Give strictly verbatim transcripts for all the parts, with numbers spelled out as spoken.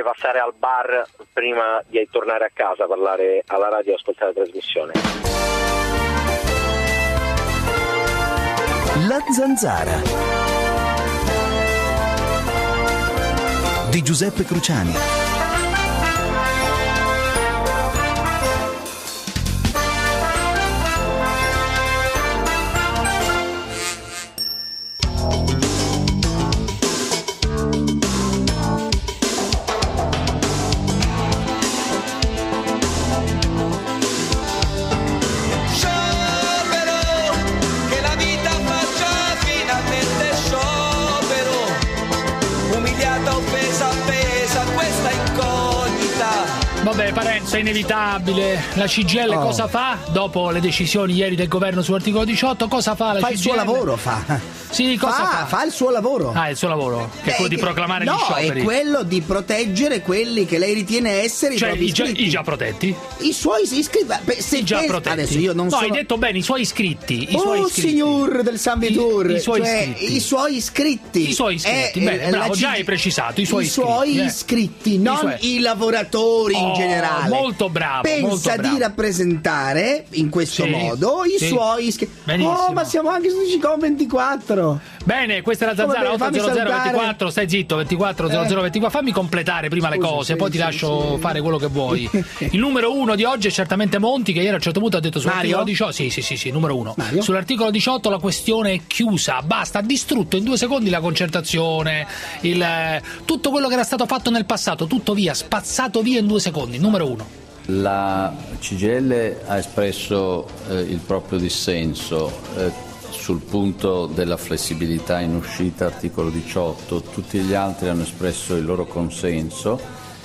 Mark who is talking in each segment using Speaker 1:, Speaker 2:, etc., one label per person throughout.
Speaker 1: passare al bar prima di tornare a casa, parlare alla radio e ascoltare la trasmissione.
Speaker 2: La Zanzara di Giuseppe Cruciani.
Speaker 3: Vabbè, Parenzo, è inevitabile. La C G I L oh. cosa fa? Dopo le decisioni ieri del governo sull'articolo diciotto, cosa fa la
Speaker 4: fa
Speaker 3: C G I L?
Speaker 4: Fa il suo lavoro, fa.
Speaker 3: Sì, cosa
Speaker 4: fa,
Speaker 3: fa?
Speaker 4: Fa il suo lavoro.
Speaker 3: Ah, il suo lavoro, che è quello di proclamare
Speaker 4: no,
Speaker 3: gli scioperi.
Speaker 4: No, è quello di proteggere quelli che lei ritiene essere
Speaker 3: cioè,
Speaker 4: i propri
Speaker 3: i già,
Speaker 4: iscritti.
Speaker 3: i già protetti?
Speaker 4: I suoi iscritti. Se
Speaker 3: I già
Speaker 4: te,
Speaker 3: protetti.
Speaker 4: Adesso io non
Speaker 3: no,
Speaker 4: sono...
Speaker 3: hai detto bene, i suoi iscritti. I
Speaker 4: oh,
Speaker 3: suoi iscritti.
Speaker 4: signor del San Vitor.
Speaker 3: I, i suoi
Speaker 4: cioè,
Speaker 3: iscritti.
Speaker 4: I suoi iscritti.
Speaker 3: I suoi iscritti.
Speaker 4: Eh,
Speaker 3: bene, bravo,
Speaker 4: C G...
Speaker 3: già hai precisato. I suoi
Speaker 4: I
Speaker 3: iscritti.
Speaker 4: suoi
Speaker 3: eh.
Speaker 4: iscritti, non
Speaker 3: I, suoi...
Speaker 4: i lavoratori
Speaker 3: oh,
Speaker 4: in generale.
Speaker 3: Molto bravo.
Speaker 4: Pensa
Speaker 3: molto bravo.
Speaker 4: di rappresentare in questo
Speaker 3: sì,
Speaker 4: modo i
Speaker 3: sì.
Speaker 4: suoi iscritti.
Speaker 3: Benissimo.
Speaker 4: Oh, ma siamo anche su D C Com ventiquattro.
Speaker 3: Bene, questa è la Zanzara. otto zero zero ventiquattro, stai zitto, ventiquattro zero zero ventiquattro. Fammi completare prima le
Speaker 4: Scusa,
Speaker 3: cose,
Speaker 4: sì,
Speaker 3: poi ti
Speaker 4: sì,
Speaker 3: lascio
Speaker 4: sì.
Speaker 3: fare quello che vuoi. Il numero uno di oggi è certamente Monti, che ieri a un certo punto ha detto sull'articolo
Speaker 4: Mario?
Speaker 3: diciotto. Sì, sì, sì, sì, numero uno.
Speaker 4: Mario?
Speaker 3: Sull'articolo diciotto la questione è chiusa. Basta, ha distrutto in due secondi la concertazione, il, tutto quello che era stato fatto nel passato, tutto via, spazzato via in due secondi. Numero uno.
Speaker 5: La C G I L ha espresso eh, il proprio dissenso eh, sul punto della flessibilità in uscita, articolo diciotto, tutti gli altri hanno espresso il loro consenso,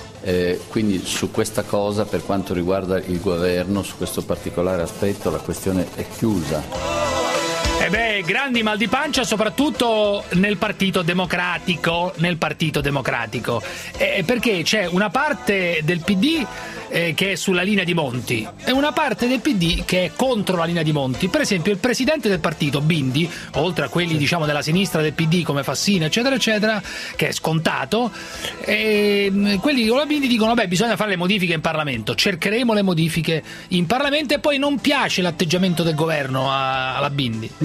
Speaker 5: eh, quindi su questa cosa, per quanto riguarda il governo, su questo particolare aspetto la questione è chiusa.
Speaker 3: E beh, grandi mal di pancia soprattutto nel Partito Democratico, nel Partito Democratico, eh, perché c'è una parte del P D eh, che è sulla linea di Monti e una parte del P D che è contro la linea di Monti. Per esempio il presidente del partito, Bindi, oltre a quelli diciamo della sinistra del P D come Fassina eccetera eccetera, che è scontato, eh, quelli con la Bindi dicono beh, bisogna fare le modifiche in Parlamento, cercheremo le modifiche in Parlamento, e poi non piace l'atteggiamento del governo a, alla Bindi.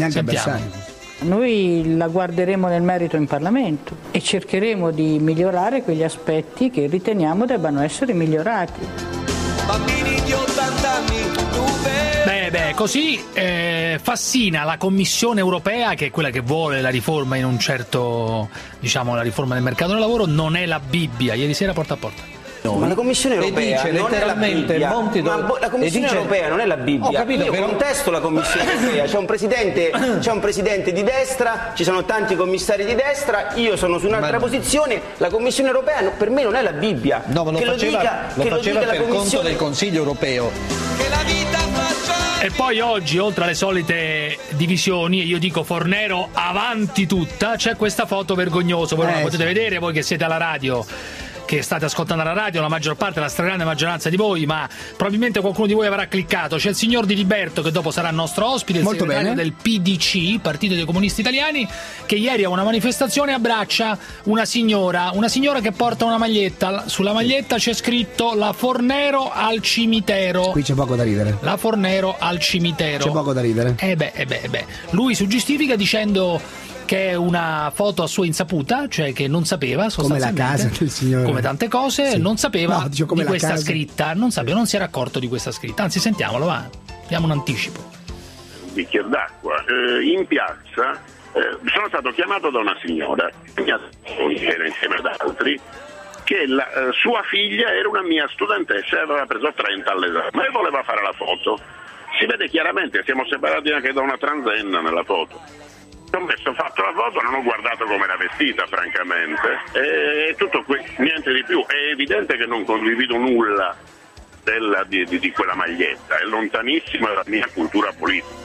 Speaker 6: Noi la guarderemo nel merito in Parlamento e cercheremo di migliorare quegli aspetti che riteniamo debbano essere migliorati.
Speaker 7: Bambini di ottanta anni,
Speaker 3: Beh, beh, così eh, Fassina, la Commissione europea, che è quella che vuole la riforma in un certo, diciamo, la riforma del mercato del lavoro, non è la Bibbia. Ieri sera porta a porta.
Speaker 8: Ma la Commissione europea
Speaker 9: dice,
Speaker 8: non è la Bibbia.
Speaker 9: Monti do...
Speaker 8: Ma la Commissione
Speaker 9: dice...
Speaker 8: europea non è la Bibbia.
Speaker 9: Ho capito,
Speaker 8: Io
Speaker 9: però...
Speaker 8: contesto la Commissione europea. C'è un presidente, c'è un presidente di destra, ci sono tanti commissari di destra. Io sono su un'altra ma... posizione. La Commissione europea per me non è la Bibbia.
Speaker 9: No, ma lo
Speaker 8: che
Speaker 9: faceva,
Speaker 8: lo dica,
Speaker 9: lo
Speaker 8: che
Speaker 9: faceva
Speaker 8: lo dica
Speaker 9: per
Speaker 8: la Commissione...
Speaker 9: conto del Consiglio europeo.
Speaker 7: Che la vita faccia...
Speaker 3: E poi oggi, oltre alle solite divisioni, e io dico Fornero avanti tutta, c'è questa foto vergognosa. Voi non la potete vedere, voi che siete alla radio, che state ascoltando la radio, la maggior parte, la stragrande maggioranza di voi, ma probabilmente qualcuno di voi avrà cliccato. C'è il signor Di Liberto, che dopo sarà nostro ospite, il
Speaker 4: Molto
Speaker 3: segretario
Speaker 4: bene.
Speaker 3: del P D C, Partito dei Comunisti Italiani, che ieri a una manifestazione abbraccia una signora, una signora che porta una maglietta. Sulla maglietta c'è scritto la Fornero al cimitero.
Speaker 4: Qui c'è poco da ridere.
Speaker 3: La Fornero al cimitero.
Speaker 4: C'è poco da ridere.
Speaker 3: Eh beh, eh beh, eh beh. Lui suggistifica dicendo che è una foto a sua insaputa, cioè che non sapeva sostanzialmente,
Speaker 4: come la casa del signore,
Speaker 3: come tante cose,
Speaker 4: sì.
Speaker 3: non sapeva
Speaker 4: no, dico, come
Speaker 3: di questa
Speaker 4: casa.
Speaker 3: scritta, non sapeva, non si era accorto di questa scritta. Anzi, sentiamolo, va, diamo un anticipo.
Speaker 10: Un bicchiere d'acqua. Eh, in piazza eh, sono stato chiamato da una signora, era insieme ad altri, che la, eh, sua figlia era una mia studentessa e aveva preso trenta all'esame e voleva fare la foto. Si vede chiaramente, siamo separati anche da una transenna nella foto. Ho messo, ho fatto la foto, non ho guardato come era vestita francamente, e tutto qui, niente di più. È evidente che non condivido nulla della, di, di, di quella maglietta, è lontanissima dalla mia cultura politica.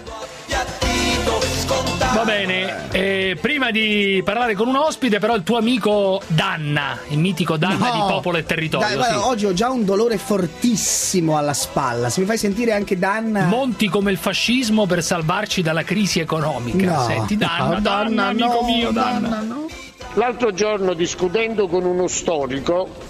Speaker 3: Va bene, eh, prima di parlare con un ospite, però il tuo amico Danna, il mitico Danna
Speaker 4: no,
Speaker 3: di Popolo e Territorio.
Speaker 4: Dai, guarda,
Speaker 3: sì.
Speaker 4: Oggi ho già un dolore fortissimo alla spalla. Se mi fai sentire anche Danna.
Speaker 3: Monti come il fascismo per salvarci dalla crisi economica.
Speaker 4: No,
Speaker 3: Senti, Danna,
Speaker 4: no,
Speaker 3: Danna,
Speaker 4: Danna,
Speaker 3: amico
Speaker 4: no,
Speaker 3: mio, Danna.
Speaker 4: Danna no.
Speaker 11: L'altro giorno, discutendo con uno storico,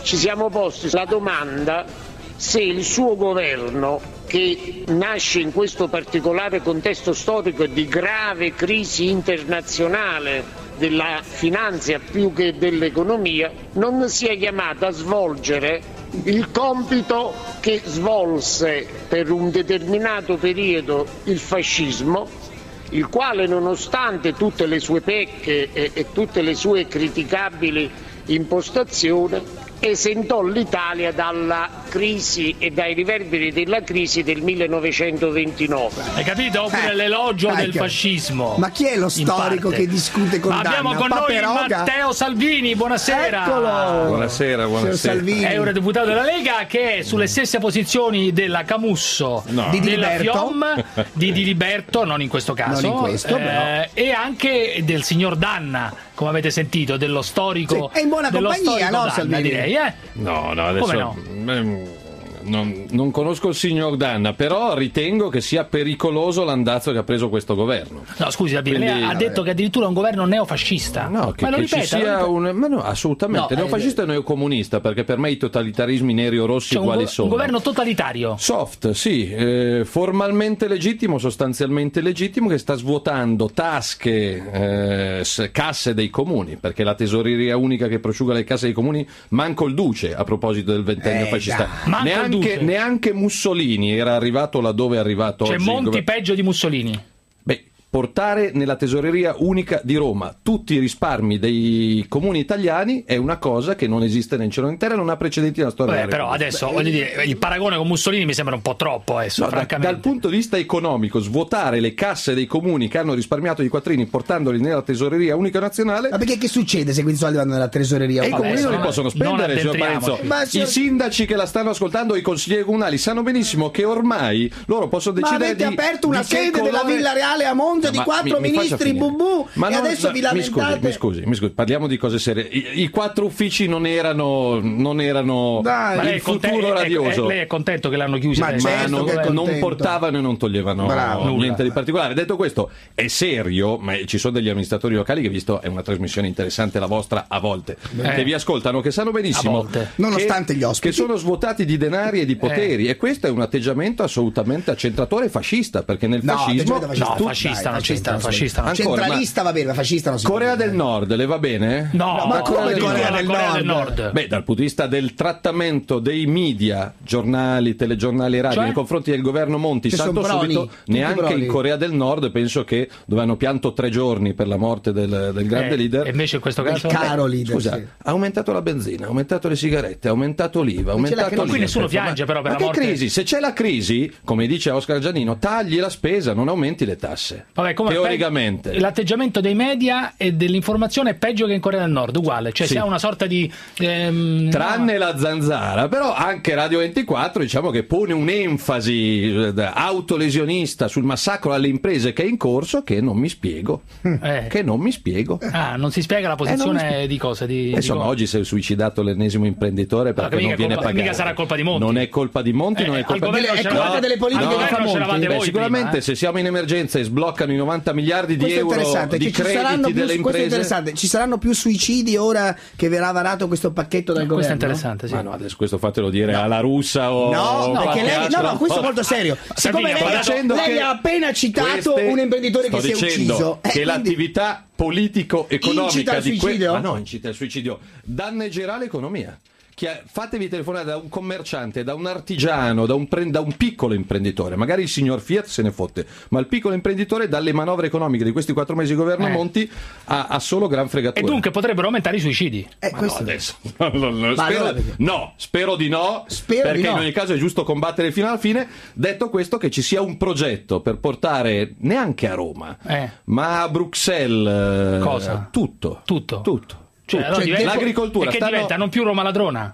Speaker 9: ci siamo posti la domanda se il suo governo, che nasce in questo particolare contesto storico di grave crisi internazionale della finanza più che dell'economia, non sia chiamato a svolgere il compito che svolse per un determinato periodo il fascismo, il quale, nonostante tutte le sue pecche e, e tutte le sue criticabili impostazioni, esentò l'Italia dalla crisi e dai riverberi della crisi del millenovecentoventinove.
Speaker 3: Hai capito? Oppure
Speaker 4: Eh,
Speaker 3: l'elogio
Speaker 4: dai,
Speaker 3: del
Speaker 4: che-
Speaker 3: fascismo.
Speaker 4: Ma chi è lo
Speaker 3: In
Speaker 4: storico
Speaker 3: parte.
Speaker 4: che discute con
Speaker 3: Ma abbiamo
Speaker 4: Danna?
Speaker 3: con noi
Speaker 4: Paperoga?
Speaker 3: Matteo Salvini, buonasera.
Speaker 4: Eccolo.
Speaker 11: Buonasera,
Speaker 4: Signor
Speaker 11: buonasera.
Speaker 4: Salvini.
Speaker 3: Eurodeputato della Lega, che è sulle stesse posizioni della Camusso,
Speaker 11: No.
Speaker 4: Di
Speaker 3: della
Speaker 4: Diliberto.
Speaker 3: Fiom, di Diliberto, non in questo caso,
Speaker 4: Non in questo,
Speaker 3: eh,
Speaker 4: però.
Speaker 3: e anche del signor Danna, come avete sentito, dello storico.
Speaker 4: Sì, è in buona
Speaker 3: dello
Speaker 4: compagnia,
Speaker 3: storico
Speaker 4: no,
Speaker 3: Danna,
Speaker 4: Salvini?
Speaker 3: direi, eh?
Speaker 11: No, no, adesso
Speaker 3: Come no?
Speaker 11: ehm, non, non conosco il signor Danna, però ritengo che sia pericoloso l'andazzo che ha preso questo governo.
Speaker 3: No, scusi, Albino,
Speaker 11: Quindi-
Speaker 3: lei ha detto che addirittura è un governo neofascista.
Speaker 11: No, che,
Speaker 3: ma lo
Speaker 11: che
Speaker 3: ripeta,
Speaker 11: ci
Speaker 3: lo
Speaker 11: sia
Speaker 3: ripeta.
Speaker 11: un. Ma no, assolutamente.
Speaker 3: No,
Speaker 11: Neofascista e neocomunista, perché per me i totalitarismi neri o rossi
Speaker 3: Cioè, un,
Speaker 11: quali
Speaker 3: go-
Speaker 11: sono?
Speaker 3: un governo totalitario.
Speaker 11: Soft, sì, eh, formalmente legittimo, sostanzialmente legittimo, che sta svuotando tasche, eh, s- casse dei comuni, perché la tesoreria unica che prosciuga le casse dei comuni, manco il duce, a proposito del ventennio
Speaker 4: Eh,
Speaker 11: fascista.
Speaker 4: dai.
Speaker 3: Manco il
Speaker 11: Neanche,
Speaker 3: duce.
Speaker 11: neanche Mussolini era arrivato laddove è arrivato
Speaker 3: C'è
Speaker 11: oggi. il
Speaker 3: Monti
Speaker 11: governo.
Speaker 3: peggio di Mussolini.
Speaker 11: Beh, portare nella tesoreria unica di Roma tutti i risparmi dei comuni italiani è una cosa che non esiste né in cielo né in terra e non ha precedenti nella storia
Speaker 3: Beh,
Speaker 11: della
Speaker 3: però
Speaker 11: Repubblica.
Speaker 3: adesso voglio dire, il paragone con Mussolini mi sembra un po' troppo adesso,
Speaker 11: No, da-
Speaker 3: francamente.
Speaker 11: dal punto di vista economico, svuotare le casse dei comuni che hanno risparmiato i quattrini portandoli nella tesoreria unica nazionale.
Speaker 4: Ma perché che succede se questi soldi vanno nella tesoreria?
Speaker 11: E i
Speaker 3: Vabbè,
Speaker 11: comuni non li
Speaker 3: non-
Speaker 11: possono
Speaker 3: non
Speaker 11: spendere, signor
Speaker 3: addentriamoci.
Speaker 11: Parenzo.
Speaker 4: Ma,
Speaker 11: I
Speaker 4: signor-
Speaker 11: sindaci che la stanno ascoltando, i consiglieri comunali, sanno benissimo che ormai loro possono
Speaker 4: Ma
Speaker 11: decidere
Speaker 4: avete
Speaker 11: di
Speaker 4: aperto una
Speaker 11: di che
Speaker 4: sede della
Speaker 11: colore-
Speaker 4: Villa Reale a Monza di
Speaker 11: Ma
Speaker 4: quattro
Speaker 11: mi- mi faccia
Speaker 4: ministri
Speaker 11: finire.
Speaker 4: bubù
Speaker 11: Ma
Speaker 4: e
Speaker 11: non-
Speaker 4: adesso vi
Speaker 11: mi scusi,
Speaker 4: lamentate.
Speaker 11: mi scusi, mi scusi, parliamo di cose serie. I, i quattro uffici non erano, non erano
Speaker 4: Dai.
Speaker 3: Ma lei
Speaker 11: il
Speaker 3: è, conte-
Speaker 11: futuro
Speaker 3: è- è-
Speaker 11: radioso.
Speaker 3: lei è contento che l'hanno chiusi
Speaker 4: Ma
Speaker 3: adesso?
Speaker 11: Ma
Speaker 4: certo
Speaker 11: non,
Speaker 4: che è
Speaker 11: non
Speaker 4: contento.
Speaker 11: portavano e non toglievano
Speaker 4: Bravo.
Speaker 11: niente
Speaker 3: Nulla.
Speaker 11: di particolare. Detto questo, è serio, ma ci sono degli amministratori locali che, visto è una trasmissione interessante la vostra a volte,
Speaker 3: Eh.
Speaker 11: che vi ascoltano, che sanno benissimo
Speaker 3: A volte.
Speaker 4: Nonostante
Speaker 11: che,
Speaker 4: gli ospiti.
Speaker 11: che sono svuotati di denari e di poteri, e questo è un atteggiamento assolutamente accentratore e fascista, perché nel
Speaker 4: No,
Speaker 11: fascismo
Speaker 4: atteggiamento
Speaker 3: No,
Speaker 11: tu-
Speaker 3: fascista
Speaker 4: Dai,
Speaker 3: non c'entra,
Speaker 4: non si
Speaker 3: fascista non
Speaker 11: Ancora,
Speaker 4: Centralista va bene, ma fascista non si
Speaker 11: Corea
Speaker 4: può dire.
Speaker 11: del Nord le va bene?
Speaker 3: No,
Speaker 4: No, ma come
Speaker 3: addirittura
Speaker 4: Corea
Speaker 3: la
Speaker 4: del
Speaker 3: Corea del
Speaker 4: Nord?
Speaker 3: Nord?
Speaker 11: Beh, dal punto di vista del trattamento dei media, giornali, telegiornali e radio
Speaker 3: Cioè?
Speaker 11: nei confronti del governo Monti,
Speaker 4: Che
Speaker 11: santo
Speaker 4: son proni,
Speaker 11: subito,
Speaker 4: tutti
Speaker 11: neanche
Speaker 4: proni.
Speaker 11: in Corea del Nord penso che dove hanno pianto tre giorni per la morte del, del grande
Speaker 3: Eh,
Speaker 11: leader.
Speaker 3: e invece in questo
Speaker 4: Del
Speaker 3: caso
Speaker 4: caro leader.
Speaker 11: Scusa,
Speaker 4: sì.
Speaker 11: ha aumentato la benzina, ha aumentato le sigarette, ha aumentato l'I V A, ha
Speaker 4: Non ce l'ha
Speaker 11: aumentato
Speaker 4: che-
Speaker 3: Ma
Speaker 11: l'I
Speaker 3: qui
Speaker 11: R P.
Speaker 3: nessuno
Speaker 11: Ma-
Speaker 3: piange però per
Speaker 11: ma
Speaker 3: la
Speaker 11: che
Speaker 3: morte.
Speaker 11: crisi? Se c'è la crisi, come dice Oscar Giannino, tagli la spesa, non aumenti le tasse.
Speaker 3: Vabbè, come
Speaker 11: teoricamente.
Speaker 3: pe- l'atteggiamento dei media e dell'informazione è peggio che in Corea del Nord, uguale, cioè
Speaker 11: Sì.
Speaker 3: si ha una sorta di ehm,
Speaker 11: Tranne la Zanzara, però anche Radio ventiquattro diciamo che pone un'enfasi eh, autolesionista sul massacro alle imprese che è in corso che non mi spiego.
Speaker 3: eh.
Speaker 11: Che non mi spiego.
Speaker 3: Ah, non si spiega la
Speaker 11: Eh, non mi
Speaker 3: posizione
Speaker 11: spiego.
Speaker 3: di cosa? Di,
Speaker 11: Eh,
Speaker 3: di
Speaker 11: Insomma,
Speaker 3: cosa?
Speaker 11: oggi si è suicidato l'ennesimo imprenditore perché
Speaker 3: mica
Speaker 11: non viene
Speaker 3: colpa-
Speaker 11: pagato.
Speaker 3: mica sarà colpa di Monti.
Speaker 11: Non è colpa di Monti, non
Speaker 3: Eh,
Speaker 11: è colpa
Speaker 3: al
Speaker 11: di
Speaker 3: governo
Speaker 4: È
Speaker 3: c'eravate-
Speaker 4: colpa delle politiche
Speaker 3: al
Speaker 4: che
Speaker 3: governo
Speaker 4: fa Monti.
Speaker 3: c'eravate
Speaker 11: Beh,
Speaker 3: voi
Speaker 11: sicuramente
Speaker 3: prima, eh.
Speaker 11: se siamo in emergenza e sbloccano i novanta miliardi di
Speaker 4: Questo è
Speaker 11: euro
Speaker 4: interessante,
Speaker 11: di
Speaker 4: che ci saranno
Speaker 11: crediti
Speaker 4: più,
Speaker 11: delle
Speaker 4: questo è
Speaker 11: imprese.
Speaker 4: interessante. Ci saranno più suicidi ora che verrà varato questo pacchetto dal
Speaker 3: Questo è
Speaker 4: governo?
Speaker 3: interessante, sì.
Speaker 11: Ma no, adesso questo fatelo dire alla russa o
Speaker 4: No,
Speaker 11: o
Speaker 4: perché
Speaker 11: qualche
Speaker 4: lei, no,
Speaker 11: altro.
Speaker 4: no, questo è molto serio. Siccome
Speaker 3: Salvini,
Speaker 4: lei,
Speaker 3: sto
Speaker 11: dicendo
Speaker 4: lei
Speaker 11: che
Speaker 4: ha appena citato
Speaker 11: queste-
Speaker 4: un imprenditore
Speaker 11: sto
Speaker 4: che si è
Speaker 11: dicendo
Speaker 4: ucciso. Eh,
Speaker 11: che
Speaker 4: quindi-
Speaker 11: l'attività politico-economica
Speaker 4: Incita al
Speaker 11: di que-
Speaker 4: suicidio?
Speaker 11: ma no, incita al suicidio, danneggerà l'economia. Chi ha- fatevi telefonare da un commerciante, da un artigiano, da un, pre- da un piccolo imprenditore, magari il signor Fiat se ne fotte, ma il piccolo imprenditore dalle manovre economiche di questi quattro mesi di governo
Speaker 3: Eh.
Speaker 11: Monti ha, ha solo gran
Speaker 3: E
Speaker 11: fregatura.
Speaker 3: dunque potrebbero aumentare i suicidi.
Speaker 4: Eh,
Speaker 11: Ma
Speaker 4: questo-
Speaker 11: no, adesso no, no, no,
Speaker 4: Ma
Speaker 11: spero,
Speaker 4: allora perché?
Speaker 11: no, spero di no,
Speaker 4: Spero
Speaker 11: perché
Speaker 4: di no.
Speaker 11: in ogni caso è giusto combattere fino alla fine. Detto questo, che ci sia un progetto per portare neanche a Roma,
Speaker 3: Eh.
Speaker 11: ma a Bruxelles eh,
Speaker 3: Cosa?
Speaker 11: tutto,
Speaker 3: Tutto?
Speaker 11: tutto.
Speaker 3: Cioè,
Speaker 11: tutto.
Speaker 3: allora diventa-
Speaker 11: l'agricoltura
Speaker 3: e che
Speaker 11: stanno-
Speaker 3: diventa non più Roma ladrona.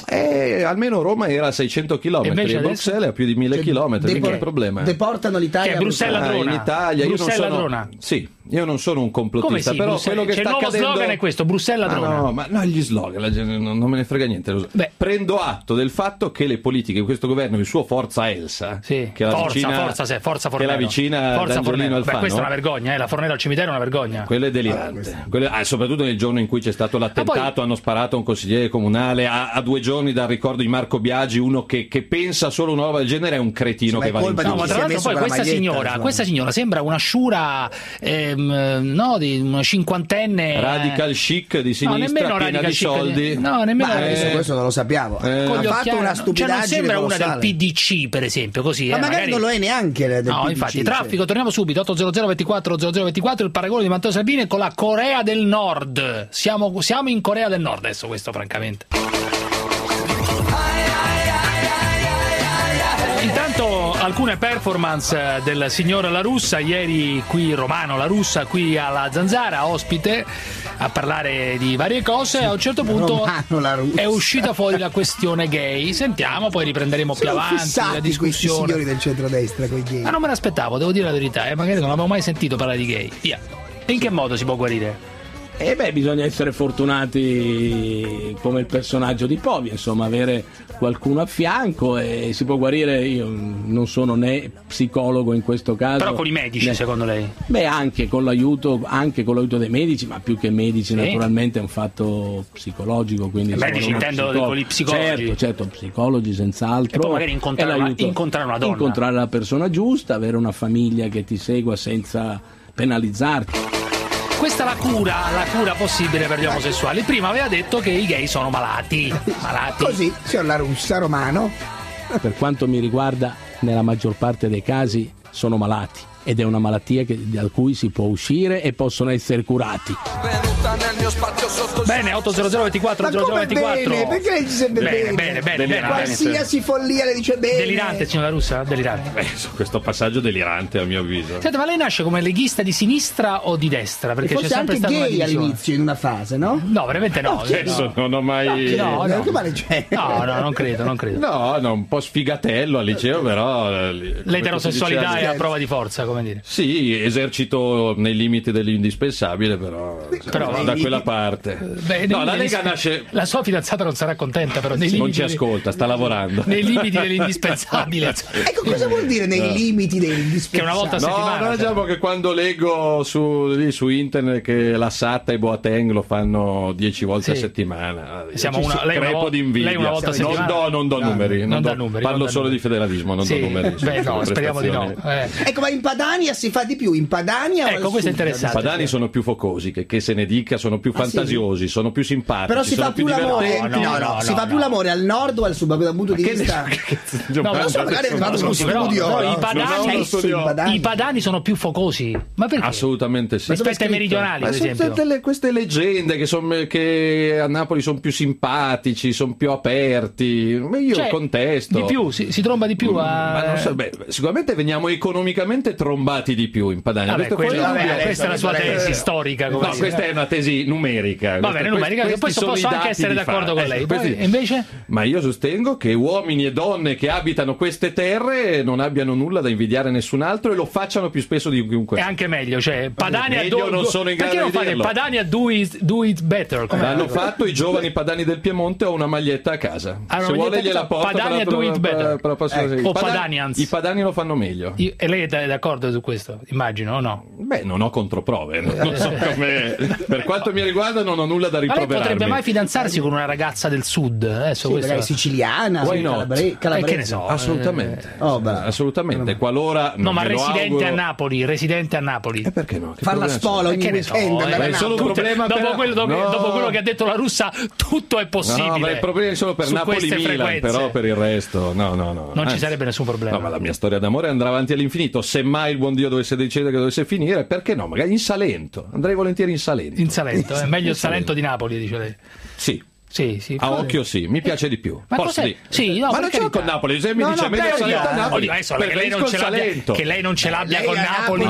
Speaker 11: eh, almeno Roma era a seicento chilometri
Speaker 3: E invece
Speaker 11: e
Speaker 3: adesso?
Speaker 11: Bruxelles è a più di mille
Speaker 4: Cioè,
Speaker 11: chilometri,
Speaker 4: depo-
Speaker 11: mica è il problema.
Speaker 4: Deportano l'Italia.
Speaker 3: Che è
Speaker 4: a
Speaker 3: Bruxelles
Speaker 11: Ah,
Speaker 3: ladrona.
Speaker 11: in Italia io non
Speaker 3: Bruxelles
Speaker 11: sono
Speaker 3: ladrona.
Speaker 11: sì. Io non sono un complottista,
Speaker 3: Come sì,
Speaker 11: però
Speaker 3: Bruxelles-
Speaker 11: quello che
Speaker 3: c'è
Speaker 11: sta
Speaker 3: il nuovo
Speaker 11: accadendo...
Speaker 3: slogan è questo, Bruxelles
Speaker 11: Ah,
Speaker 3: ladrona.
Speaker 11: no, ma no, gli slogan, la gente non, non me ne frega niente.
Speaker 3: Beh.
Speaker 11: Prendo atto del fatto che le politiche di questo governo, il suo Forza Elsa,
Speaker 3: Sì.
Speaker 11: che è la
Speaker 3: Forza,
Speaker 11: vicina,
Speaker 3: forza, se- forza
Speaker 11: che è
Speaker 3: Fornero.
Speaker 11: la vicina
Speaker 3: Forza
Speaker 11: d'Angiolino
Speaker 3: Fornero. Beh,
Speaker 11: Alfano,
Speaker 3: questa è una vergogna, eh? La Fornero al cimitero è una vergogna.
Speaker 11: quello è delirante. Quello- ah, soprattutto nel giorno in cui c'è stato l'attentato,
Speaker 3: Ma poi-
Speaker 11: hanno sparato a un consigliere comunale a, a due giorni dal ricordo di Marco Biagi, uno che, che pensa solo una roba del genere è un cretino
Speaker 4: Sì, ma
Speaker 11: che
Speaker 4: è
Speaker 11: va in
Speaker 4: colpa di
Speaker 3: No,
Speaker 11: giro.
Speaker 3: ma
Speaker 4: chi
Speaker 3: tra
Speaker 4: si è
Speaker 3: l'altro
Speaker 4: messo
Speaker 3: poi
Speaker 4: con la
Speaker 3: questa
Speaker 4: maglietta,
Speaker 3: signora,
Speaker 4: insomma.
Speaker 3: questa signora sembra una sciura ehm, no, di una cinquantenne.
Speaker 11: Radical chic di
Speaker 3: No,
Speaker 11: sinistra,
Speaker 3: nemmeno
Speaker 11: piena
Speaker 3: radical
Speaker 11: di
Speaker 3: chic,
Speaker 11: soldi.
Speaker 3: No, nemmeno
Speaker 4: Ma
Speaker 11: Eh,
Speaker 4: adesso questo non lo sappiamo.
Speaker 11: eh.
Speaker 3: con
Speaker 4: Ha
Speaker 3: gli
Speaker 4: fatto
Speaker 3: occhiali,
Speaker 4: una
Speaker 3: no, cioè
Speaker 4: stupidaggine
Speaker 3: non sembra una del
Speaker 4: colossale.
Speaker 3: P D C, per esempio, così.
Speaker 4: Ma
Speaker 3: eh,
Speaker 4: magari, non lo è neanche del
Speaker 3: No,
Speaker 4: P D C,
Speaker 3: infatti,
Speaker 4: cioè.
Speaker 3: traffico, torniamo subito, otto zero zero ventiquattro zero zero ventiquattro, il paragone di Matteo Salvini con la Corea del Nord. Siamo, siamo in Corea del Nord adesso, questo francamente. Intanto alcune performance eh, del signor La Russa, ieri qui Romano La Russa qui alla Zanzara, ospite a parlare di varie cose, a un certo punto
Speaker 4: Romano La Russa.
Speaker 3: è uscita fuori la questione gay. Sentiamo, poi riprenderemo più
Speaker 4: Sono
Speaker 3: avanti la
Speaker 4: fissati questi
Speaker 3: discussione.
Speaker 4: signori del centrodestra con i gay.
Speaker 3: Ma non me l'aspettavo, devo dire la verità, eh, magari non avevo mai sentito parlare di gay. Via. E in che modo si può guarire?
Speaker 12: E beh, bisogna essere fortunati come il personaggio di Povi, insomma, avere qualcuno a fianco e si può guarire. Io non sono né psicologo in questo caso.
Speaker 3: Però con i medici,
Speaker 12: né-
Speaker 3: secondo lei?
Speaker 12: Beh, anche con l'aiuto, anche con l'aiuto dei medici, ma più che medici,
Speaker 3: Sì.
Speaker 12: naturalmente è un fatto psicologico. Quindi
Speaker 3: Eh,
Speaker 12: insomma,
Speaker 3: medici
Speaker 12: uno
Speaker 3: intendo
Speaker 12: psicologo-
Speaker 3: con gli psicologi.
Speaker 12: Certo, certo, psicologi senz'altro.
Speaker 3: E poi magari incontrare
Speaker 12: E
Speaker 3: una-
Speaker 12: l'aiuto-
Speaker 3: incontrare una donna.
Speaker 12: Incontrare la persona giusta, avere una famiglia che ti segua senza penalizzarti.
Speaker 3: Questa è la cura, la cura possibile per gli omosessuali. Prima aveva detto che i gay sono malati. Malati.
Speaker 4: Così, signor La Russa, Romano.
Speaker 12: Per quanto mi riguarda, nella maggior parte dei casi sono malati ed è una malattia che, da cui si può uscire e possono essere curati.
Speaker 3: Bene, otto zero zero ventiquattro
Speaker 4: Ma
Speaker 3: zero zero
Speaker 4: come
Speaker 3: ventiquattro.
Speaker 4: bene? Perché lei dice bene?
Speaker 3: Bene, bene, bene, bene.
Speaker 4: Qualsiasi follia le dice bene.
Speaker 3: Delirante, signora Russa? Delirante.
Speaker 11: Beh, su questo passaggio delirante a mio avviso.
Speaker 3: Senta, ma lei nasce come leghista di sinistra o di destra?
Speaker 4: E
Speaker 3: Perché c'è
Speaker 4: fosse
Speaker 3: sempre
Speaker 4: anche
Speaker 3: stata una
Speaker 4: gay
Speaker 3: divisione.
Speaker 4: all'inizio, in una fase, no?
Speaker 3: No, veramente no.
Speaker 4: No,
Speaker 3: eh,
Speaker 11: Adesso
Speaker 3: no.
Speaker 11: non ho mai...
Speaker 3: No, no.
Speaker 4: Che male c'è?
Speaker 3: No, no, non credo, non credo.
Speaker 11: No, no, un po' sfigatello al liceo, però... eh, come
Speaker 3: L'eterosessualità
Speaker 11: si
Speaker 3: è
Speaker 11: dice-
Speaker 3: a prova di forza, come dire.
Speaker 11: Sì, esercito nei limiti dell'indispensabile, però,
Speaker 3: Però-
Speaker 11: da quella parte.
Speaker 3: Beh,
Speaker 11: no,
Speaker 3: nei
Speaker 11: la
Speaker 3: limiti-
Speaker 11: Lega nasce...
Speaker 3: La sua fidanzata non sarà contenta, però nei
Speaker 11: Non
Speaker 3: limiti
Speaker 11: ci ascolta, sta lavorando.
Speaker 3: nei limiti dell'indispensabile.
Speaker 4: Ecco, cosa vuol dire nei
Speaker 11: No.
Speaker 4: limiti dell'indispensabile?
Speaker 3: Che una volta a
Speaker 11: No,
Speaker 3: settimana.
Speaker 11: no, diciamo che quando leggo su, lì, su internet che la Satta e Boateng lo fanno dieci volte
Speaker 3: Sì.
Speaker 11: a settimana,
Speaker 3: Siamo
Speaker 11: ci
Speaker 3: una- lei una
Speaker 11: crepo
Speaker 3: vo-
Speaker 11: di invidia.
Speaker 3: lei una volta a
Speaker 11: non
Speaker 3: settimana?
Speaker 11: do, non do
Speaker 4: No,
Speaker 11: numeri, non
Speaker 3: non
Speaker 11: do-
Speaker 3: dà numeri,
Speaker 11: parlo
Speaker 3: non dà
Speaker 11: solo
Speaker 3: numeri.
Speaker 11: di federalismo, non
Speaker 3: Sì,
Speaker 11: do numeri.
Speaker 3: beh, no,
Speaker 11: sulle
Speaker 3: speriamo di no.
Speaker 11: prestazioni.
Speaker 3: Eh.
Speaker 4: Ecco, ma in Padania si fa di più, in Padania o
Speaker 3: Ecco,
Speaker 4: al
Speaker 3: questo è
Speaker 4: sud?
Speaker 3: interessante.
Speaker 11: I padani sono più focosi, che, che se ne dica, sono più
Speaker 4: Ah, sì?
Speaker 11: fantasiosi, sono più simpatici,
Speaker 4: Però si
Speaker 11: sono
Speaker 4: fa più l'amore,
Speaker 11: divertenti.
Speaker 4: no, no, si fa più l'amore al nord o al sud, da un punto di
Speaker 11: Che ne-
Speaker 4: vista.
Speaker 11: che-
Speaker 3: No,
Speaker 4: non so, magari è fatto uno
Speaker 3: scusi, però-
Speaker 4: studio.
Speaker 3: però
Speaker 4: no?
Speaker 3: i padani-
Speaker 4: Non ho uno
Speaker 3: Sesso
Speaker 4: studio.
Speaker 3: in
Speaker 4: Padani.
Speaker 3: I padani sono più focosi. Ma perché?
Speaker 11: Assolutamente sì.
Speaker 3: Rispetto ai
Speaker 4: scritto?
Speaker 3: meridionali,
Speaker 11: Ma
Speaker 3: per
Speaker 11: sono
Speaker 3: esempio.
Speaker 11: tutte le- queste leggende che, son- che a Napoli sono più simpatici, sono più aperti. Ma io
Speaker 3: Cioè,
Speaker 11: contesto.
Speaker 3: Di più, si, si tromba di più a...
Speaker 11: Ma non so, beh, sicuramente veniamo economicamente trombati di più in Padania.
Speaker 3: Vabbè,
Speaker 11: Questo è
Speaker 3: quello-
Speaker 11: fuori
Speaker 3: vabbè,
Speaker 11: dubbio.
Speaker 3: questa è la sua tesi storica. Come
Speaker 11: No,
Speaker 3: si-
Speaker 11: questa è una tesi numerica.
Speaker 3: Va
Speaker 11: Questa-
Speaker 3: bene, numerica,
Speaker 11: questi
Speaker 3: poi
Speaker 11: sono
Speaker 3: posso
Speaker 11: i
Speaker 3: anche
Speaker 11: dati
Speaker 3: essere
Speaker 11: di
Speaker 3: d'accordo
Speaker 11: fatto.
Speaker 3: con lei.
Speaker 11: Eh,
Speaker 3: Poi,
Speaker 11: questi-
Speaker 3: e invece?
Speaker 11: Ma io sostengo che uomini e donne che abitano queste terre non abbiano nulla da invidiare a nessun altro e lo facciano più spesso di chiunque.
Speaker 3: È anche meglio, cioè Padania
Speaker 11: Meglio
Speaker 3: do,
Speaker 11: non sono in
Speaker 3: perché
Speaker 11: grado
Speaker 3: non
Speaker 11: di
Speaker 3: fate
Speaker 11: dirlo.
Speaker 3: Padania do it, do it better? Come-
Speaker 11: L'hanno fatto i giovani padani del Piemonte, ho una maglietta a casa.
Speaker 3: Ah, una
Speaker 11: Se vuole
Speaker 3: maglietta a
Speaker 11: gliela
Speaker 3: casa.
Speaker 11: porto.
Speaker 3: Padania
Speaker 11: per la-
Speaker 3: do it
Speaker 11: per-
Speaker 3: better.
Speaker 11: per la prossima
Speaker 3: Ecco.
Speaker 11: settimana.
Speaker 3: O
Speaker 11: I padani-
Speaker 3: Padanians.
Speaker 11: I padani lo fanno meglio.
Speaker 3: Io- e lei è d'accordo su questo? Immagino, o no?
Speaker 11: Beh, non ho controprove. Non so come... Per quanto mi riguarda, non ho nulla da
Speaker 3: Ma lei
Speaker 11: rimproverarmi.
Speaker 3: potrebbe mai fidanzarsi con una ragazza del sud? Adesso
Speaker 4: Sì,
Speaker 3: questo...
Speaker 4: magari siciliana,
Speaker 11: Why
Speaker 4: sì,
Speaker 11: not?
Speaker 4: calabre-
Speaker 3: Eh,
Speaker 4: calabrese.
Speaker 3: che ne so.
Speaker 11: Assolutamente.
Speaker 4: Oh, bravo.
Speaker 11: Assolutamente. Qualora
Speaker 3: No,
Speaker 11: non
Speaker 3: ma
Speaker 11: me lo
Speaker 3: residente
Speaker 11: auguro-
Speaker 3: a Napoli, residente a Napoli.
Speaker 11: E perché no? Che
Speaker 4: Far la
Speaker 11: problema c'è?
Speaker 4: spola ogni
Speaker 3: Che ne so,
Speaker 4: weekend,
Speaker 3: eh,
Speaker 4: andare a
Speaker 11: è solo un
Speaker 4: Napoli.
Speaker 11: problema
Speaker 3: dopo,
Speaker 11: per-
Speaker 3: quello, dopo,
Speaker 11: no.
Speaker 3: dopo quello che ha detto la Russa, tutto è possibile.
Speaker 11: No, ma i problemi solo per
Speaker 3: su queste
Speaker 11: Napoli-Milan,
Speaker 3: frequenze.
Speaker 11: però per il resto no, no, no.
Speaker 3: Non ci
Speaker 11: Anzi,
Speaker 3: sarebbe nessun problema.
Speaker 11: No, ma la mia storia d'amore andrà avanti all'infinito. Se mai il buon Dio dovesse decidere che dovesse finire, perché no? Magari in Salento. Andrei volentieri in Salento.
Speaker 3: In Salento, è meglio il Salento di Napoli, dice lei.
Speaker 11: Sì.
Speaker 3: Sì, sì.
Speaker 11: A occhio sì, mi piace di più.
Speaker 3: Ma
Speaker 11: Posso
Speaker 3: cos'è?
Speaker 11: dire?
Speaker 3: Sì, no,
Speaker 11: ma
Speaker 3: per
Speaker 11: non ce l'ho
Speaker 3: carità.
Speaker 11: con Napoli, se mi
Speaker 3: No,
Speaker 11: dice
Speaker 3: no,
Speaker 11: meglio
Speaker 3: per
Speaker 11: Salento a
Speaker 3: carità.
Speaker 11: Napoli.
Speaker 3: Oddio, adesso che lei, non
Speaker 11: preferisco
Speaker 3: ce
Speaker 11: il
Speaker 3: l'abbia,
Speaker 11: Salento.
Speaker 3: che lei non ce l'abbia
Speaker 4: Lei
Speaker 3: con
Speaker 4: a
Speaker 3: Napoli,
Speaker 4: Napoli-
Speaker 11: No.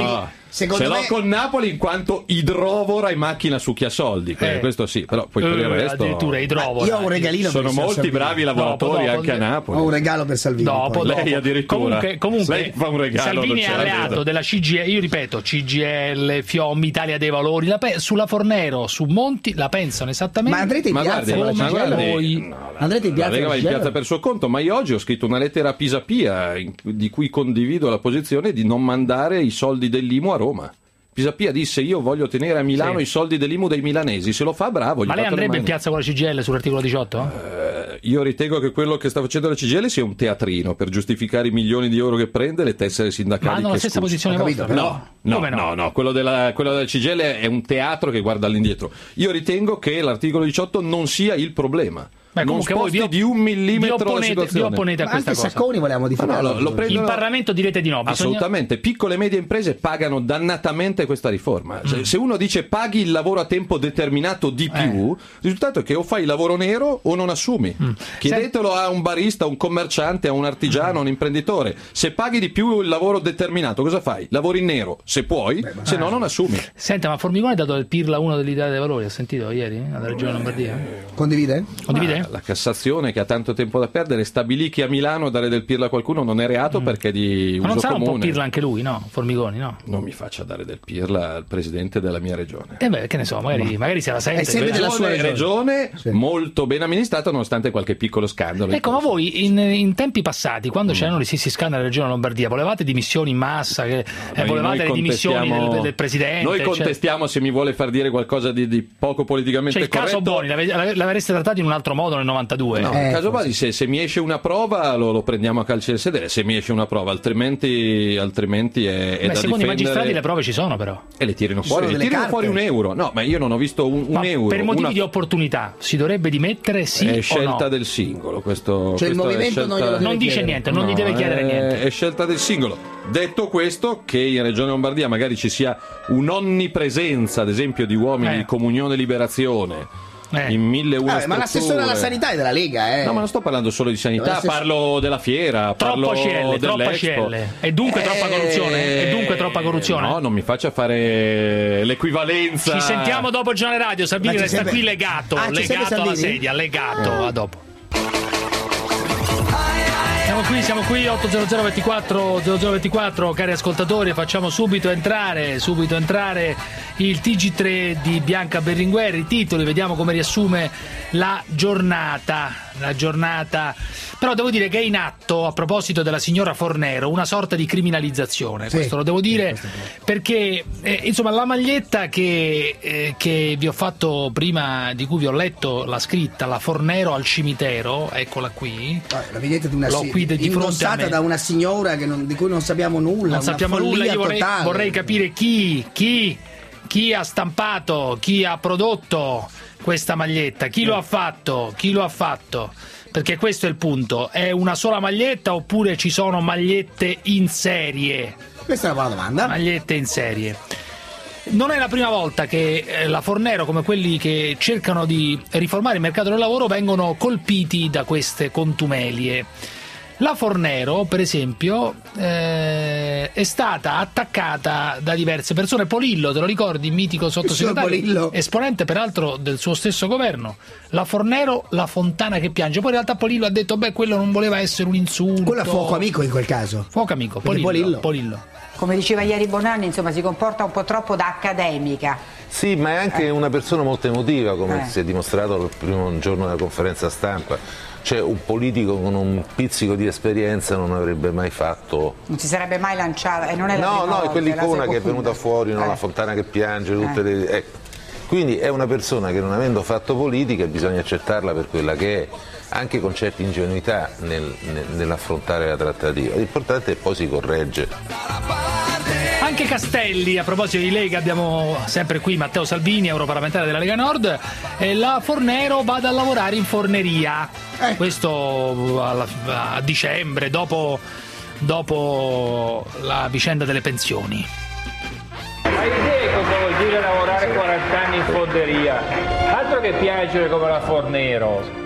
Speaker 4: Secondo
Speaker 11: Ce l'ho
Speaker 4: me-
Speaker 11: con Napoli in quanto idrovora e macchina succhiasoldi, eh. questo sì, però poi per il
Speaker 3: Eh,
Speaker 11: resto
Speaker 3: addirittura idrovora.
Speaker 4: Io ho un regalino
Speaker 11: sono
Speaker 4: per il
Speaker 11: molti
Speaker 4: Salvini.
Speaker 11: bravi lavoratori
Speaker 3: Dopo, dopo,
Speaker 11: anche a Napoli.
Speaker 4: Ho un regalo per Salvini.
Speaker 3: Dopo,
Speaker 4: poi.
Speaker 3: dopo.
Speaker 11: Lei addirittura.
Speaker 3: Comunque, comunque
Speaker 11: Lei fa un regalo,
Speaker 3: Salvini
Speaker 11: non
Speaker 3: è
Speaker 11: ce la
Speaker 3: alleato
Speaker 11: vedo.
Speaker 3: della C G I L, io ripeto, C G I L, Fiommi, Italia dei Valori, la pe- sulla Fornero, su Monti la pensano esattamente.
Speaker 4: Ma andrete in
Speaker 11: Ma
Speaker 4: piazza
Speaker 11: guardi,
Speaker 4: con la
Speaker 11: ma
Speaker 4: C G I L?
Speaker 11: guardi,
Speaker 3: voi.
Speaker 11: no,
Speaker 4: Andrete in
Speaker 11: la
Speaker 4: piazza
Speaker 11: Lega
Speaker 4: con
Speaker 11: va
Speaker 4: la
Speaker 11: in
Speaker 4: C G I L?
Speaker 11: piazza per suo conto, ma io oggi ho scritto una lettera a Pisapia in- di cui condivido la posizione di non mandare i soldi dell'I M U a Roma. Pisapia disse: io voglio tenere a Milano
Speaker 3: Sì.
Speaker 11: i soldi dell'I M U dei milanesi, se lo fa bravo. gli
Speaker 3: Ma lei
Speaker 11: fate le
Speaker 3: andrebbe in
Speaker 11: mani.
Speaker 3: piazza con la C G I L sull'articolo diciotto?
Speaker 11: Eh, io ritengo che quello che sta facendo la C G I L sia un teatrino per giustificare i milioni di euro che prende, le tessere sindacali.
Speaker 3: Ma hanno la
Speaker 11: che
Speaker 3: stessa
Speaker 11: scusi.
Speaker 3: posizione
Speaker 4: Ho capito,
Speaker 3: vostra?
Speaker 4: però.
Speaker 11: No, no,
Speaker 3: Come
Speaker 11: no, no, quello della, quello della C G I L è un teatro che guarda all'indietro. Io ritengo che l'articolo diciotto non sia il problema.
Speaker 3: Beh,
Speaker 11: non
Speaker 3: comunque voi
Speaker 11: sposti
Speaker 3: vi-
Speaker 11: di un millimetro
Speaker 3: vi
Speaker 11: la
Speaker 3: opponete, vi
Speaker 11: situazione.
Speaker 3: opponete a
Speaker 4: Ma
Speaker 3: questa
Speaker 4: anche
Speaker 3: cosa.
Speaker 4: Sacconi voleva modificare.
Speaker 11: No, no, lo prendo-
Speaker 3: In Parlamento direte di no, bisogna...
Speaker 11: Assolutamente, piccole e medie imprese pagano dannatamente questa riforma. Se, se uno dice paghi il lavoro a tempo determinato di più, il risultato è che o fai il lavoro nero o non assumi. Chiedetelo a un barista, a un commerciante, a un artigiano, a un imprenditore. Se paghi di più il lavoro determinato, cosa fai? Lavori in nero, se puoi, se no non assumi.
Speaker 3: Senta, ma Formigoni ha dato il Pirla uno dell'Italia dei Valori, ha sentito ieri? Alla Regione Lombardia?
Speaker 4: Condivide?
Speaker 3: Condivide?
Speaker 11: Ma la Cassazione, che ha tanto tempo da perdere, stabilì che a Milano dare del pirla a qualcuno non è reato perché è di
Speaker 3: Ma non
Speaker 11: uso
Speaker 3: sarà un po'
Speaker 11: comune.
Speaker 3: Pirla anche lui, no? Formigoni, no?
Speaker 11: Non mi faccia dare del pirla al presidente della mia regione.
Speaker 3: E beh, che ne so, magari, magari se la sente.
Speaker 4: È sempre della sua
Speaker 11: regione,
Speaker 4: regione. Sì.
Speaker 11: molto ben amministrata nonostante qualche piccolo scandalo.
Speaker 3: Ecco, ma voi in, in tempi passati, quando c'erano gli stessi scandali nella Regione Lombardia, volevate dimissioni in massa, che, eh,
Speaker 11: Noi-
Speaker 3: volevate
Speaker 11: noi
Speaker 3: le dimissioni
Speaker 11: contestiamo-
Speaker 3: del, del presidente?
Speaker 11: Noi
Speaker 3: cioè-
Speaker 11: contestiamo se mi vuole far dire qualcosa di, di poco politicamente
Speaker 3: Cioè, il
Speaker 11: corretto.
Speaker 3: caso Boni l'ave- l'ave- l'avreste trattato in un altro modo nel novantadue?
Speaker 11: No,
Speaker 4: Eh,
Speaker 11: in caso
Speaker 4: forse.
Speaker 11: Basi, se, se mi esce una prova lo, lo prendiamo a calci del sedere, se mi esce una prova, altrimenti, altrimenti è, è
Speaker 3: Beh,
Speaker 11: da
Speaker 3: secondo i
Speaker 11: difendere.
Speaker 3: magistrati le prove ci sono, però.
Speaker 11: E le tirino
Speaker 4: Ci
Speaker 11: fuori,
Speaker 4: sono
Speaker 11: le
Speaker 4: delle
Speaker 11: tirino
Speaker 4: carte.
Speaker 11: fuori un euro. No, ma io non ho visto un, un
Speaker 3: Ma
Speaker 11: euro.
Speaker 3: per motivi
Speaker 11: una-
Speaker 3: di opportunità si dovrebbe dimettere, sì
Speaker 11: è
Speaker 3: o
Speaker 11: scelta
Speaker 3: no?
Speaker 11: del singolo. Questo,
Speaker 4: Cioè il
Speaker 11: questa è
Speaker 4: movimento non
Speaker 11: scelta-
Speaker 4: glielo deve
Speaker 3: Non dice
Speaker 4: chiedere.
Speaker 3: niente, non gli
Speaker 11: No,
Speaker 3: deve chiedere
Speaker 11: è-
Speaker 3: niente.
Speaker 11: È scelta del singolo. Detto questo, che in Regione Lombardia magari ci sia un'onnipresenza, ad esempio, di uomini
Speaker 3: Eh.
Speaker 11: di Comunione e Liberazione.
Speaker 3: Eh.
Speaker 11: In mille e una
Speaker 4: Vabbè, ma l'assessore alla
Speaker 11: strutture.
Speaker 4: sanità è della Lega, eh.
Speaker 11: No, ma non sto parlando solo di sanità,
Speaker 4: L'assessore-
Speaker 11: parlo della fiera, parlo
Speaker 3: Troppo C L, troppa C
Speaker 11: dell'Expo.
Speaker 3: L. E dunque troppa
Speaker 11: Eh,
Speaker 3: corruzione? E dunque troppa corruzione?
Speaker 11: No, non mi faccia fare l'equivalenza.
Speaker 3: Ci sentiamo dopo il giornale radio. Salvini
Speaker 4: Ma ci
Speaker 3: resta
Speaker 4: serve-
Speaker 3: qui legato,
Speaker 4: Ah, ci serve
Speaker 3: legato alla
Speaker 4: Salvini?
Speaker 3: sedia, legato. A dopo. Siamo qui, siamo qui, otto zero zero ventiquattro zero zero ventiquattro, cari ascoltatori, facciamo subito entrare, subito entrare il T G tre di Bianca Berlinguer, i titoli, vediamo come riassume la giornata, la giornata. Però devo dire che è in atto, a proposito della signora Fornero, una sorta di criminalizzazione,
Speaker 4: Sì,
Speaker 3: questo lo devo dire,
Speaker 4: sì, questo è vero.
Speaker 3: perché eh, insomma la maglietta che, eh, che vi ho fatto prima, di cui vi ho letto la scritta, la Fornero al cimitero, eccola qui.
Speaker 4: Ah, la vedete di una
Speaker 3: L'ho
Speaker 4: si-
Speaker 3: qui di fronte a
Speaker 4: indossata
Speaker 3: me.
Speaker 4: da una signora che non- di cui non sappiamo nulla.
Speaker 3: Non
Speaker 4: una
Speaker 3: sappiamo nulla,
Speaker 4: follia
Speaker 3: io vorrei,
Speaker 4: totale.
Speaker 3: vorrei capire chi, chi, chi ha stampato, chi ha prodotto questa maglietta, chi lo ha fatto, chi lo ha fatto, perché questo è il punto, è una sola maglietta oppure ci sono magliette in serie?
Speaker 4: Questa è una buona domanda.
Speaker 3: Magliette in serie. Non è la prima volta che eh, la Fornero, come quelli che cercano di riformare il mercato del lavoro, vengono colpiti da queste contumelie. La Fornero, per esempio, eh, è stata attaccata da diverse persone. Polillo, te lo ricordi, mitico sottosegretario,
Speaker 4: Polillo.
Speaker 3: esponente peraltro del suo stesso governo. La Fornero, la fontana che piange. Poi in realtà Polillo ha detto, beh, quello non voleva essere un insulto.
Speaker 4: Quello è fuoco amico in quel caso.
Speaker 3: Fuoco amico,
Speaker 4: Perché
Speaker 3: Polillo.
Speaker 4: Polillo.
Speaker 3: Polillo.
Speaker 13: Come diceva ieri Bonanni, insomma, si comporta un po' troppo da accademica.
Speaker 14: Sì, ma è anche una persona molto emotiva, come
Speaker 13: Eh.
Speaker 14: si è dimostrato il primo giorno della conferenza stampa. Cioè, un politico con un pizzico di esperienza non avrebbe mai fatto.
Speaker 13: Non si sarebbe mai lanciata e non è la
Speaker 14: No,
Speaker 13: prima
Speaker 14: no, è
Speaker 13: volta,
Speaker 14: quell'icona
Speaker 13: la
Speaker 14: che è
Speaker 13: seconda.
Speaker 14: venuta fuori, no?
Speaker 13: Eh.
Speaker 14: La fontana che piange, tutte
Speaker 13: Eh.
Speaker 14: le. Ecco. Quindi è una persona che, non avendo fatto politica, bisogna accettarla per quella che è, anche con certe ingenuità nel- nel- nell'affrontare la trattativa. L'importante è poi si corregge.
Speaker 3: Anche Castelli, a proposito di Lega, abbiamo sempre qui Matteo Salvini, europarlamentare della Lega Nord, e la Fornero vada a lavorare in forneria. Questo alla- a dicembre, dopo, dopo la vicenda delle pensioni.
Speaker 15: Hai idea cosa vuol dire lavorare quaranta anni in fonderia? Altro che piangere come la Fornero.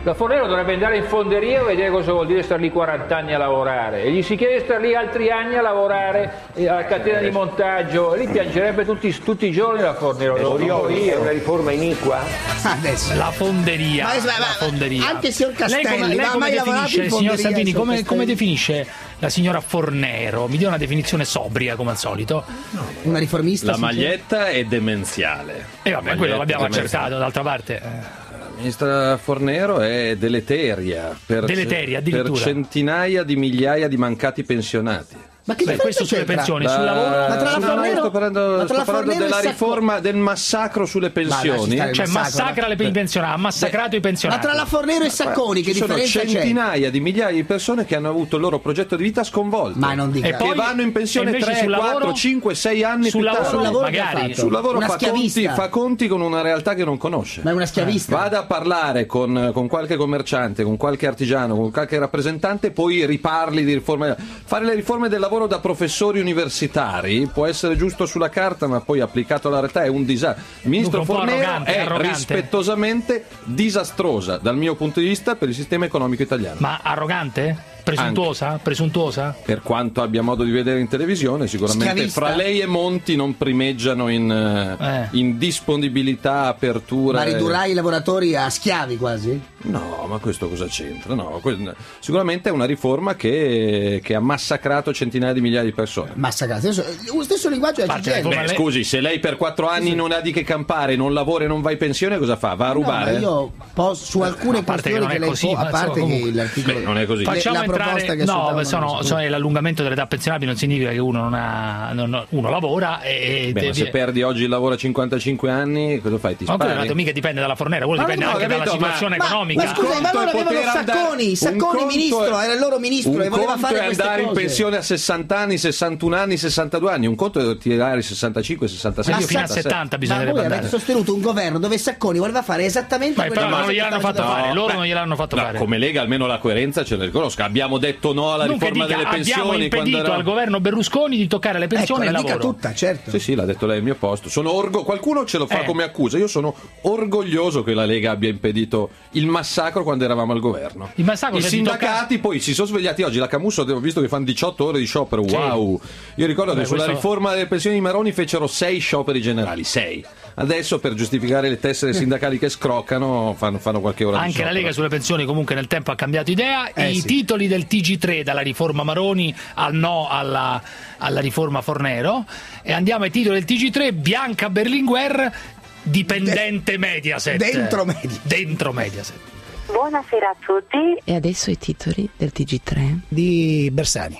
Speaker 15: La Fornero dovrebbe andare in fonderia e vedere cosa vuol dire star lì quaranta anni a lavorare, e gli si chiede di star lì altri anni a lavorare alla catena di montaggio, e lì piangerebbe tutti, tutti i giorni la Fornero. Lo dico io.
Speaker 1: È una riforma iniqua?
Speaker 4: Adesso.
Speaker 3: La fonderia,
Speaker 4: Ma- ma-
Speaker 3: la fonderia.
Speaker 4: anche signor Castelli,
Speaker 3: lei come, lei
Speaker 4: ma ha
Speaker 3: come
Speaker 4: mai lavorato
Speaker 3: definisce,
Speaker 4: in
Speaker 3: signor
Speaker 4: fonderia,
Speaker 3: Salvini,
Speaker 4: signor
Speaker 3: come,
Speaker 4: Castelli?
Speaker 3: come definisce la signora Fornero? Mi dia una definizione sobria come al solito.
Speaker 4: Una riformista?
Speaker 11: La
Speaker 4: sì,
Speaker 11: maglietta è demenziale.
Speaker 3: E vabbè,
Speaker 11: Maglietta
Speaker 3: quello l'abbiamo
Speaker 11: demenziale.
Speaker 3: accertato, d'altra parte. eh.
Speaker 11: La ministra Fornero è deleteria per,
Speaker 3: Deleteria,
Speaker 11: per
Speaker 3: addirittura.
Speaker 11: centinaia di migliaia di mancati pensionati.
Speaker 4: Ma che
Speaker 3: Beh, questo sulle
Speaker 4: c'entra?
Speaker 3: pensioni,
Speaker 11: Da-
Speaker 3: sul lavoro.
Speaker 4: Ma tra la
Speaker 11: no, no,
Speaker 4: Fornero-
Speaker 11: sto parlando,
Speaker 4: ma tra
Speaker 11: sto
Speaker 4: la
Speaker 11: parlando
Speaker 4: Fornero
Speaker 11: della
Speaker 4: e Sacco-
Speaker 11: riforma del massacro sulle pensioni.
Speaker 4: lasci stare.
Speaker 3: Cioè
Speaker 4: massacro,
Speaker 3: massacra le pensionati, ha massacrato i
Speaker 4: Ma
Speaker 3: pensionati.
Speaker 4: tra la Fornero e Sacconi che
Speaker 11: Ci sono
Speaker 4: differenza c'è?
Speaker 11: centinaia di migliaia di persone che hanno avuto il loro progetto di vita sconvolto.
Speaker 4: Ma non dica.
Speaker 3: E poi-
Speaker 11: che vanno in pensione
Speaker 3: e invece
Speaker 11: tre,
Speaker 3: sul lavoro-
Speaker 11: quattro, cinque, sei anni
Speaker 3: sul
Speaker 11: più tardi.
Speaker 3: lavoro,
Speaker 4: Sul lavoro che ha
Speaker 3: magari
Speaker 4: fatto?
Speaker 11: Sul lavoro
Speaker 4: Una
Speaker 11: fa conti,
Speaker 4: schiavista.
Speaker 11: fa conti con una realtà che non conosce.
Speaker 4: Ma è una schiavista.
Speaker 11: Vada a parlare con, con qualche commerciante, con qualche artigiano, con qualche rappresentante, poi riparli di riforme. Fare le riforme del lavoro da professori universitari può essere giusto sulla carta, ma poi applicato alla realtà è un disastro. Il ministro
Speaker 3: Dunque, un po'
Speaker 11: Fornero
Speaker 3: arrogante,
Speaker 11: è
Speaker 3: arrogante.
Speaker 11: rispettosamente disastrosa dal mio punto di vista per il sistema economico italiano.
Speaker 3: Ma arrogante? Presuntuosa? Presuntuosa?
Speaker 11: Per quanto abbia modo di vedere in televisione, sicuramente
Speaker 4: Schiavista?
Speaker 11: fra lei e Monti non primeggiano in, eh,
Speaker 3: Eh.
Speaker 11: in disponibilità, apertura.
Speaker 4: Ma
Speaker 11: e-
Speaker 4: ridurrai i lavoratori a schiavi quasi?
Speaker 11: No, ma questo cosa c'entra? No, que- sicuramente è una riforma che, che ha massacrato centinaia di migliaia di persone.
Speaker 4: Massacrati. Adesso, lo stesso linguaggio è
Speaker 3: Parte,
Speaker 4: C G I L.
Speaker 3: come
Speaker 11: Beh,
Speaker 3: lei-
Speaker 11: scusi, se lei per quattro anni non ha di che campare, non lavora e non va in pensione, cosa fa? Va a
Speaker 4: No, ma
Speaker 11: rubare?
Speaker 4: io posso, su alcune
Speaker 3: a parte che
Speaker 4: questioni
Speaker 3: non
Speaker 4: che,
Speaker 3: è
Speaker 4: lei
Speaker 3: così,
Speaker 4: può,
Speaker 3: ma
Speaker 4: a parte
Speaker 3: insomma,
Speaker 4: che
Speaker 3: comunque-
Speaker 4: l'articolo
Speaker 11: Beh, non è così.
Speaker 4: le-
Speaker 3: Facciamo
Speaker 4: la proposta
Speaker 3: entrare.
Speaker 4: che
Speaker 3: No,
Speaker 4: ascoltavano
Speaker 3: beh, sono,
Speaker 4: non-
Speaker 3: sono- l'allungamento dell'età pensionabile non significa che uno non ha. non- uno lavora e.
Speaker 11: Beh, ma
Speaker 3: e-
Speaker 11: se perdi oggi il lavoro a cinquantacinque anni, cosa fai? Ti
Speaker 3: Ma quello
Speaker 11: spari?
Speaker 3: mica dipende dalla Fornera, quello
Speaker 11: Ma
Speaker 3: dipende
Speaker 11: no,
Speaker 3: anche
Speaker 11: capito,
Speaker 3: dalla situazione
Speaker 11: ma-
Speaker 3: economica.
Speaker 4: Ma scusa, ma
Speaker 11: conto
Speaker 4: loro
Speaker 11: è
Speaker 4: avevano
Speaker 11: poter andare-
Speaker 4: Sacconi,
Speaker 11: un
Speaker 4: Sacconi
Speaker 11: conto
Speaker 4: ministro,
Speaker 11: è-
Speaker 4: era il loro ministro
Speaker 11: un
Speaker 4: e voleva
Speaker 11: conto
Speaker 4: fare
Speaker 11: è
Speaker 4: queste
Speaker 11: andare in
Speaker 4: cose.
Speaker 11: pensione a sessanta anni, sessantuno anni, sessantadue anni, un conto è tirare sessantacinque, sessantasei,
Speaker 3: Ma fino a
Speaker 11: sessantasette.
Speaker 3: settanta
Speaker 4: Ma
Speaker 3: bisognerebbe
Speaker 4: voi avete
Speaker 3: andare.
Speaker 4: sostenuto un governo dove Sacconi voleva fare esattamente
Speaker 3: Ma
Speaker 4: quelle
Speaker 3: però
Speaker 4: cose
Speaker 3: non
Speaker 4: che
Speaker 3: gliel'hanno
Speaker 4: stavano
Speaker 3: fatto
Speaker 4: facendo.
Speaker 3: fare, loro
Speaker 11: beh,
Speaker 3: non gliel'hanno fatto
Speaker 11: no,
Speaker 3: fare.
Speaker 11: come Lega almeno la coerenza ce ne riconosco. Abbiamo detto no alla
Speaker 3: Dunque
Speaker 11: riforma
Speaker 3: dica,
Speaker 11: delle pensioni
Speaker 3: abbiamo impedito
Speaker 11: quando era...
Speaker 3: al governo Berlusconi di toccare le pensioni
Speaker 4: Ecco,
Speaker 3: e
Speaker 4: la
Speaker 3: il
Speaker 4: dica
Speaker 3: lavoro.
Speaker 4: tutta, certo.
Speaker 11: Sì, sì, l'ha detto lei al mio posto. Sono orgo... Qualcuno ce lo fa
Speaker 3: Eh.
Speaker 11: come accusa. Io sono orgoglioso che la Lega abbia impedito il massacro quando eravamo al governo.
Speaker 3: Il massacro
Speaker 11: I
Speaker 3: se ti
Speaker 11: sindacati poi si sono svegliati oggi. La Camusso, ho visto che fanno diciotto ore di sciopero.
Speaker 3: Sì.
Speaker 11: Wow! Io ricordo
Speaker 3: Beh,
Speaker 11: che sulla
Speaker 3: questo-
Speaker 11: riforma delle pensioni di Maroni fecero sei scioperi generali. Sei. Adesso, per giustificare le tessere sindacali che scroccano, fanno, fanno qualche ora di
Speaker 3: Anche la
Speaker 11: sciopero.
Speaker 3: Lega sulle pensioni comunque nel tempo ha cambiato idea.
Speaker 11: Eh,
Speaker 3: I
Speaker 11: sì.
Speaker 3: titoli del T G tre, dalla riforma Maroni al no alla, alla riforma Fornero. E andiamo ai titoli del T G tre. Bianca Berlinguer, dipendente Mediaset.
Speaker 4: Dentro Mediaset.
Speaker 3: Dentro Mediaset.
Speaker 16: Buonasera a tutti. E adesso i titoli del T G tre
Speaker 4: di Bersani.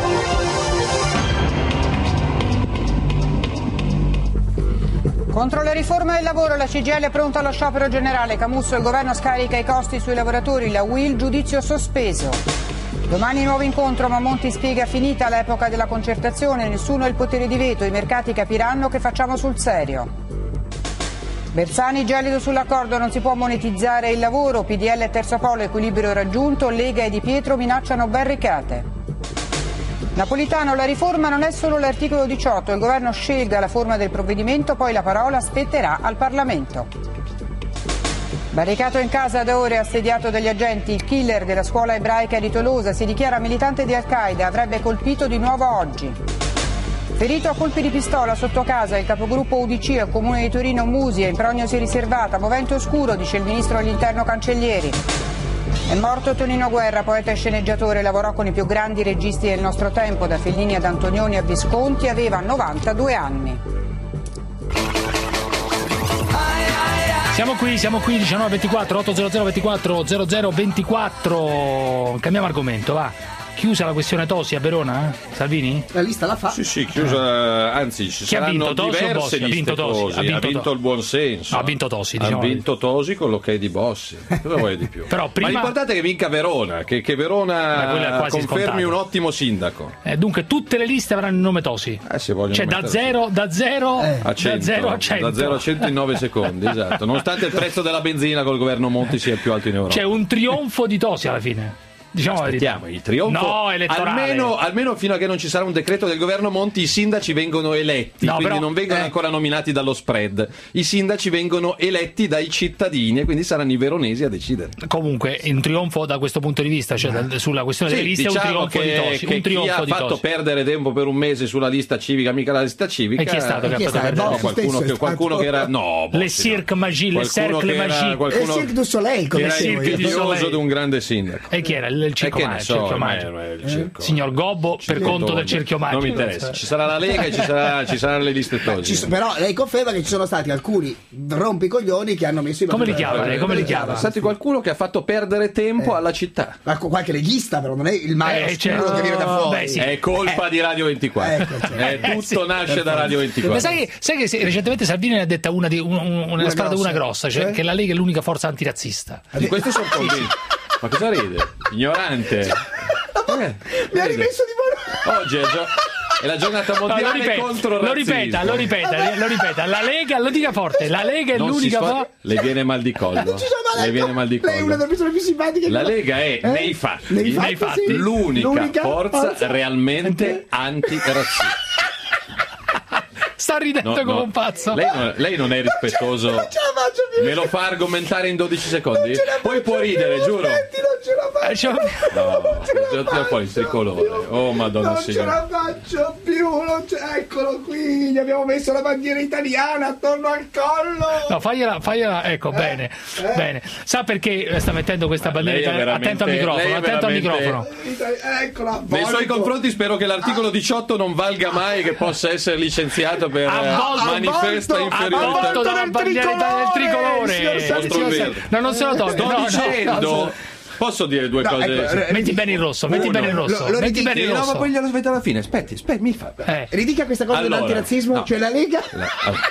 Speaker 13: Contro la riforma del lavoro la C G I L è pronta allo sciopero generale. Camusso, il governo scarica i costi sui lavoratori, la U I L giudizio sospeso. Domani nuovo incontro, ma Monti spiega finita l'epoca della concertazione, nessuno ha il potere di veto, i mercati capiranno che facciamo sul serio. Bersani gelido sull'accordo, non si può monetizzare il lavoro, P D L e Terzo Polo, equilibrio raggiunto, Lega e Di Pietro minacciano barricate. Napolitano, la riforma non è solo l'articolo diciotto, il governo scelga la forma del provvedimento, poi la parola spetterà al Parlamento. Barricato in casa da ore, assediato dagli agenti, il killer della scuola ebraica di Tolosa si dichiara militante di Al-Qaeda, avrebbe colpito di nuovo oggi. Ferito a colpi di pistola sotto casa il capogruppo U D C al comune di Torino Musia, in prognosi riservata, movente oscuro, dice il ministro dell'interno Cancellieri. È morto Tonino Guerra, poeta e sceneggiatore, lavorò con i più grandi registi del nostro tempo, da Fellini ad Antonioni a Visconti, aveva novantadue anni.
Speaker 3: Siamo qui, siamo qui, diciannove ventiquattro ottocento ventiquattro zero zero ventiquattro. Cambiamo argomento, va. Chiusa la questione Tosi a Verona? eh? Salvini?
Speaker 4: La lista la fa.
Speaker 11: Sì, sì, chiusa, anzi ci
Speaker 3: Chi ha
Speaker 11: saranno
Speaker 3: vinto, Tosi o
Speaker 11: diverse
Speaker 3: Bossi? Ha
Speaker 11: liste
Speaker 3: vinto Tosi,
Speaker 11: Tosi.
Speaker 3: ha vinto
Speaker 11: ha vinto
Speaker 3: To-
Speaker 11: il buon senso.
Speaker 3: Ha vinto Tosi,
Speaker 11: Ha
Speaker 3: diciamo.
Speaker 11: vinto Tosi con l'ok di Bossi. Cosa vuoi di più?
Speaker 3: Però prima-
Speaker 11: Ma l'importante è che vinca Verona, che, che
Speaker 3: Beh, quello è
Speaker 11: Verona
Speaker 3: quasi
Speaker 11: confermi
Speaker 3: scontato.
Speaker 11: un ottimo sindaco.
Speaker 3: Eh, dunque tutte le liste avranno il nome Tosi.
Speaker 11: Eh, se vogliono
Speaker 3: Cioè da
Speaker 11: mettersi.
Speaker 3: zero, da zero,
Speaker 11: A
Speaker 3: da
Speaker 11: cento,
Speaker 3: zero a cento.
Speaker 11: da zero a cento in nove secondi, esatto. Nonostante il prezzo della benzina col governo Monti sia il più alto in Europa.
Speaker 3: C'è un trionfo di Tosi alla fine. Diciamo
Speaker 11: aspettiamo il trionfo.
Speaker 3: No, elettorale.
Speaker 11: Almeno, almeno fino a che non ci sarà un decreto del governo Monti, i sindaci vengono eletti,
Speaker 3: No,
Speaker 11: quindi
Speaker 3: però-
Speaker 11: non vengono
Speaker 3: eh.
Speaker 11: ancora nominati dallo spread. I sindaci vengono eletti dai cittadini e quindi saranno i veronesi a decidere.
Speaker 3: Comunque, un trionfo da questo punto di vista, cioè da- sulla questione
Speaker 11: Sì,
Speaker 3: delle liste,
Speaker 11: diciamo
Speaker 3: è un trionfo
Speaker 11: che,
Speaker 3: di Tosi.
Speaker 11: che
Speaker 3: Un trionfo
Speaker 11: chi ha
Speaker 3: di
Speaker 11: fatto
Speaker 3: Tosi.
Speaker 11: perdere tempo per un mese sulla lista civica, mica la lista civica.
Speaker 3: E chi è stato che ha
Speaker 11: Chi è
Speaker 3: fatto
Speaker 11: stato?
Speaker 3: perdere
Speaker 11: No,
Speaker 3: tempo?
Speaker 11: qualcuno, che, qualcuno che era no,
Speaker 3: Le
Speaker 11: Bossi, no.
Speaker 3: Cirque Magie, le
Speaker 11: Qualcuno
Speaker 3: Cercle
Speaker 11: che era-
Speaker 3: Magie.
Speaker 11: qualcuno-
Speaker 4: E Cirque du Soleil, come
Speaker 11: era
Speaker 4: si chiama?
Speaker 11: invidioso di un grande sindaco.
Speaker 3: E chi era? Il, il Circo
Speaker 11: E che ne
Speaker 3: Maggio,
Speaker 11: so,
Speaker 3: il Circo
Speaker 11: ma
Speaker 3: Maggio.
Speaker 11: era il circo.
Speaker 3: Signor Gobbo, per conto del Cerchio Maggio.
Speaker 11: Non mi interessa, ci sarà la Lega e ci, sarà, ci saranno le liste
Speaker 4: Ci
Speaker 11: Tosi.
Speaker 4: so- però lei conferma che ci sono stati alcuni rompicoglioni che hanno messo i
Speaker 3: Come li
Speaker 4: bambini-
Speaker 3: chiama lei? Come li chiama?
Speaker 11: È stato qualcuno che ha fatto perdere tempo alla città.
Speaker 4: Ma co- qualche leghista, però non è il male
Speaker 3: Eh,
Speaker 4: oscuro
Speaker 3: certo.
Speaker 4: che viene da fuori.
Speaker 3: Beh, sì.
Speaker 11: È colpa
Speaker 4: Eh.
Speaker 11: di Radio ventiquattro.
Speaker 4: Ecco, certo.
Speaker 11: Eh, tutto
Speaker 3: Eh, sì.
Speaker 11: nasce da Radio
Speaker 3: Ma
Speaker 11: ventiquattro.
Speaker 3: sai che, sai che se- recentemente Salvini ne ha detta una di un, un, una, sparata
Speaker 4: grossa.
Speaker 3: una grossa, cioè
Speaker 4: Cioè?
Speaker 3: che la Lega è l'unica forza antirazzista.
Speaker 11: Di questo sono convinto. Ma cosa ride? Ignorante. Eh,
Speaker 4: Mi ha
Speaker 11: ride.
Speaker 4: rimesso di buono.
Speaker 11: Oggi è, gio- è la giornata
Speaker 3: No, lo,
Speaker 11: mondiale
Speaker 3: ripeta,
Speaker 11: contro il
Speaker 3: lo
Speaker 11: razzismo.
Speaker 3: ripeta, lo ripeta, lo ripeta. La Lega, lo dica forte, la Lega è
Speaker 11: Non si
Speaker 3: l'unica
Speaker 11: sfo-
Speaker 3: forza.
Speaker 11: Le viene mal di collo.
Speaker 4: Non ci sono mai
Speaker 11: Le
Speaker 4: detto.
Speaker 11: viene mal di
Speaker 4: Lei è una
Speaker 11: collo.
Speaker 4: delle persone più simpatiche.
Speaker 11: La
Speaker 4: che-
Speaker 11: Lega è,
Speaker 4: Eh?
Speaker 11: nei fatti,
Speaker 4: Nei fatti,
Speaker 3: nei fatti,
Speaker 4: sì.
Speaker 11: l'unica,
Speaker 4: L'unica
Speaker 11: forza,
Speaker 4: forza
Speaker 11: realmente antirazzista.
Speaker 3: Sta ridendo
Speaker 11: No,
Speaker 3: come
Speaker 11: no.
Speaker 3: un pazzo.
Speaker 11: Lei non, lei non è rispettoso.
Speaker 4: Non ce la faccio più.
Speaker 11: Me lo fa argomentare in dodici secondi?
Speaker 4: Non ce la
Speaker 11: Poi
Speaker 4: faccio
Speaker 11: può
Speaker 4: più,
Speaker 11: ridere, giuro.
Speaker 4: aspetti, non ce la faccio
Speaker 3: Eh, cioè-
Speaker 11: No,
Speaker 4: Non ce la
Speaker 11: tira fuori il
Speaker 4: faccio
Speaker 11: tricolore.
Speaker 4: più.
Speaker 11: Oh, Madonna
Speaker 4: Non ce
Speaker 11: signora.
Speaker 4: la faccio più, non ce- eccolo qui, gli abbiamo messo la bandiera italiana attorno al collo.
Speaker 3: No, fagliela, fagliela, ecco, bene,
Speaker 4: eh.
Speaker 3: bene. Sa perché sta mettendo questa
Speaker 11: Ma
Speaker 3: bandiera
Speaker 11: lei è
Speaker 3: italiana? Attento al
Speaker 11: veramente-
Speaker 3: microfono,
Speaker 11: lei è
Speaker 3: attento al
Speaker 11: veramente-
Speaker 3: microfono.
Speaker 4: Ita- Eccola,
Speaker 11: Nei suoi
Speaker 4: avvolto.
Speaker 11: confronti spero che l'articolo diciotto non valga mai e che possa essere licenziato per eh,
Speaker 3: Avvolto-
Speaker 11: manifesta
Speaker 4: avvolto-
Speaker 11: inferiorità.
Speaker 3: Avvolto dalla
Speaker 4: del
Speaker 3: bandiera italiana del
Speaker 4: tricolore, signor
Speaker 3: tricolore.
Speaker 4: Salvi,
Speaker 11: signor
Speaker 3: Signor
Speaker 11: Salvi.
Speaker 3: Salvi. No, non se lo toglie.
Speaker 11: Sto
Speaker 3: no, no,
Speaker 11: dicendo.
Speaker 3: no,
Speaker 11: Posso dire due
Speaker 4: No,
Speaker 11: cose?
Speaker 4: ecco, eh,
Speaker 3: Metti bene il rosso, metti
Speaker 11: Uno.
Speaker 3: bene il rosso.
Speaker 4: Lo- lo
Speaker 3: metti
Speaker 4: ridichi-
Speaker 3: bene il
Speaker 11: No, ma
Speaker 3: rosso.
Speaker 11: poi glielo svedo alla fine. Aspetti, aspetti, mi fa.
Speaker 3: Eh.
Speaker 4: Ridica questa cosa
Speaker 11: Allora,
Speaker 4: dell'antirazzismo,
Speaker 11: no.
Speaker 4: cioè la Lega.
Speaker 11: La-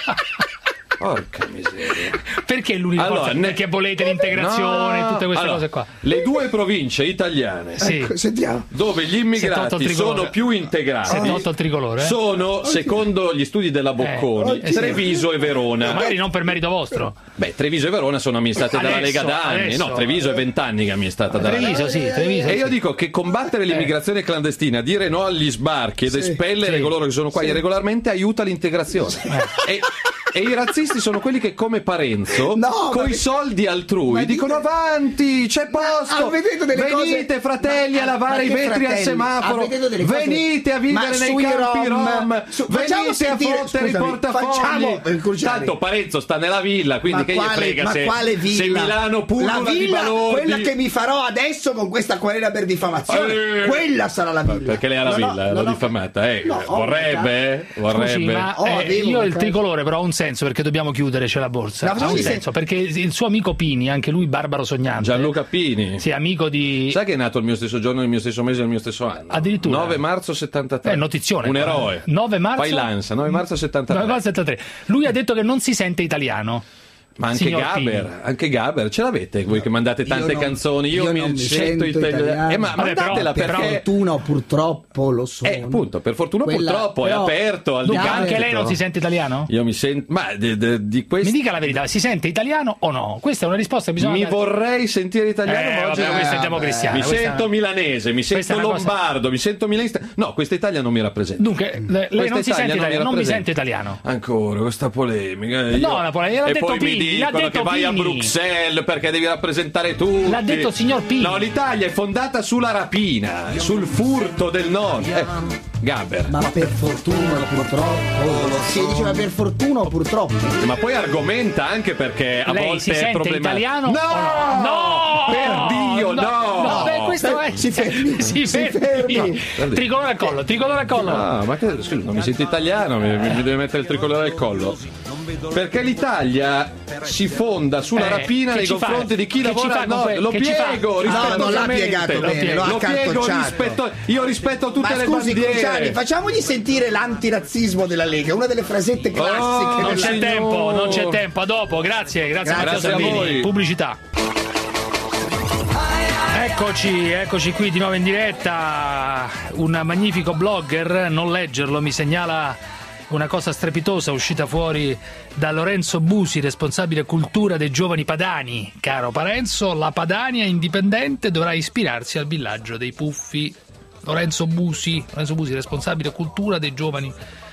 Speaker 11: Porca miseria.
Speaker 3: Perché è l'unica
Speaker 11: Allora,
Speaker 3: forza?
Speaker 11: ne-
Speaker 3: Perché volete l'integrazione,
Speaker 11: No.
Speaker 3: tutte queste
Speaker 11: Allora,
Speaker 3: cose qua.
Speaker 11: Le due province italiane
Speaker 3: Sì.
Speaker 4: Ecco, sentiamo.
Speaker 11: dove gli
Speaker 3: Si è tolto il
Speaker 11: immigrati
Speaker 3: tricolore.
Speaker 11: sono più
Speaker 3: Si è
Speaker 11: integrati
Speaker 3: tolto il tricolore, eh?
Speaker 11: sono, secondo gli studi della Bocconi,
Speaker 3: Eh, sì.
Speaker 11: Treviso e Verona.
Speaker 3: Magari non per merito vostro.
Speaker 11: Beh, Treviso e Verona sono amministrate dalla
Speaker 3: Adesso,
Speaker 11: Lega da anni.
Speaker 3: adesso.
Speaker 11: No, Treviso è vent'anni che è amministrata dalla Lega.
Speaker 3: Treviso, sì, Treviso.
Speaker 11: E io
Speaker 3: sì.
Speaker 11: dico che combattere l'immigrazione clandestina, dire no agli sbarchi ed
Speaker 4: Sì,
Speaker 11: espellere
Speaker 3: sì.
Speaker 11: coloro che sono qua irregolarmente aiuta l'integrazione. E, e i razzisti sono quelli che, come Parenzo,
Speaker 4: No,
Speaker 11: coi
Speaker 4: ma-
Speaker 11: soldi altrui
Speaker 4: ma
Speaker 11: dicono
Speaker 4: dite-
Speaker 11: avanti, c'è posto.
Speaker 4: avete detto delle
Speaker 11: Venite,
Speaker 4: cose-
Speaker 11: fratelli,
Speaker 4: ma-
Speaker 11: a lavare
Speaker 4: ma
Speaker 11: i
Speaker 4: che
Speaker 11: vetri al
Speaker 4: fratelli?
Speaker 11: semaforo.
Speaker 4: Avete detto delle cose-
Speaker 11: Venite a vivere
Speaker 4: Ma
Speaker 11: nei
Speaker 4: sui
Speaker 11: campi
Speaker 4: Rom,
Speaker 11: Rom.
Speaker 4: su- facciamo
Speaker 11: Venite a
Speaker 4: sentire-
Speaker 11: fottere i
Speaker 4: scusami,
Speaker 11: portafogli.
Speaker 4: facciamo- eh, Cruciani.
Speaker 11: Tanto Parenzo sta nella villa, quindi
Speaker 4: Ma
Speaker 11: che gli
Speaker 4: quale,
Speaker 11: frega
Speaker 4: ma
Speaker 11: se,
Speaker 4: quale villa?
Speaker 11: se Milano pullula
Speaker 4: la
Speaker 11: di
Speaker 4: villa,
Speaker 11: balordi.
Speaker 4: quella che mi farò adesso con questa querela per diffamazione.
Speaker 11: Eh.
Speaker 4: Quella sarà la villa.
Speaker 11: Perché lei ha la
Speaker 4: No, no,
Speaker 11: villa,
Speaker 4: no,
Speaker 11: l'ho
Speaker 4: no.
Speaker 11: diffamata. Eh,
Speaker 4: No, oh,
Speaker 11: vorrebbe, vorrebbe.
Speaker 3: Scusi, ma
Speaker 4: Oh,
Speaker 3: eh,
Speaker 4: avevo
Speaker 3: io
Speaker 4: una
Speaker 3: il
Speaker 4: cosa.
Speaker 3: tricolore però ha un senso perché dobbiamo chiudere, c'è la borsa.
Speaker 4: No,
Speaker 3: ha
Speaker 4: facciamo
Speaker 3: un
Speaker 4: di
Speaker 3: senso perché il suo amico Pini, anche lui barbaro sognante.
Speaker 11: Gianluca Pini.
Speaker 3: Sì, amico di.
Speaker 11: Sai che è nato il mio stesso giorno, il mio stesso mese, il mio stesso anno?
Speaker 3: Addirittura.
Speaker 11: nove marzo settantatré.
Speaker 3: Eh, notizione.
Speaker 11: Un eroe.
Speaker 3: nove marzo.
Speaker 11: Fai lanza, nove marzo settantatré.
Speaker 3: nove marzo settantatré. Lui ha detto che non si sente italiano.
Speaker 11: Ma anche
Speaker 3: Signor
Speaker 11: Gaber,
Speaker 3: Pini.
Speaker 11: anche Gaber, ce l'avete voi che mandate tante
Speaker 4: non-
Speaker 11: canzoni? Io,
Speaker 4: io
Speaker 11: mi
Speaker 4: non mi
Speaker 11: sento
Speaker 4: sento
Speaker 11: italiano.
Speaker 4: italiano.
Speaker 11: Eh, ma
Speaker 3: Vabbè, però-
Speaker 11: mandatela
Speaker 4: Per
Speaker 11: perché.
Speaker 4: fortuna o purtroppo lo sono.
Speaker 11: Eh, appunto, per fortuna o
Speaker 4: Quella-
Speaker 11: purtroppo
Speaker 4: però-
Speaker 11: è aperto al
Speaker 3: Dunque,
Speaker 11: dibattito.
Speaker 3: anche lei non si sente italiano?
Speaker 11: Io mi sento. Ma di, di, di
Speaker 3: Mi
Speaker 11: questi.
Speaker 3: dica la verità, si sente italiano o no? Questa è una risposta che bisogna
Speaker 11: Mi
Speaker 3: dare.
Speaker 11: vorrei sentire italiano,
Speaker 3: Eh,
Speaker 11: ma oggi
Speaker 3: vabbè, questa è
Speaker 11: eh,
Speaker 3: democristiana,
Speaker 11: mi
Speaker 3: questa-
Speaker 11: sento milanese, mi
Speaker 3: questa
Speaker 11: sento
Speaker 3: è una cosa-
Speaker 11: lombardo, mi sento milanista. No, questa Italia non mi rappresenta.
Speaker 3: Dunque, le- lei
Speaker 11: Questa
Speaker 3: non si
Speaker 11: Italia
Speaker 3: sente
Speaker 11: non mi
Speaker 3: italiano, non mi
Speaker 11: rappresenta.
Speaker 3: sente italiano.
Speaker 11: Ancora questa polemica. eh,
Speaker 3: No,
Speaker 11: io-
Speaker 3: la polemica, l'ha
Speaker 11: e
Speaker 3: detto
Speaker 11: poi
Speaker 3: Pini,
Speaker 11: mi
Speaker 3: l'ha
Speaker 11: dicono
Speaker 3: detto
Speaker 11: che vai a
Speaker 3: Pini.
Speaker 11: Bruxelles perché devi rappresentare tutti.
Speaker 3: L'ha detto il signor Pini.
Speaker 11: No, l'Italia è fondata sulla rapina, sul furto del nord. Eh, Gaber.
Speaker 4: Ma per fortuna o purtroppo. Si diceva per fortuna o purtroppo.
Speaker 11: Ma poi argomenta anche perché a
Speaker 3: Lei
Speaker 11: volte
Speaker 3: si
Speaker 11: è
Speaker 3: sente
Speaker 11: problematico.
Speaker 3: italiano?
Speaker 11: No!
Speaker 3: o no? No!
Speaker 11: Per Dio, no!
Speaker 3: No, beh, questo è.
Speaker 4: Si fermi,
Speaker 3: si
Speaker 4: si
Speaker 3: fermi.
Speaker 4: fermi.
Speaker 11: Guardi.
Speaker 3: Tricolore al collo, tricolore al collo.
Speaker 11: No, ma che, scusa, non mi sento italiano, mi, mi deve mettere il tricolore al collo. Perché l'Italia si fonda sulla
Speaker 3: Eh,
Speaker 11: rapina
Speaker 3: che
Speaker 11: nei
Speaker 3: ci
Speaker 11: confronti
Speaker 3: fa?
Speaker 11: di chi
Speaker 3: Che
Speaker 11: lavora
Speaker 3: ci fa
Speaker 11: al
Speaker 3: con
Speaker 11: nord.
Speaker 3: que-
Speaker 11: Lo
Speaker 3: che ci fa?
Speaker 11: piego
Speaker 3: No,
Speaker 11: rispettosamente.
Speaker 4: non l'ha piegato
Speaker 11: Lo
Speaker 4: bene,
Speaker 11: piego,
Speaker 4: lo ha
Speaker 11: lo piego
Speaker 4: accartocciato.
Speaker 11: rispetto, io rispetto tutte
Speaker 4: Ma
Speaker 11: le
Speaker 4: scusi,
Speaker 11: bandiere.
Speaker 4: Cruciani, facciamogli sentire l'antirazzismo della Lega, una delle frasette classiche.
Speaker 11: Oh,
Speaker 3: Non
Speaker 4: della-
Speaker 3: c'è
Speaker 11: signor.
Speaker 3: tempo, non c'è tempo. A dopo, grazie, grazie,
Speaker 4: Grazie
Speaker 3: Matteo
Speaker 11: a
Speaker 3: Salvini.
Speaker 11: voi.
Speaker 3: Pubblicità. Eccoci, eccoci qui di nuovo in diretta. Un magnifico blogger, non leggerlo, mi segnala una cosa strepitosa uscita fuori da Lorenzo Busi, responsabile cultura dei giovani padani. Caro Parenzo, la Padania indipendente dovrà ispirarsi al villaggio dei Puffi. Lorenzo Busi, Lorenzo Busi, responsabile cultura dei giovani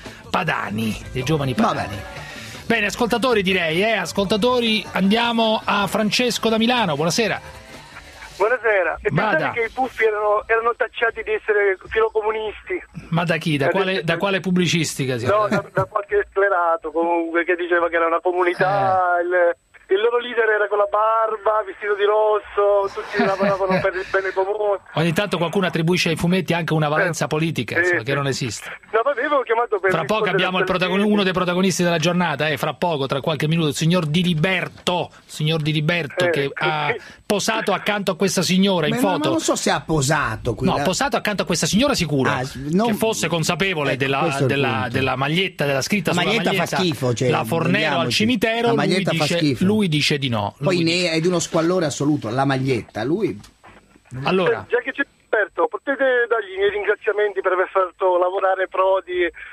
Speaker 3: padani, dei giovani padani. Bene, ascoltatori direi, eh, ascoltatori, andiamo a Francesco da Milano, buonasera.
Speaker 17: Buonasera, e
Speaker 3: Vada.
Speaker 17: pensate che i Puffi erano, erano tacciati di essere filocomunisti?
Speaker 3: Ma da chi? Da quale, da quale pubblicistica?
Speaker 17: No, da, da qualche sclerato comunque che diceva che era una comunità,
Speaker 3: Eh.
Speaker 17: il, il loro leader era con la barba, vestito di rosso, tutti lavoravano per il bene comune.
Speaker 3: Ogni tanto qualcuno attribuisce ai fumetti anche una valenza politica, insomma,
Speaker 17: sì,
Speaker 3: che non esiste.
Speaker 17: No, ma avevo chiamato per
Speaker 3: Fra poco
Speaker 17: rispondere
Speaker 3: abbiamo il
Speaker 17: a quel
Speaker 3: protagoni-
Speaker 17: video.
Speaker 3: uno dei protagonisti della giornata, eh, fra poco, tra qualche minuto, il signor Di Liberto, signor Di Liberto
Speaker 4: Eh,
Speaker 3: che ha posato accanto a questa signora in
Speaker 4: Ma, ma
Speaker 3: foto.
Speaker 4: non so se ha posato qui.
Speaker 3: No,
Speaker 4: la-
Speaker 3: posato accanto a questa signora sicuro,
Speaker 4: Ah, non-
Speaker 3: che fosse consapevole
Speaker 4: Ecco,
Speaker 3: della,
Speaker 4: questo è il
Speaker 3: della,
Speaker 4: punto.
Speaker 3: della maglietta, della scritta
Speaker 4: La
Speaker 3: sulla
Speaker 4: maglietta
Speaker 3: maglietta,
Speaker 4: fa schifo, cioè,
Speaker 3: la Fornero al
Speaker 4: intendiamoci.
Speaker 3: cimitero,
Speaker 4: La
Speaker 3: lui
Speaker 4: maglietta fa
Speaker 3: dice,
Speaker 4: schifo.
Speaker 3: lui dice di no.
Speaker 4: Poi
Speaker 3: Lui
Speaker 4: ne- è di uno squallore assoluto, la maglietta, lui...
Speaker 3: Allora,
Speaker 17: Eh, già che c'è esperto, potete dargli i miei ringraziamenti per aver fatto lavorare Prodi eh,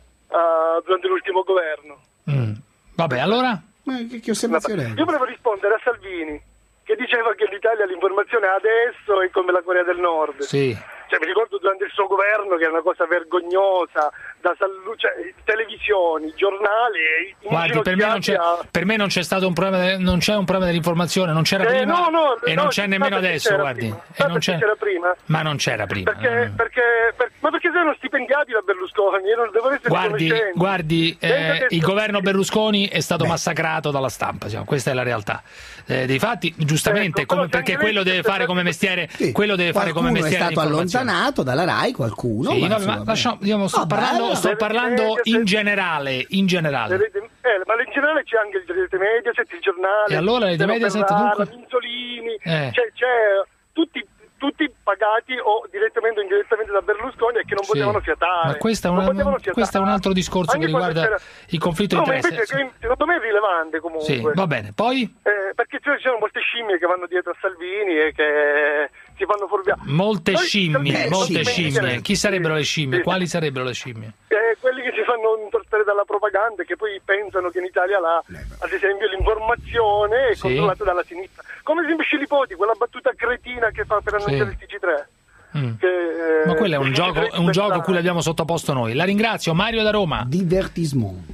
Speaker 17: durante l'ultimo governo.
Speaker 3: mm. vabbè, allora?
Speaker 4: Ma che, che osservazione è?
Speaker 17: Io volevo rispondere a Salvini, che diceva che l'Italia l'informazione adesso è come la Corea del Nord.
Speaker 3: Sì.
Speaker 17: Cioè, mi ricordo durante il suo governo che era una cosa vergognosa, da salu- cioè, televisioni, giornali, e
Speaker 3: Guardi, per me, non c'è,
Speaker 17: inginocchiati a-
Speaker 3: per me non c'è stato un problema, de- non c'è un problema dell'informazione, non c'era
Speaker 17: Eh,
Speaker 3: prima
Speaker 17: no, no,
Speaker 3: e
Speaker 17: no,
Speaker 3: non c'è nemmeno
Speaker 17: perché
Speaker 3: adesso,
Speaker 17: c'era
Speaker 3: guardi.
Speaker 17: prima.
Speaker 3: E
Speaker 17: Sa
Speaker 3: non
Speaker 17: perché
Speaker 3: c'è-
Speaker 17: c'era prima?
Speaker 3: Ma non c'era prima.
Speaker 17: Perché, perché, per- ma perché sei uno stipendiati da Berlusconi? Io non devo essere
Speaker 3: Guardi,
Speaker 17: riconoscente.
Speaker 3: guardi eh,
Speaker 17: Pensa che-
Speaker 3: il governo Berlusconi è stato massacrato dalla stampa, diciamo, questa è la realtà. Eh, dei fatti, giustamente,
Speaker 4: Ecco,
Speaker 3: come- perché quello deve fare come mestiere, quello deve fare come
Speaker 4: Qualcuno è
Speaker 3: mestiere
Speaker 4: stato
Speaker 3: l'informazione.
Speaker 4: allontanato dalla RAI, qualcuno.
Speaker 3: Sì,
Speaker 4: ma
Speaker 3: vabbè,
Speaker 4: insomma,
Speaker 3: ma lasciamo- diciamo, sto
Speaker 4: Vabbè,
Speaker 3: parlando,
Speaker 4: allora.
Speaker 3: sto parlando in generale, in generale.
Speaker 17: Le rete- eh, ma in generale c'è anche il rete Mediaset, il giornale.
Speaker 3: E allora rete
Speaker 17: Stefano
Speaker 3: Mediaset,
Speaker 17: Ferrara,
Speaker 3: dunque?
Speaker 17: Minzolini,
Speaker 3: Eh.
Speaker 17: c'è, c'è tutti, tutti pagati o direttamente o indirettamente da Berlusconi e che non
Speaker 3: Sì.
Speaker 17: potevano fiatare.
Speaker 3: Ma questo è,
Speaker 17: Non
Speaker 3: un,
Speaker 17: potevano fiatare.
Speaker 3: questo è un altro discorso
Speaker 17: Anche
Speaker 3: che
Speaker 17: quando
Speaker 3: riguarda
Speaker 17: c'era-
Speaker 3: il conflitto
Speaker 17: No,
Speaker 3: di
Speaker 17: ma
Speaker 3: interesse.
Speaker 17: invece che- secondo me è rilevante comunque.
Speaker 3: Sì, va bene. Poi?
Speaker 17: Eh, perché ci sono molte scimmie che vanno dietro a Salvini e che si fanno fuorviare.
Speaker 3: Molte
Speaker 17: Poi,
Speaker 3: scimmie,
Speaker 17: Salvini-
Speaker 3: molte
Speaker 17: Sì,
Speaker 3: scimmie. Chi sarebbero le scimmie?
Speaker 17: Sì.
Speaker 3: Quali sarebbero le scimmie?
Speaker 17: Eh, quelli che si fanno intortare dalla propaganda e che poi pensano che in Italia la, ad esempio l'informazione è
Speaker 3: Sì.
Speaker 17: controllata dalla sinistra, come ad esempio Scilipoti, quella battuta cretina che fa per annunciare il T G tre.
Speaker 3: Mm.
Speaker 17: Che, eh,
Speaker 3: Ma quello è un
Speaker 17: il
Speaker 3: gioco,
Speaker 17: T G tre
Speaker 3: è un gioco a cui
Speaker 17: questa-
Speaker 3: l'abbiamo sottoposto noi. La ringrazio, Mario da Roma.
Speaker 4: Divertissement.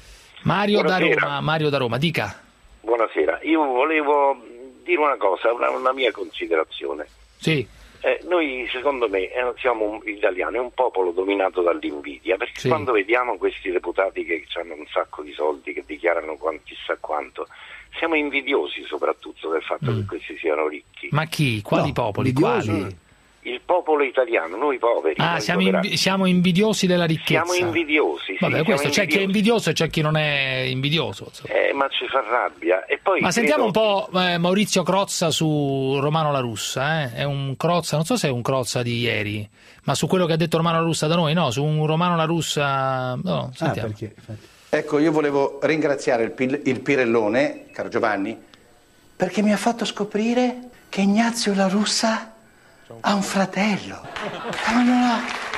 Speaker 3: Mario da
Speaker 10: Buonasera.
Speaker 3: Roma, Mario da Roma, dica.
Speaker 10: Buonasera, io volevo dire una cosa, una, una mia considerazione.
Speaker 3: Sì.
Speaker 10: Eh, noi secondo me eh, siamo un, italiani, è un popolo dominato dall'invidia, perché
Speaker 3: Sì.
Speaker 10: quando vediamo questi deputati che hanno un sacco di soldi, che dichiarano quan- chissà quanto, siamo invidiosi soprattutto del fatto
Speaker 3: Mm.
Speaker 10: che questi siano ricchi.
Speaker 3: Ma chi? Quali popoli?
Speaker 10: invidiosi.
Speaker 3: Quali?
Speaker 10: Il popolo italiano, noi poveri.
Speaker 3: Ah,
Speaker 10: noi
Speaker 3: siamo,
Speaker 10: poveracci.
Speaker 3: invi- siamo invidiosi della ricchezza.
Speaker 10: Siamo invidiosi, sì,
Speaker 3: Vabbè,
Speaker 10: siamo
Speaker 3: questo c'è chi è
Speaker 10: invidiosi.
Speaker 3: invidioso e c'è chi non è invidioso. insomma.
Speaker 10: Eh, ma ci fa rabbia. E poi
Speaker 3: Ma sentiamo un
Speaker 10: credo-
Speaker 3: po' eh, Maurizio Crozza su Romano La Russa, eh? È un Crozza, non so se è un Crozza di ieri, ma su quello che ha detto Romano La Russa da noi, no, su un Romano La Russa, no, sentiamo.
Speaker 18: Ecco, io volevo ringraziare il, Pil- il Pirellone, caro Giovanni, perché mi ha fatto scoprire che Ignazio La Russa ha un fratello. Ma non, lo-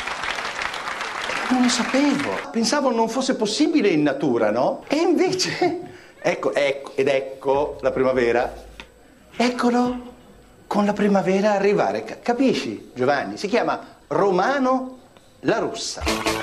Speaker 18: non lo sapevo. Pensavo non fosse possibile in natura, no? E invece, ecco, ecco, ed ecco la primavera. Eccolo con la primavera arrivare. Ca- capisci, Giovanni? Si chiama Romano La Russa.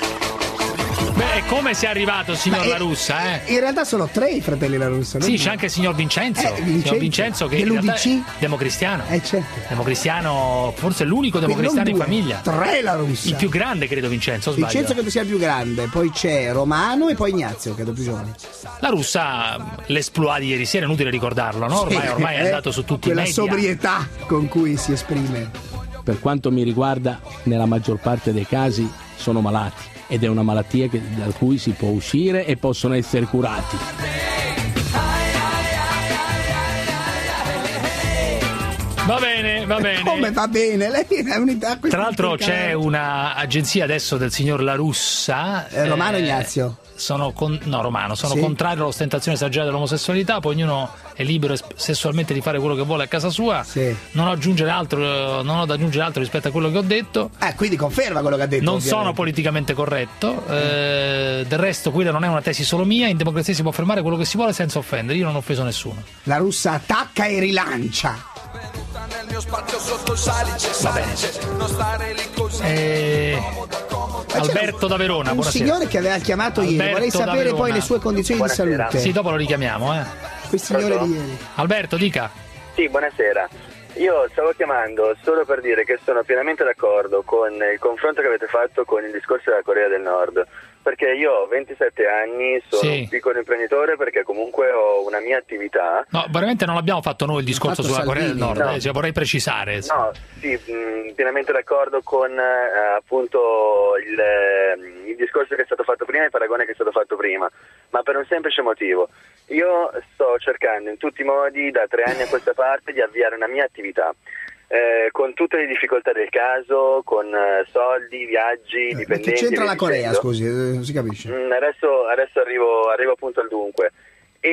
Speaker 3: Beh, e come sia arrivato il signor
Speaker 4: Ma, eh,
Speaker 3: La Russa, eh?
Speaker 4: In realtà sono tre i fratelli La Russa. non
Speaker 3: Sì,
Speaker 4: due.
Speaker 3: c'è anche il signor Vincenzo,
Speaker 4: Eh,
Speaker 3: il signor
Speaker 4: Vincenzo.
Speaker 3: Vincenzo che in
Speaker 4: Dell'U D C?
Speaker 3: realtà è democristiano.
Speaker 4: Eh, certo.
Speaker 3: Democristiano, forse l'unico
Speaker 4: Quindi
Speaker 3: democristiano in
Speaker 4: non due,
Speaker 3: famiglia.
Speaker 4: tre La Russa.
Speaker 3: Il più grande, credo, Vincenzo, o sbaglio?
Speaker 4: Vincenzo credo sia il più grande, poi c'è Romano e poi Ignazio, credo più giovane.
Speaker 3: La Russa, l'esploit di ieri sera, è inutile ricordarlo, no? Ormai,
Speaker 4: Sì,
Speaker 3: ormai è
Speaker 4: eh,
Speaker 3: andato su tutti i
Speaker 4: quella
Speaker 3: media.
Speaker 4: sobrietà con cui si esprime.
Speaker 12: Per quanto mi riguarda, nella maggior parte dei casi sono malati ed è una malattia che, da cui si può uscire e possono essere curati.
Speaker 3: Va bene, va bene.
Speaker 4: Come va bene? Lei è unità.
Speaker 3: Tra l'altro c'è un'agenzia adesso del signor La Russa.
Speaker 4: Eh, Romano Ignazio.
Speaker 3: sono con, no romano, sono
Speaker 4: Sì.
Speaker 3: contrario all'ostentazione esagerata dell'omosessualità, poi ognuno è libero es- sessualmente di fare quello che vuole a casa sua.
Speaker 4: Sì.
Speaker 3: Non ho, aggiungere altro, non ho da aggiungere altro rispetto a quello che ho detto.
Speaker 4: Eh, quindi conferma quello che ha detto.
Speaker 3: Non
Speaker 4: ovviamente.
Speaker 3: sono politicamente corretto, eh, del resto quella non è una tesi solo mia, in democrazia si può affermare quello che si vuole senza offendere, io non ho offeso nessuno.
Speaker 4: La russa attacca e rilancia.
Speaker 3: Va bene. Eh, Alberto da Verona,
Speaker 4: Un
Speaker 3: buonasera.
Speaker 4: signore che aveva chiamato ieri,
Speaker 3: Alberto
Speaker 4: vorrei
Speaker 3: da
Speaker 4: sapere
Speaker 3: Verona.
Speaker 4: poi le sue condizioni
Speaker 3: Buonasera.
Speaker 4: di salute.
Speaker 3: Sì, dopo lo richiamiamo, eh.
Speaker 4: Quel signore di ieri.
Speaker 3: Alberto, dica.
Speaker 19: Sì, buonasera. Io stavo chiamando solo per dire che sono pienamente d'accordo con il confronto che avete fatto con il discorso della Corea del Nord, perché io ho ventisette anni, sono
Speaker 3: Sì.
Speaker 19: un piccolo imprenditore perché comunque ho una mia attività.
Speaker 3: No, veramente non abbiamo fatto noi il discorso
Speaker 19: fatto
Speaker 3: sulla Corea del
Speaker 19: Salvini,
Speaker 3: Nord,
Speaker 19: no.
Speaker 3: eh, cioè, vorrei precisare.
Speaker 19: No, sì, mh, pienamente d'accordo con eh, appunto il, eh, il discorso che è stato fatto prima e il paragone che è stato fatto prima, ma per un semplice motivo. Io sto cercando in tutti i modi da tre anni a questa parte di avviare una mia attività. Eh, con tutte le difficoltà del caso, con eh, soldi, viaggi, dipendenti.
Speaker 4: Che c'entra
Speaker 19: e
Speaker 4: la
Speaker 19: via
Speaker 4: Corea,
Speaker 19: dicendo.
Speaker 4: scusi, eh, non si capisce.
Speaker 19: Mm, adesso adesso arrivo, arrivo appunto al dunque. E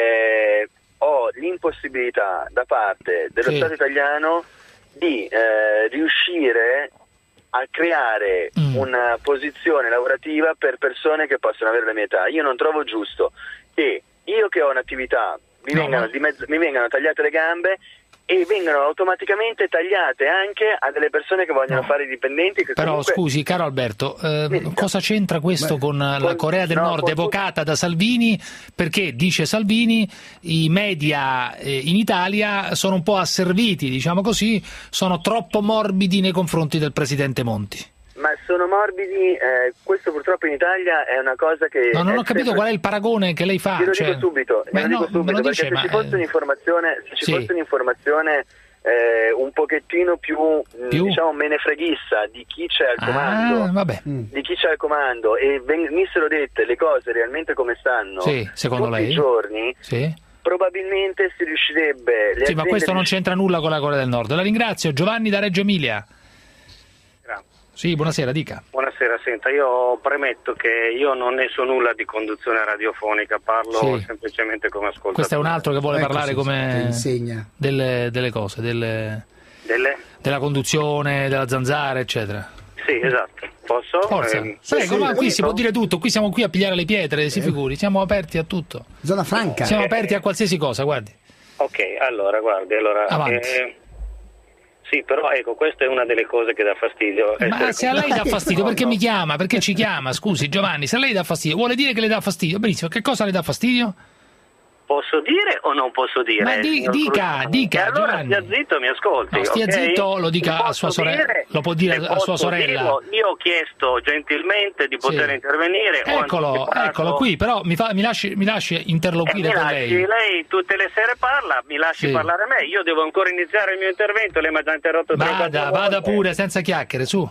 Speaker 19: eh, ho l'impossibilità da parte dello
Speaker 3: Sì.
Speaker 19: Stato italiano di eh, riuscire a creare
Speaker 3: Mm.
Speaker 19: una posizione lavorativa per persone che possono avere la mia età. Io non trovo giusto che io che ho un'attività mi,
Speaker 3: No,
Speaker 19: vengano,
Speaker 3: ma-
Speaker 19: di mezzo, mi vengano tagliate le gambe e vengano automaticamente tagliate anche a delle persone che vogliono
Speaker 3: No.
Speaker 19: fare i dipendenti che
Speaker 3: Però
Speaker 19: comunque...
Speaker 3: scusi, caro Alberto, eh, cosa c'entra questo
Speaker 19: Beh,
Speaker 3: con la
Speaker 19: con-
Speaker 3: Corea del
Speaker 19: no,
Speaker 3: Nord
Speaker 19: con-
Speaker 3: evocata da Salvini? Perché, dice Salvini, i media eh, in Italia sono un po' asserviti, diciamo così, sono troppo morbidi nei confronti del presidente Monti.
Speaker 19: Ma sono morbidi, eh, questo purtroppo in Italia è una cosa che...
Speaker 3: No, non
Speaker 19: è
Speaker 3: ho capito
Speaker 19: sempre-
Speaker 3: qual è il paragone che lei fa.
Speaker 19: Glielo
Speaker 3: cioè-
Speaker 19: dico subito,
Speaker 3: Beh,
Speaker 19: glielo
Speaker 3: no,
Speaker 19: dico subito
Speaker 3: me lo
Speaker 19: perché
Speaker 3: dice,
Speaker 19: se
Speaker 3: ma,
Speaker 19: ci fosse
Speaker 3: eh,
Speaker 19: un'informazione, se ci
Speaker 3: sì.
Speaker 19: fosse un'informazione eh, un pochettino più, mh,
Speaker 3: Più?
Speaker 19: diciamo menefreghissa di chi c'è al comando,
Speaker 3: Ah, vabbè.
Speaker 19: di chi c'è al comando e venissero dette le cose realmente come stanno
Speaker 3: Sì, secondo
Speaker 19: tutti
Speaker 3: lei?
Speaker 19: i giorni,
Speaker 3: Sì.
Speaker 19: probabilmente si riuscirebbe... Le
Speaker 3: Sì, ma
Speaker 19: aziende
Speaker 3: questo non
Speaker 19: rius-
Speaker 3: c'entra nulla con la Corea del Nord. La ringrazio. Giovanni da Reggio Emilia.
Speaker 20: Grazie.
Speaker 3: Sì, buonasera, dica.
Speaker 20: Buonasera, senta, io premetto che io non ne so nulla di conduzione radiofonica, parlo
Speaker 3: Sì.
Speaker 20: semplicemente come ascoltatore.
Speaker 3: Questo è un altro che vuole
Speaker 4: Ecco,
Speaker 3: parlare
Speaker 4: sì,
Speaker 3: come
Speaker 4: che insegna.
Speaker 3: delle, delle cose, delle,
Speaker 20: Delle?
Speaker 3: della conduzione, della zanzara, eccetera.
Speaker 20: Sì, esatto. Posso?
Speaker 3: Forza.
Speaker 20: Ehm,
Speaker 3: Prego,
Speaker 20: sì,
Speaker 3: ma qui
Speaker 20: sì,
Speaker 3: si può
Speaker 20: sì.
Speaker 3: dire tutto, qui siamo qui a pigliare le pietre, si figuri, siamo aperti a tutto.
Speaker 4: Zona franca.
Speaker 3: Siamo aperti a qualsiasi cosa, guardi.
Speaker 20: Ok, allora, guardi, allora...
Speaker 3: Avanti.
Speaker 20: eh, sì, però ecco, questa è una delle cose che dà fastidio.
Speaker 3: Ma
Speaker 20: essere
Speaker 3: se a lei dà
Speaker 20: con-
Speaker 3: fastidio,
Speaker 20: No,
Speaker 3: perché
Speaker 20: no.
Speaker 3: mi chiama? Perché ci chiama? Scusi Giovanni, se a lei dà fastidio, vuole dire che le dà fastidio? Benissimo, che cosa le dà fastidio?
Speaker 20: Posso dire o non posso dire?
Speaker 3: Ma di-
Speaker 20: signor
Speaker 3: dica,
Speaker 20: Cruciani?
Speaker 3: dica,
Speaker 20: E allora
Speaker 3: Giovanni.
Speaker 20: stia zitto, mi ascolti.
Speaker 3: No, stia
Speaker 20: ok?
Speaker 3: zitto, lo dica
Speaker 20: Se
Speaker 3: a
Speaker 20: posso
Speaker 3: sua sorella-
Speaker 20: dire-
Speaker 3: lo può dire
Speaker 20: se
Speaker 3: a sua
Speaker 20: posso
Speaker 3: sorella.
Speaker 20: dirlo, io ho chiesto gentilmente di poter
Speaker 3: Sì.
Speaker 20: intervenire. ho
Speaker 3: Eccolo,
Speaker 20: anticipato-
Speaker 3: eccolo qui, però mi, fa, mi, lasci, mi lasci
Speaker 20: Eh,
Speaker 3: interloquire
Speaker 20: mi
Speaker 3: con
Speaker 20: lasci,
Speaker 3: lei.
Speaker 20: lei tutte le sere parla, mi lasci
Speaker 3: Sì.
Speaker 20: parlare a me, io devo ancora iniziare il mio intervento, lei mi ha già interrotto tre
Speaker 3: Vada,
Speaker 20: quattro
Speaker 3: vada
Speaker 20: volte.
Speaker 3: pure, senza chiacchiere, su.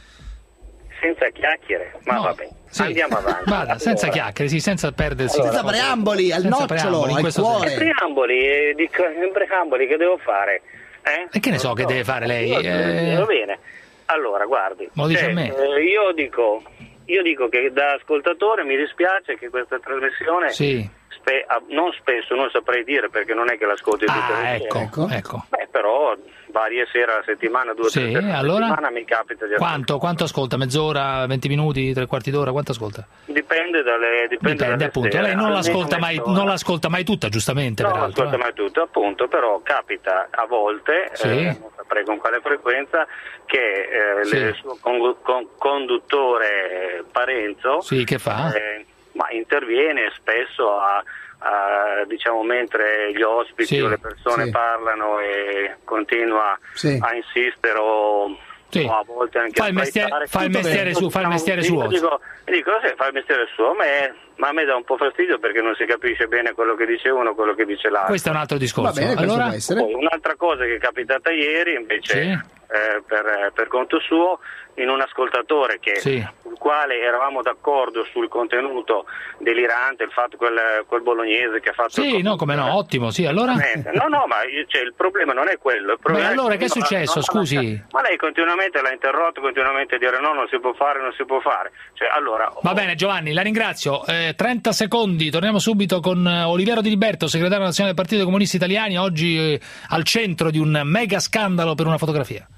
Speaker 20: Senza chiacchiere, ma
Speaker 3: No,
Speaker 20: va bene,
Speaker 3: sì.
Speaker 20: andiamo avanti.
Speaker 3: Vada, senza
Speaker 20: Allora,
Speaker 3: chiacchiere, sì, senza perdersi.
Speaker 4: Senza preamboli, al
Speaker 3: Senza
Speaker 4: nocciolo,
Speaker 3: preamboli, in
Speaker 4: al
Speaker 3: questo
Speaker 4: cuore.
Speaker 3: senso.
Speaker 20: preamboli, eh, dico, eh, preamboli, che devo fare? Eh?
Speaker 3: E che ne so che deve fare lei?
Speaker 20: Io-
Speaker 3: Eh,
Speaker 20: Va bene, allora guardi,
Speaker 3: Me lo dice
Speaker 20: cioè,
Speaker 3: a me.
Speaker 20: eh, io dico, io dico che da ascoltatore mi dispiace che questa trasmissione
Speaker 3: Sì.
Speaker 20: spe- ah, non spesso, non saprei dire perché non è che l'ascolti tutte
Speaker 3: Ah,
Speaker 20: le
Speaker 3: ecco,
Speaker 20: sere.
Speaker 3: ecco.
Speaker 20: Beh, però varie sere alla settimana, due o
Speaker 3: Sì,
Speaker 20: tre sere alla
Speaker 3: allora?
Speaker 20: settimana mi capita di ascoltare.
Speaker 3: Quanto, quanto ascolta? Mezz'ora, venti minuti, tre quarti d'ora? Quanto ascolta?
Speaker 20: Dipende dalle dipende,
Speaker 3: Dipende,
Speaker 20: dalle
Speaker 3: appunto.
Speaker 20: sere,
Speaker 3: Lei non
Speaker 20: almeno
Speaker 3: l'ascolta mai,
Speaker 20: mezz'ora.
Speaker 3: non l'ascolta mai tutta, giustamente,
Speaker 20: No,
Speaker 3: peraltro.
Speaker 20: ascolta
Speaker 3: eh.
Speaker 20: mai tutto, appunto, però capita a volte,
Speaker 3: Sì.
Speaker 20: eh, non saprei con quale frequenza, che eh,
Speaker 3: Sì.
Speaker 20: il suo con- con- conduttore eh, Parenzo
Speaker 3: Sì, che fa?
Speaker 20: eh, ma interviene spesso a, a, diciamo mentre gli ospiti
Speaker 3: Sì,
Speaker 20: o le persone
Speaker 3: sì.
Speaker 20: parlano e continua
Speaker 4: Sì.
Speaker 20: a insistere o,
Speaker 3: Sì.
Speaker 20: o a volte anche
Speaker 3: Fa
Speaker 20: a
Speaker 3: il mestiere-
Speaker 20: sbraitare.
Speaker 3: fa il
Speaker 20: Tutto
Speaker 3: mestiere
Speaker 20: bene.
Speaker 3: suo, fa il mestiere
Speaker 20: Io
Speaker 3: suo.
Speaker 20: Dico, dico sì, fa il mestiere suo, a me, ma a me dà un po' fastidio perché non si capisce bene quello che dice uno, quello che dice l'altro.
Speaker 3: Questo è un altro discorso.
Speaker 4: Va bene, questo
Speaker 3: allora,
Speaker 4: può essere.
Speaker 20: Poi un'altra cosa che è capitata ieri invece
Speaker 3: Sì.
Speaker 20: eh, per, per conto suo in un ascoltatore che,
Speaker 3: sì.
Speaker 20: sul quale eravamo d'accordo sul contenuto delirante, il fatto quel, quel bolognese che ha fatto...
Speaker 3: Sì, no, come no, ottimo, sì, allora...
Speaker 20: No, no, ma io, cioè, il problema non è quello. Il
Speaker 3: Beh,
Speaker 20: è
Speaker 3: allora
Speaker 20: che
Speaker 3: che è successo,
Speaker 20: no,
Speaker 3: scusi?
Speaker 20: Ma, ma lei continuamente l'ha interrotto, continuamente a dire no, non si può fare, non si può fare. Cioè, allora...
Speaker 3: Va bene Giovanni, la ringrazio. Eh, trenta secondi, torniamo subito con Oliviero Di Liberto, segretario nazionale del Partito dei Comunisti Italiani, oggi eh, al centro di un mega scandalo per una fotografia.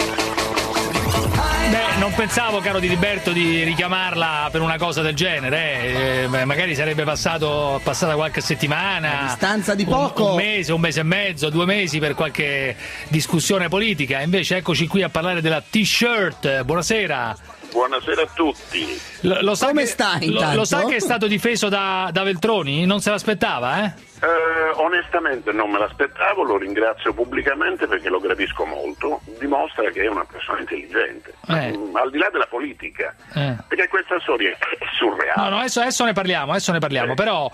Speaker 3: Beh, non pensavo, caro Di Liberto, di richiamarla per una cosa del genere, eh. Eh, beh, magari sarebbe passato, passata qualche settimana,
Speaker 2: a distanza di poco,
Speaker 3: un, un mese, un mese e mezzo, due mesi per qualche discussione politica. Invece eccoci qui a parlare della T-shirt. Buonasera.
Speaker 10: Buonasera a tutti.
Speaker 3: Lo, lo sa
Speaker 2: Come
Speaker 3: che,
Speaker 2: sta
Speaker 3: lo,
Speaker 2: intanto?
Speaker 3: lo sa che è stato difeso da, da Veltroni? Non se l'aspettava, eh?
Speaker 10: Eh, onestamente non me l'aspettavo, lo ringrazio pubblicamente perché lo gradisco molto, dimostra che è una persona intelligente,
Speaker 3: Eh.
Speaker 10: Mm, al di là della politica,
Speaker 3: Eh.
Speaker 10: perché questa storia è surreale.
Speaker 3: No, no, adesso, adesso ne parliamo, adesso ne parliamo, però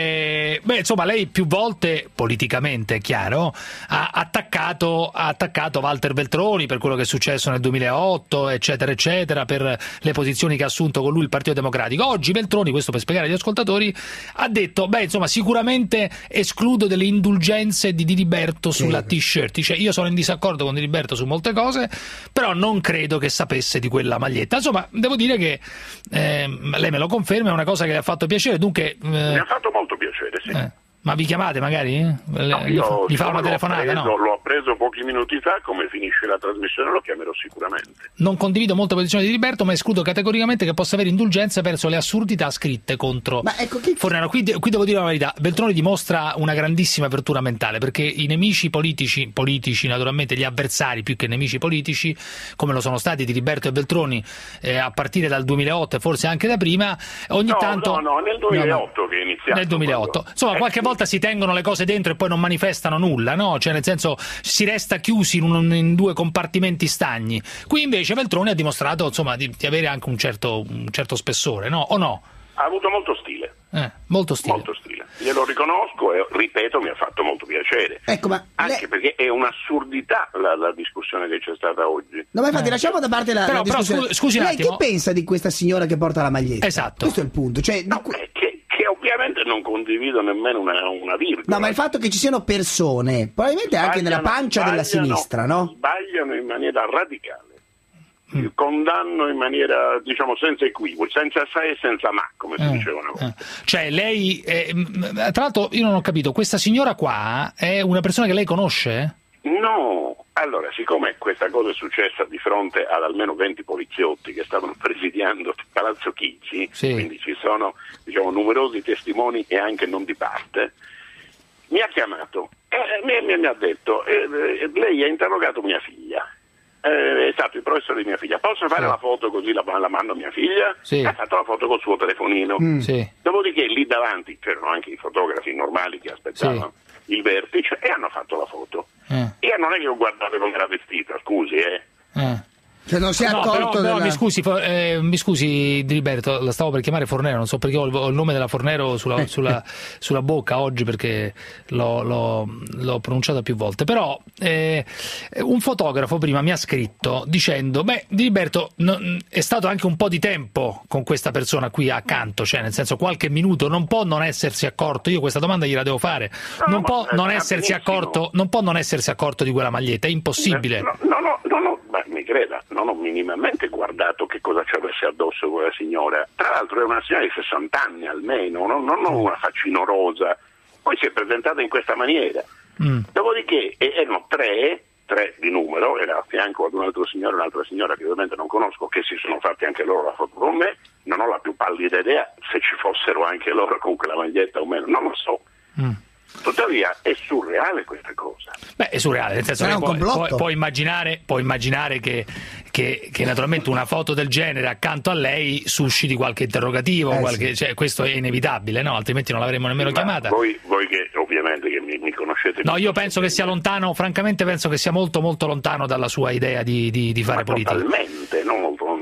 Speaker 3: eh, beh, insomma, lei più volte, politicamente, è chiaro, ha attaccato, ha attaccato Walter Veltroni per quello che è successo nel duemilaotto, eccetera, eccetera, per le posizioni che ha assunto con lui il Partito Democratico. Oggi Veltroni, questo per spiegare agli ascoltatori, ha detto, beh, insomma, sicuramente escludo delle indulgenze di Di Liberto sulla T-shirt. Dice, io sono in disaccordo con Di Liberto su molte cose, però non credo che sapesse di quella maglietta. Insomma, devo dire che eh, lei me lo conferma, è una cosa che le ha fatto piacere, dunque... Eh,
Speaker 10: Mi ha fatto molto piacere, sì.
Speaker 3: eh, ma vi chiamate magari? Le,
Speaker 10: No,
Speaker 3: gli, fa,
Speaker 10: io
Speaker 3: gli fa una
Speaker 10: l'ho
Speaker 3: telefonata,
Speaker 10: preso,
Speaker 3: no?
Speaker 10: L'ho preso pochi minuti fa, come finisce la trasmissione lo chiamerò sicuramente.
Speaker 3: Non condivido molte posizioni di Liberto, ma escludo categoricamente che possa avere indulgenze verso le assurdità scritte contro Fornero. Qui, de- qui devo dire la verità, Veltroni dimostra una grandissima apertura mentale, perché i nemici politici, politici naturalmente, gli avversari più che nemici politici, come lo sono stati Di Liberto e Veltroni eh, a partire dal duemilaotto e forse anche da prima, ogni
Speaker 10: no,
Speaker 3: tanto...
Speaker 10: No, no, nel duemilaotto no, che è iniziato.
Speaker 3: Nel duemilaotto.
Speaker 10: Quando...
Speaker 3: Insomma,
Speaker 10: eh,
Speaker 3: qualche
Speaker 10: sì.
Speaker 3: volta si tengono le cose dentro e poi non manifestano nulla, no? Cioè, nel senso, si resta chiusi in, un, in due compartimenti stagni. Qui invece Veltroni ha dimostrato, insomma, di, di avere anche un certo, un certo spessore, no? O no?
Speaker 10: Ha avuto molto stile.
Speaker 3: Eh, molto stile.
Speaker 10: Molto stile. Glielo riconosco e ripeto, mi ha fatto molto piacere.
Speaker 2: Ecco, ma
Speaker 10: anche
Speaker 2: lei...
Speaker 10: perché è un'assurdità la, la discussione che c'è stata oggi.
Speaker 2: No, ma infatti
Speaker 3: Eh.
Speaker 2: lasciamo da parte la,
Speaker 3: Però-
Speaker 2: la
Speaker 3: però
Speaker 2: discussione.
Speaker 3: scu- scusi un
Speaker 2: lei
Speaker 3: attimo.
Speaker 2: che pensa di questa signora che porta la maglietta?
Speaker 3: Esatto.
Speaker 2: Questo è il punto. Cioè, di
Speaker 10: No,
Speaker 2: que-
Speaker 10: eh, che, che ovviamente non condivido nemmeno una, una virgola.
Speaker 2: no, ma il fatto che ci siano persone, probabilmente anche nella
Speaker 10: Sbagliano-
Speaker 2: pancia della
Speaker 10: sbagliano-
Speaker 2: sinistra, no?
Speaker 10: Sbagliano in maniera radicale.
Speaker 3: Mm.
Speaker 10: Condanno in maniera, diciamo, senza equivoci, senza se e senza ma, come si
Speaker 3: Eh,
Speaker 10: diceva una volta.
Speaker 3: eh. Cioè, lei... eh, mh, tra l'altro, io non ho capito, questa signora qua è una persona che lei conosce?
Speaker 10: No, allora, siccome questa cosa è successa di fronte ad almeno venti poliziotti che stavano presidiando Palazzo Chigi,
Speaker 3: Sì.
Speaker 10: quindi ci sono, diciamo, numerosi testimoni e anche non di parte, mi ha chiamato e mi, mi- mi ha detto, eh, eh, lei ha interrogato mia figlia. Eh, è stato il professore di mia figlia, posso fare
Speaker 3: Sì.
Speaker 10: la foto così la, la mando a mia figlia?
Speaker 3: Sì.
Speaker 10: Ha fatto la foto col suo telefonino.
Speaker 3: Mm. Sì.
Speaker 10: Dopodiché lì davanti c'erano anche i fotografi normali che aspettavano il vertice e hanno fatto la foto.
Speaker 3: Eh.
Speaker 10: Io non è che ho guardato come era vestita, scusi, eh.
Speaker 3: Eh.
Speaker 2: Cioè, non si è
Speaker 3: No,
Speaker 2: accorto
Speaker 3: però, però
Speaker 2: della...
Speaker 3: mi scusi, fo- eh, mi scusi Di Liberto, la stavo per chiamare Fornero, non so perché ho il, ho il nome della Fornero sulla, sulla, sulla bocca oggi perché l'ho, l'ho, l'ho pronunciata più volte, però eh, un fotografo prima mi ha scritto dicendo, beh, Di Liberto no, è stato anche un po' di tempo con questa persona qui accanto, cioè nel senso qualche minuto, non può non essersi accorto, io questa domanda gliela devo fare, non
Speaker 10: ma,
Speaker 3: può
Speaker 10: eh,
Speaker 3: non
Speaker 10: va
Speaker 3: essersi
Speaker 10: benissimo.
Speaker 3: accorto, non può non essersi accorto di quella maglietta, è impossibile.
Speaker 10: No, no, no, no, no, ma mi creda, non ho minimamente guardato che cosa ci avesse addosso quella signora. Tra l'altro è una signora di sessanta anni almeno, non, non una facinorosa. Poi si è presentata in questa maniera.
Speaker 3: Mm.
Speaker 10: Dopodiché eh, erano tre, tre di numero, era a fianco ad un altro signore e un'altra signora che ovviamente non conosco, che si sono fatti anche loro la foto con me. Non ho la più pallida idea se ci fossero anche loro con quella maglietta o meno, non lo so.
Speaker 3: Mm.
Speaker 10: Tuttavia è surreale questa cosa.
Speaker 3: Beh, è surreale, nel senso
Speaker 2: Sarà
Speaker 3: che
Speaker 2: un
Speaker 3: puoi,
Speaker 2: complotto?
Speaker 3: puoi- puoi immaginare, puoi immaginare che, che, che naturalmente una foto del genere accanto a lei susciti qualche interrogativo,
Speaker 2: Eh,
Speaker 3: qualche,
Speaker 2: sì.
Speaker 3: cioè, questo è inevitabile, no? Altrimenti non l'avremmo nemmeno
Speaker 10: Ma
Speaker 3: chiamata.
Speaker 10: Voi, voi che ovviamente che mi, mi conoscete.
Speaker 3: No, io penso che sia lontano, francamente penso che sia molto molto lontano dalla sua idea di, di, di fare
Speaker 10: Ma
Speaker 3: politica.
Speaker 10: totalmente, non molto lontano, totalmente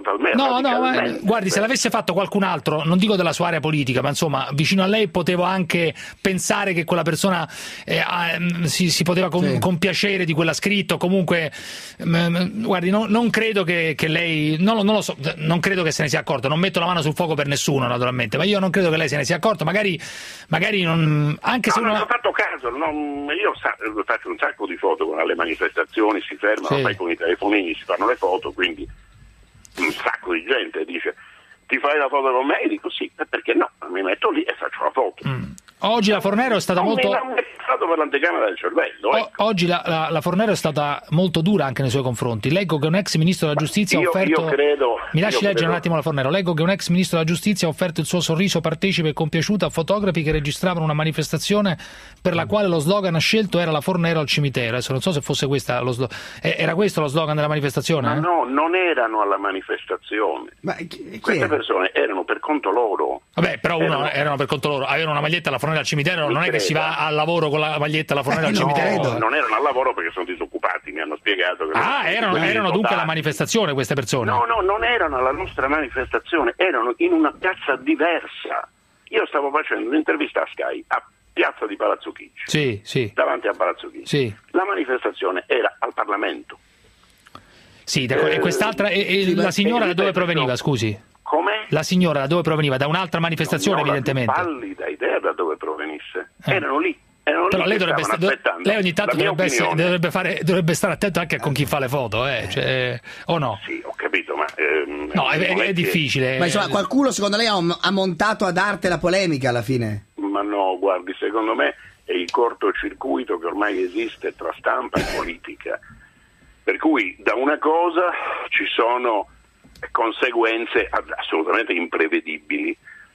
Speaker 10: totalmente.
Speaker 3: No, no, ma,
Speaker 10: radicalmente.
Speaker 3: guardi, se l'avesse fatto qualcun altro, non dico della sua area politica, ma insomma, vicino a lei potevo anche pensare che quella persona eh, si, si poteva com-
Speaker 2: Sì.
Speaker 3: compiacere di quella scritto. Comunque, mh, guardi, no, non credo che, che lei, non lo, non lo so, non credo che se ne sia accorto. Non metto la mano sul fuoco per nessuno, naturalmente, ma io non credo che lei se ne sia accorto. Magari, magari non, anche se
Speaker 10: No,
Speaker 3: uno.
Speaker 10: non ho fatto caso, non- io sa- faccio un sacco di foto con alle manifestazioni, si fermano,
Speaker 3: Sì.
Speaker 10: poi con i telefonini si fanno le foto, quindi un sacco di gente dice ti fai la foto con me? E dico sì, perché no, mi metto lì e faccio la foto.
Speaker 3: Mm. Oggi la Fornero è stata
Speaker 10: non
Speaker 3: molto.
Speaker 10: mi non mi è passato per l'anticamera del cervello.
Speaker 3: O-
Speaker 10: ecco.
Speaker 3: oggi la, la, la Fornero è stata molto dura anche nei suoi confronti. Leggo che un ex ministro della giustizia ha
Speaker 10: io-
Speaker 3: offerto.
Speaker 10: io credo-
Speaker 3: Mi lasci
Speaker 10: io
Speaker 3: leggere
Speaker 10: credo-
Speaker 3: un attimo la Fornero. Leggo che un ex ministro della giustizia ha offerto il suo sorriso partecipe e compiaciuto a fotografi che registravano una manifestazione per la quale lo slogan scelto era la Fornero al cimitero. Adesso non so se fosse questa lo slo- eh, era questo lo slogan della manifestazione?
Speaker 10: Ma
Speaker 3: eh?
Speaker 10: no, non erano alla manifestazione.
Speaker 2: Ma chi, chi
Speaker 10: Queste
Speaker 2: era?
Speaker 10: persone erano per conto loro.
Speaker 3: Vabbè, però uno
Speaker 10: Erano-
Speaker 3: erano per conto loro, avevano una maglietta alla Fornero al cimitero,
Speaker 10: Mi
Speaker 3: non è che si
Speaker 10: creda.
Speaker 3: va al lavoro con la maglietta alla Fornero al
Speaker 2: Eh, no.
Speaker 3: cimitero.
Speaker 2: credo.
Speaker 10: Non erano al lavoro perché sono disoccupati, mi hanno spiegato. Che
Speaker 3: Ah, erano,
Speaker 10: quelli
Speaker 3: erano dunque alla
Speaker 10: votati.
Speaker 3: manifestazione queste persone?
Speaker 10: No, no, non erano alla nostra manifestazione, erano in una piazza diversa. Io stavo facendo un'intervista a Sky a Piazza di Palazzo Chigi,
Speaker 3: Sì, sì.
Speaker 10: davanti a Palazzo Chigi.
Speaker 3: Sì.
Speaker 10: La manifestazione era al Parlamento.
Speaker 3: Sì, da- e
Speaker 10: Eh,
Speaker 3: questa e, e
Speaker 10: sì,
Speaker 3: la
Speaker 10: ma-
Speaker 3: signora
Speaker 10: eh,
Speaker 3: da dove
Speaker 10: ripeto,
Speaker 3: proveniva, scusi?
Speaker 10: Com'è?
Speaker 3: La signora da dove proveniva? Da un'altra manifestazione,
Speaker 10: Non ho la
Speaker 3: evidentemente.
Speaker 10: più pallida idea da dove provenisse.
Speaker 3: Eh.
Speaker 10: Erano lì. Erano
Speaker 3: Però
Speaker 10: lì
Speaker 3: lei
Speaker 10: che
Speaker 3: dovrebbe, sta-
Speaker 10: stavano
Speaker 3: do-
Speaker 10: aspettando
Speaker 3: lei ogni tanto
Speaker 10: la mia
Speaker 3: dovrebbe, essere-
Speaker 10: opinione.
Speaker 3: dovrebbe fare, dovrebbe stare attento anche con chi fa le foto, eh? Cioè, o no?
Speaker 10: Sì, ho capito, ma... ehm,
Speaker 3: No, è,
Speaker 10: non
Speaker 3: è
Speaker 10: che-
Speaker 3: difficile.
Speaker 2: Ma insomma, qualcuno secondo lei ha, ha montato ad arte la polemica alla fine?
Speaker 10: Ma no, guardi, secondo me è il cortocircuito che ormai esiste tra stampa e politica. Per cui da una cosa ci sono conseguenze assolutamente imprevedibili.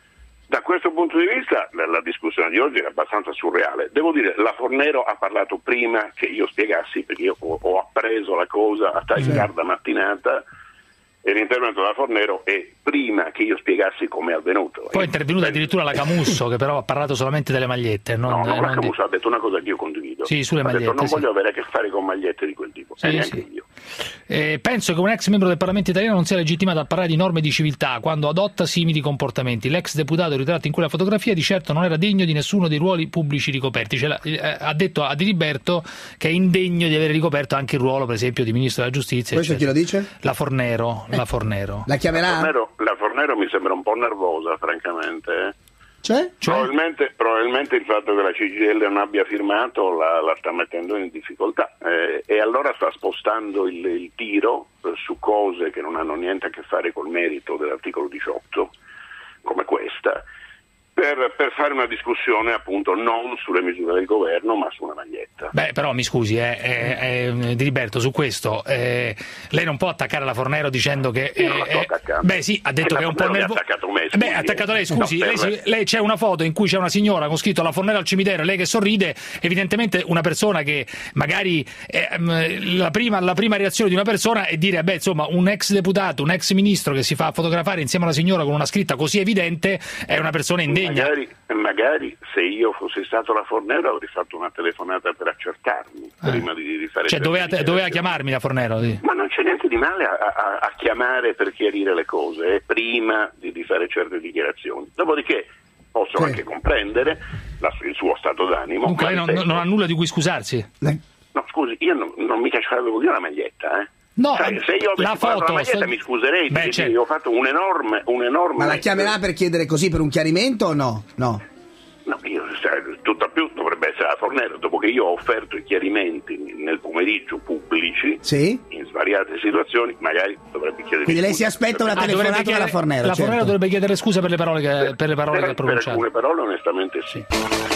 Speaker 10: Da questo punto di vista la, la discussione di oggi è abbastanza surreale. Devo dire, la Fornero ha parlato prima che io spiegassi, perché io ho, ho appreso la cosa a tarda mattinata, e l'intervento della Fornero è prima che io spiegassi come è avvenuto.
Speaker 3: Poi è intervenuta addirittura la Camusso, che però ha parlato solamente delle magliette. Non,
Speaker 10: No, no,
Speaker 3: eh,
Speaker 10: la
Speaker 3: non di-
Speaker 10: Camusso ha detto una cosa che io condivido.
Speaker 3: Sì, sulle
Speaker 10: ha detto,
Speaker 3: magliette,
Speaker 10: non
Speaker 3: sì.
Speaker 10: voglio avere a che fare con magliette di quel tipo.
Speaker 3: Sì,
Speaker 10: e neanche
Speaker 3: sì.
Speaker 10: io.
Speaker 3: Eh, penso che un ex membro del Parlamento italiano non sia legittimato a parlare di norme di civiltà quando adotta simili comportamenti. L'ex deputato ritratto in quella fotografia di certo non era degno di nessuno dei ruoli pubblici ricoperti. Cioè, eh, ha detto a Diliberto che è indegno di avere ricoperto anche il ruolo, per esempio, di ministro della giustizia.
Speaker 2: Questo chi
Speaker 3: eccetera.
Speaker 2: lo dice?
Speaker 3: La Fornero. La Fornero.
Speaker 2: La chiamerà?
Speaker 10: La Fornero, la Fornero mi sembra un po' nervosa, francamente. eh.
Speaker 2: Cioè?
Speaker 10: Probabilmente, probabilmente il fatto che la C G I L non abbia firmato la, la sta mettendo in difficoltà eh, e allora sta spostando il, il tiro eh, su cose che non hanno niente a che fare col merito dell'articolo diciotto, come questa, per, per fare una discussione appunto non sulle misure del governo ma su una maglietta.
Speaker 3: Beh, però mi scusi, eh, eh, eh, Diliberto, su questo eh, lei non può attaccare la Fornero dicendo che
Speaker 10: Io non la sto
Speaker 3: eh,
Speaker 10: attaccando.
Speaker 3: beh sì, ha detto
Speaker 10: E
Speaker 3: che è
Speaker 10: la
Speaker 3: un po'
Speaker 10: Fornero mi ha
Speaker 3: nervoso.
Speaker 10: attaccato me,
Speaker 3: Beh,
Speaker 10: scusi,
Speaker 3: ha attaccato lei,
Speaker 10: eh.
Speaker 3: scusi,
Speaker 10: No,
Speaker 3: lei,
Speaker 10: per-
Speaker 3: si- lei c'è una foto in cui c'è una signora con scritto la Fornero al cimitero e lei che sorride, evidentemente una persona che magari ehm, la, prima, la prima reazione di una persona è dire, beh, insomma, un ex deputato, un ex ministro che si fa fotografare insieme alla signora con una scritta così evidente è una persona indegna.
Speaker 10: Magari, magari se io fossi stato la Fornero avrei fatto una telefonata per accertarmi prima di, di fare
Speaker 3: Cioè,
Speaker 10: certe
Speaker 3: doveva,
Speaker 10: dichiarazioni.
Speaker 3: doveva chiamarmi la Fornero. Sì.
Speaker 10: Ma non c'è niente di male a, a- a chiamare per chiarire le cose eh, prima di, di fare certe dichiarazioni. Dopodiché posso
Speaker 2: Sì.
Speaker 10: anche comprendere la- il suo stato d'animo.
Speaker 3: Comunque
Speaker 10: ma
Speaker 3: lei non,
Speaker 10: ripeto,
Speaker 3: non ha nulla di cui scusarsi.
Speaker 10: No, scusi, io non, non mica ce l'avevo io la maglietta, eh.
Speaker 3: No,
Speaker 10: Cioè, se io
Speaker 3: la
Speaker 10: avessi fatto
Speaker 3: foto,
Speaker 10: la maglietta
Speaker 3: sto-
Speaker 10: mi scuserei,
Speaker 3: Beh,
Speaker 10: perché
Speaker 3: certo.
Speaker 10: io ho fatto un enorme, un enorme...
Speaker 2: Ma la chiamerà per chiedere così per un chiarimento o no? No.
Speaker 10: No, io, sai, tutto a più dovrebbe essere la Fornero, dopo che io ho offerto i chiarimenti nel pomeriggio pubblici,
Speaker 2: Sì?
Speaker 10: in svariate situazioni, magari dovrebbe chiedere
Speaker 2: Quindi lei si
Speaker 10: scusa.
Speaker 2: aspetta una
Speaker 3: Ah, dovrebbe
Speaker 2: telefonata
Speaker 3: chiedere-
Speaker 2: dalla Fornero,
Speaker 3: La Fornero
Speaker 2: certo.
Speaker 3: dovrebbe chiedere scusa per le parole che, per le parole
Speaker 10: Per,
Speaker 3: che ha
Speaker 10: per
Speaker 3: pronunciato.
Speaker 10: alcune parole onestamente sì.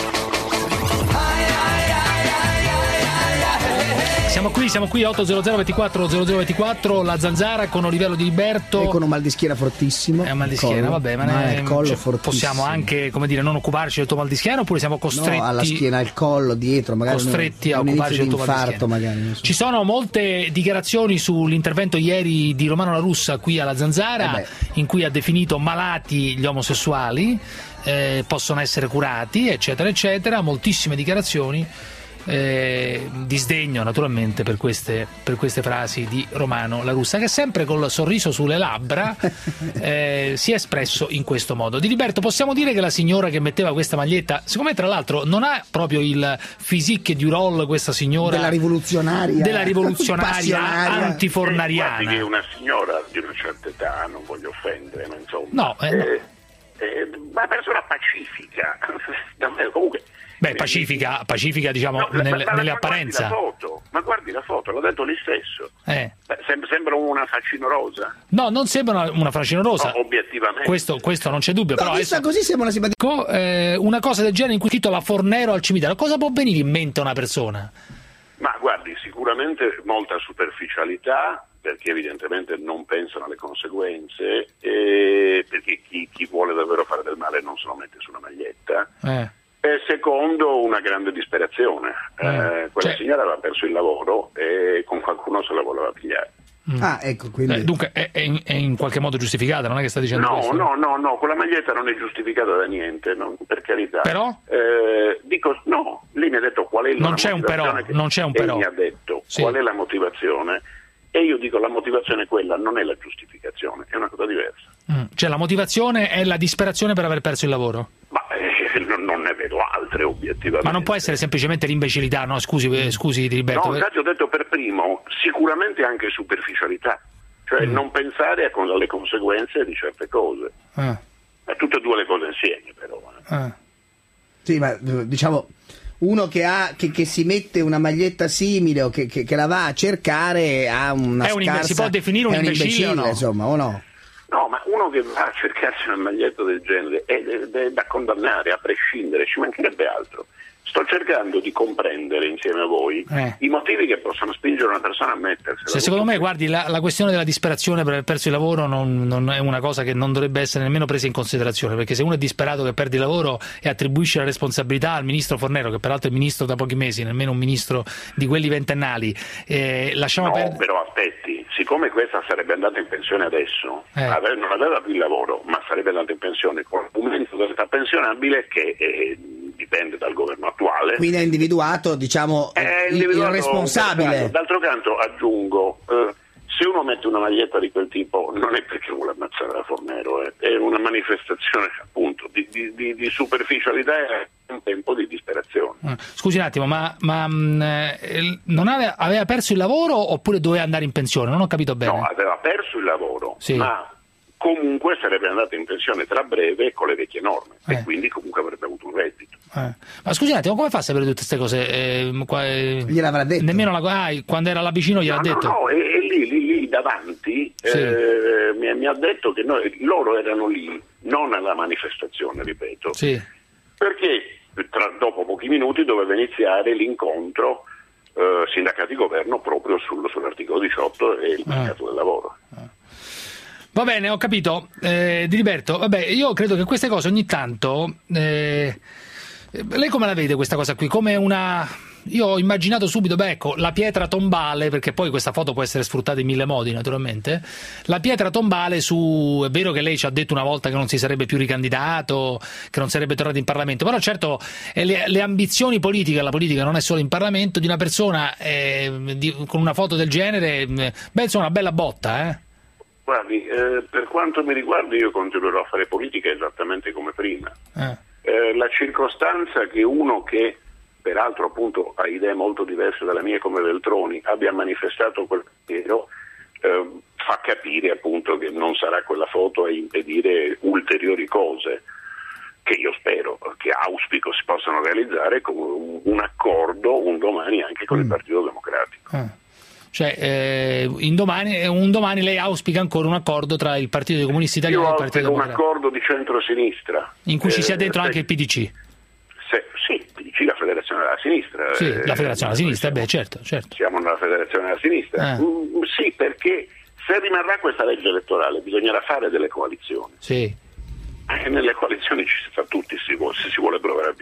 Speaker 3: Siamo qui, siamo qui otto zero zero ventiquattro zero zero ventiquattro, la Zanzara con Olivello di Liberto.
Speaker 2: E con un mal di schiena fortissimo.
Speaker 3: È un mal di
Speaker 2: il
Speaker 3: schiena,
Speaker 2: collo.
Speaker 3: vabbè, ma
Speaker 2: Ma
Speaker 3: ne-
Speaker 2: il collo
Speaker 3: cioè,
Speaker 2: fortissimo.
Speaker 3: possiamo anche, come dire, non occuparci del tuo mal di schiena oppure siamo costretti
Speaker 2: No, alla schiena, il collo, dietro, magari
Speaker 3: costretti a
Speaker 2: un
Speaker 3: occuparci del
Speaker 2: inizio
Speaker 3: tuo
Speaker 2: di
Speaker 3: mal di
Speaker 2: infarto,
Speaker 3: schiena.
Speaker 2: magari. non so.
Speaker 3: Ci sono molte dichiarazioni sull'intervento ieri di Romano La Russa qui alla Zanzara,
Speaker 2: Eh
Speaker 3: in cui ha definito malati gli omosessuali, eh, possono essere curati, eccetera, eccetera, moltissime dichiarazioni. eh, disdegno naturalmente per queste, per queste frasi di Romano La Russa, che sempre col sorriso sulle labbra eh, si è espresso in questo modo. Diliberto, possiamo dire che la signora che metteva questa maglietta, secondo me tra l'altro non ha proprio il physique du rôle, questa signora
Speaker 2: della rivoluzionaria,
Speaker 3: della rivoluzionaria antifornariana.
Speaker 10: Eh, guardi che una signora di una certa età, non voglio offendere, ma insomma,
Speaker 3: no, eh, no.
Speaker 10: Eh, eh, una persona pacifica, comunque.
Speaker 3: Beh, pacifica, pacifica diciamo
Speaker 10: no,
Speaker 3: nel,
Speaker 10: ma, ma,
Speaker 3: nelle
Speaker 10: ma
Speaker 3: apparenze.
Speaker 10: Guardi la foto, ma guardi la foto, l'ha detto lei stesso.
Speaker 3: Eh.
Speaker 10: Beh, sem- sembra una facinorosa.
Speaker 3: No, non sembra una, una facinorosa.
Speaker 10: No, obiettivamente.
Speaker 3: Questo, questo non c'è dubbio.
Speaker 2: No,
Speaker 3: però
Speaker 2: vista
Speaker 3: adesso,
Speaker 2: così sembra una simpatica.
Speaker 3: Eh, una cosa del genere in cui titola Fornero al cimitero. Cosa può venire in mente a una persona?
Speaker 10: Ma guardi, sicuramente molta superficialità, perché evidentemente non pensano alle conseguenze, e perché chi, chi vuole davvero fare del male non se lo mette su una maglietta.
Speaker 3: Eh.
Speaker 10: E secondo, una grande disperazione. Eh, eh, quella
Speaker 3: cioè...
Speaker 10: signora aveva perso il lavoro e con qualcuno se la voleva pigliare.
Speaker 2: Mm. Ah, ecco, quindi...
Speaker 3: eh, dunque è, è, in, è in qualche modo giustificata, non è che sta dicendo
Speaker 10: no,
Speaker 3: questo?
Speaker 10: No, no, no, quella maglietta non è giustificata da niente, non, per carità.
Speaker 3: Però?
Speaker 10: Eh, dico, no, lei mi ha detto qual è la
Speaker 3: non c'è un però,
Speaker 10: che,
Speaker 3: non c'è un però.
Speaker 10: Lei mi ha detto
Speaker 3: sì.
Speaker 10: qual è la motivazione e io dico la motivazione è quella, non è la giustificazione, è una cosa diversa.
Speaker 3: Mm. Cioè la motivazione è la disperazione per aver perso il lavoro?
Speaker 10: Ma eh, non, non ne vedo altre obiettivamente.
Speaker 3: Ma non può essere semplicemente l'imbecillità, no? Scusi, eh, scusi Diliberto.
Speaker 10: No, infatti ho detto per primo, sicuramente anche superficialità, cioè mm. non pensare a con- alle conseguenze di certe cose.
Speaker 2: Ah.
Speaker 10: Ma tutte e due le cose insieme però. Eh.
Speaker 2: Ah. Sì, ma diciamo... Uno che, ha, che, che si mette una maglietta simile o che, che, che la va a cercare ha una
Speaker 3: è un
Speaker 2: scarsa...
Speaker 3: Si può definire un imbecille,
Speaker 2: imbecille
Speaker 3: o no?
Speaker 2: Insomma, o no?
Speaker 10: No, ma uno che va a cercarsi una maglietta del genere è, è, è da condannare a prescindere, ci mancherebbe altro. Sto cercando di comprendere insieme a voi
Speaker 3: eh.
Speaker 10: i motivi che possono spingere una persona a mettersela.
Speaker 3: Se secondo me, guardi, la, la questione della disperazione per aver perso il lavoro non, non è una cosa che non dovrebbe essere nemmeno presa in considerazione, perché se uno è disperato che perde il lavoro e attribuisce la responsabilità al ministro Fornero, che peraltro è ministro da pochi mesi, nemmeno un ministro di quelli ventennali, eh, lasciamo
Speaker 10: no,
Speaker 3: perdere...
Speaker 10: però aspetti, siccome questa sarebbe andata in pensione adesso,
Speaker 3: eh.
Speaker 10: ave- non aveva più il lavoro, ma sarebbe andata in pensione con un momento dell'età pensionabile che eh, dipende dal governo attuale.
Speaker 2: Quindi ha individuato, diciamo,
Speaker 10: è
Speaker 2: il, il responsabile.
Speaker 10: D'altro canto aggiungo, eh, se uno mette una maglietta di quel tipo non è perché vuole ammazzare la Fornero, eh, è una manifestazione appunto di, di, di, di superficialità e un tempo di disperazione.
Speaker 3: Scusi un attimo, ma, ma mh, non aveva, aveva perso il lavoro oppure doveva andare in pensione? Non ho capito bene.
Speaker 10: No, aveva perso il lavoro,
Speaker 3: sì.
Speaker 10: ma comunque sarebbe andato in pensione tra breve con le vecchie norme
Speaker 3: eh.
Speaker 10: e quindi comunque avrebbe avuto un reddito.
Speaker 3: Eh. Ma scusi un attimo, come fa a sapere tutte queste cose? Eh, qua, eh,
Speaker 2: gliel'avrà detto?
Speaker 3: Nemmeno la, ah, quando era là vicino gliel'ha
Speaker 10: no,
Speaker 3: detto?
Speaker 10: No, no, e, e lì, lì, lì davanti
Speaker 3: sì.
Speaker 10: eh, mi, mi ha detto che noi, loro erano lì, non alla manifestazione, ripeto,
Speaker 3: sì.
Speaker 10: perché tra, dopo pochi minuti doveva iniziare l'incontro eh, sindacati governo proprio sul, sull'articolo diciotto e il mercato
Speaker 3: ah.
Speaker 10: del lavoro.
Speaker 3: Ah. Va bene, ho capito. Eh, Diliberto, vabbè, io credo che queste cose ogni tanto... Eh, lei come la vede questa cosa qui? Come una... Io ho immaginato subito, beh ecco, la pietra tombale, perché poi questa foto può essere sfruttata in mille modi naturalmente, la pietra tombale su... È vero che lei ci ha detto una volta che non si sarebbe più ricandidato, che non sarebbe tornato in Parlamento, però certo eh, le, le ambizioni politiche, la politica non è solo in Parlamento, di una persona eh, di, con una foto del genere, eh, beh insomma una bella botta, eh?
Speaker 10: Guardi, eh, per quanto mi riguarda io continuerò a fare politica esattamente come prima.
Speaker 3: Eh.
Speaker 10: Eh, la circostanza che uno che peraltro appunto ha idee molto diverse dalle mie come Veltroni abbia manifestato quel pensiero eh, fa capire appunto che non sarà quella foto a impedire ulteriori cose che io spero, che auspico si possano realizzare come un, un accordo un domani anche con mm. il Partito Democratico.
Speaker 3: Eh. Cioè, eh, in domani, un domani lei auspica ancora un accordo tra il Partito dei Comunisti Italiani
Speaker 10: Io
Speaker 3: e il Partito Democratico.
Speaker 10: Un accordo di centro-sinistra.
Speaker 3: In cui eh, ci sia dentro
Speaker 10: se,
Speaker 3: anche il P D C.
Speaker 10: Se, sì, il P D C, la Federazione della Sinistra.
Speaker 3: Sì,
Speaker 10: eh,
Speaker 3: la Federazione della Sinistra,
Speaker 10: siamo,
Speaker 3: beh certo, certo.
Speaker 10: Siamo nella Federazione della Sinistra.
Speaker 3: Eh.
Speaker 10: Mm, sì, perché se rimarrà questa legge elettorale bisognerà fare delle coalizioni.
Speaker 3: Sì.
Speaker 10: E nelle coalizioni ci si fa tutti se si vuole, se si vuole provare a vincere.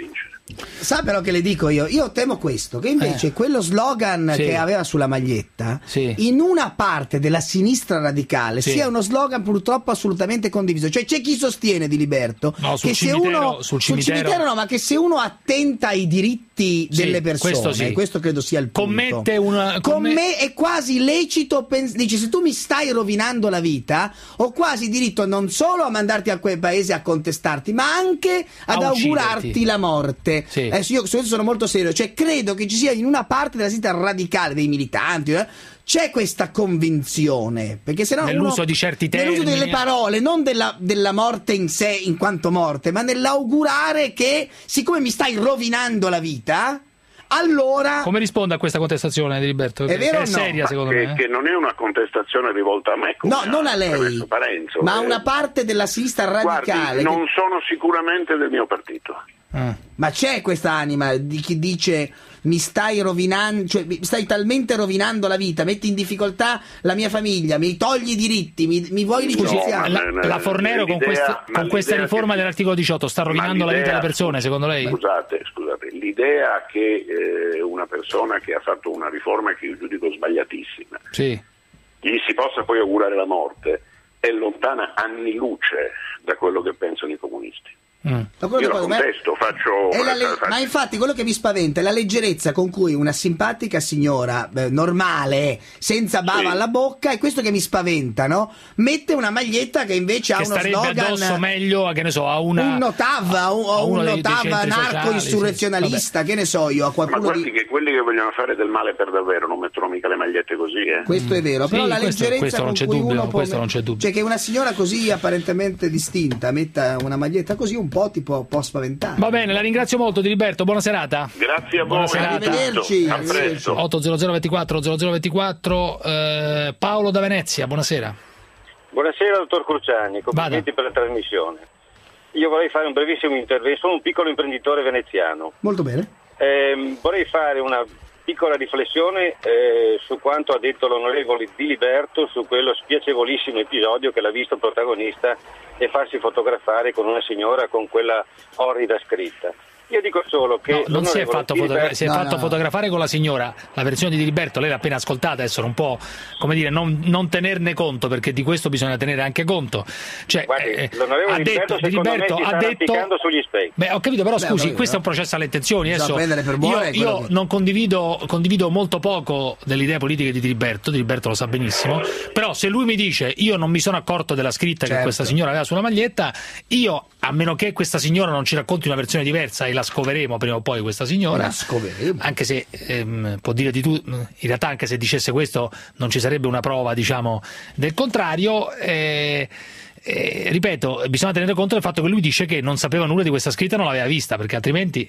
Speaker 2: Sa però che le dico io, io temo questo, che invece
Speaker 3: Eh.
Speaker 2: quello slogan
Speaker 3: Sì.
Speaker 2: che aveva sulla maglietta,
Speaker 3: Sì.
Speaker 2: in una parte della sinistra radicale,
Speaker 3: Sì.
Speaker 2: sia uno slogan purtroppo assolutamente condiviso. Cioè c'è chi sostiene di Liberto
Speaker 3: No, sul
Speaker 2: che se
Speaker 3: cimitero-
Speaker 2: uno
Speaker 3: sul cimitero-
Speaker 2: no, ma che se uno attenta ai diritti
Speaker 3: Sì,
Speaker 2: delle persone,
Speaker 3: questo sì.
Speaker 2: questo credo sia il punto.
Speaker 3: Commette una-
Speaker 2: Con
Speaker 3: comm-
Speaker 2: me è quasi lecito pens- dici, se tu mi stai rovinando la vita, ho quasi diritto non solo a mandarti a quel paese a contestarti, ma anche ad
Speaker 3: A
Speaker 2: augurarti
Speaker 3: ucciderti.
Speaker 2: la morte.
Speaker 3: Sì.
Speaker 2: Adesso io su questo sono molto serio, cioè credo che ci sia in una parte della sinistra radicale dei militanti, eh, c'è questa convinzione, perché se no
Speaker 3: Nell'uso
Speaker 2: uno-
Speaker 3: di certi
Speaker 2: nell'uso
Speaker 3: termini.
Speaker 2: delle parole, non della, della morte in sé in quanto morte, ma nell'augurare che siccome mi stai rovinando la vita, allora
Speaker 3: Come risponde a questa contestazione di Liberto?
Speaker 2: È
Speaker 3: Che-
Speaker 2: vero
Speaker 3: che
Speaker 2: o
Speaker 3: è
Speaker 2: no?
Speaker 3: seria
Speaker 10: Ma
Speaker 3: secondo
Speaker 10: che,
Speaker 3: me. eh?
Speaker 10: che non è una contestazione rivolta a me, come
Speaker 2: no, non a
Speaker 10: ha
Speaker 2: lei,
Speaker 10: premesso Parenzo.
Speaker 2: ma a
Speaker 10: eh.
Speaker 2: una parte della sinistra
Speaker 10: Guardi,
Speaker 2: radicale. che-
Speaker 10: non sono sicuramente del mio partito.
Speaker 2: Ma c'è questa anima di chi dice mi stai rovinando, cioè mi stai talmente rovinando la vita, metti in difficoltà la mia famiglia, mi togli i diritti, mi, mi vuoi
Speaker 3: Scusi,
Speaker 2: licenziare?
Speaker 3: la, la Fornero con,
Speaker 10: l'idea-
Speaker 3: questa,
Speaker 10: ma
Speaker 3: con questa
Speaker 10: l'idea
Speaker 3: riforma
Speaker 10: che-
Speaker 3: dell'articolo diciotto sta
Speaker 10: Ma
Speaker 3: rovinando la vita
Speaker 10: l'idea-
Speaker 3: delle persone, secondo lei?
Speaker 10: Scusate, scusate, l'idea che eh, una persona che ha fatto una riforma che io giudico sbagliatissima
Speaker 3: Sì.
Speaker 10: gli si possa poi augurare la morte è lontana anni luce da quello che pensano i comunisti.
Speaker 2: Ma quello
Speaker 10: Io
Speaker 2: che
Speaker 10: la
Speaker 2: poi- ma-
Speaker 10: contesto, faccio...
Speaker 2: è la le-
Speaker 10: faccio-
Speaker 2: ma infatti quello che mi spaventa è la leggerezza con cui una simpatica signora eh, normale, senza bava
Speaker 10: Sì.
Speaker 2: alla bocca, è questo che mi spaventa, no? Mette una maglietta che invece ha
Speaker 3: Che
Speaker 2: uno
Speaker 3: starebbe
Speaker 2: slogan,
Speaker 3: addosso meglio a, che ne so, a una
Speaker 2: un notav, a un,
Speaker 3: a
Speaker 2: a un
Speaker 3: uno dei- dei
Speaker 2: notav
Speaker 3: centri sociali,
Speaker 2: narco-insurrezionalista, che ne so io, a
Speaker 10: Ma
Speaker 2: qualcuno
Speaker 10: guardi
Speaker 2: di...
Speaker 10: che quelli che vogliono fare del male per davvero non mettono mica le magliette così, eh?
Speaker 2: Questo è vero,
Speaker 3: Sì,
Speaker 2: però la
Speaker 3: questo-
Speaker 2: leggerezza
Speaker 3: questo non
Speaker 2: con
Speaker 3: c'è
Speaker 2: cui
Speaker 3: dubbio,
Speaker 2: uno può
Speaker 3: questo non c'è dubbio.
Speaker 2: cioè che una signora così apparentemente distinta metta una maglietta così un po' ti può, può spaventare.
Speaker 3: Va bene, la ringrazio molto Di Liberto, buona serata.
Speaker 10: Grazie a voi.
Speaker 3: Buona serata.
Speaker 2: Arrivederci.
Speaker 10: A presto.
Speaker 3: otto zero zero ventiquattro zero zero ventiquattro eh, Paolo da Venezia, buonasera.
Speaker 21: Buonasera dottor Cruciani, complimenti per la trasmissione. Io vorrei fare un brevissimo intervento, sono un piccolo imprenditore veneziano.
Speaker 2: Molto bene.
Speaker 21: Ehm, vorrei fare una piccola riflessione eh, su quanto ha detto l'onorevole Di Liberto su quello spiacevolissimo episodio che l'ha visto protagonista e farsi fotografare con una signora con quella orrida scritta. Io dico solo che
Speaker 3: No, non si è
Speaker 21: l'onorevole
Speaker 3: fatto,
Speaker 21: Di
Speaker 3: fotogra-
Speaker 21: Liberto-
Speaker 3: si è fatto fotografare con la signora, la versione di Di Liberto, lei l'ha appena ascoltata, adesso un po', come dire, non, non tenerne conto, perché di questo bisogna tenere anche conto. Cioè,
Speaker 21: Guardi,
Speaker 3: eh,
Speaker 21: l'onorevole
Speaker 3: ha
Speaker 21: Di
Speaker 3: detto,
Speaker 21: Liberto
Speaker 3: Di
Speaker 21: secondo
Speaker 3: Liberto
Speaker 21: me si
Speaker 3: ha
Speaker 21: sta
Speaker 3: detto...
Speaker 21: arrampicando sugli specchi.
Speaker 3: Beh, ho capito, però
Speaker 2: Beh,
Speaker 3: scusi,
Speaker 2: capito,
Speaker 3: questo è
Speaker 2: no?
Speaker 3: un processo alle intenzioni.
Speaker 2: Bisogna
Speaker 3: Adesso
Speaker 2: prendere per buone
Speaker 3: io,
Speaker 2: quello
Speaker 3: io
Speaker 2: che-
Speaker 3: non condivido, condivido molto poco delle idee politiche di Di Liberto, Di Liberto lo sa benissimo, però se lui mi dice io non mi sono accorto della scritta
Speaker 2: Certo.
Speaker 3: che questa signora aveva sulla maglietta, io, a meno che questa signora non ci racconti una versione diversa, e la scoveremo prima o poi questa signora,
Speaker 2: La scoveremo.
Speaker 3: anche se ehm, può dire di tu, in realtà anche se dicesse questo non ci sarebbe una prova, diciamo, del contrario. eh, eh, ripeto, bisogna tenere conto del fatto che lui dice che non sapeva nulla di questa scritta, non l'aveva vista, perché altrimenti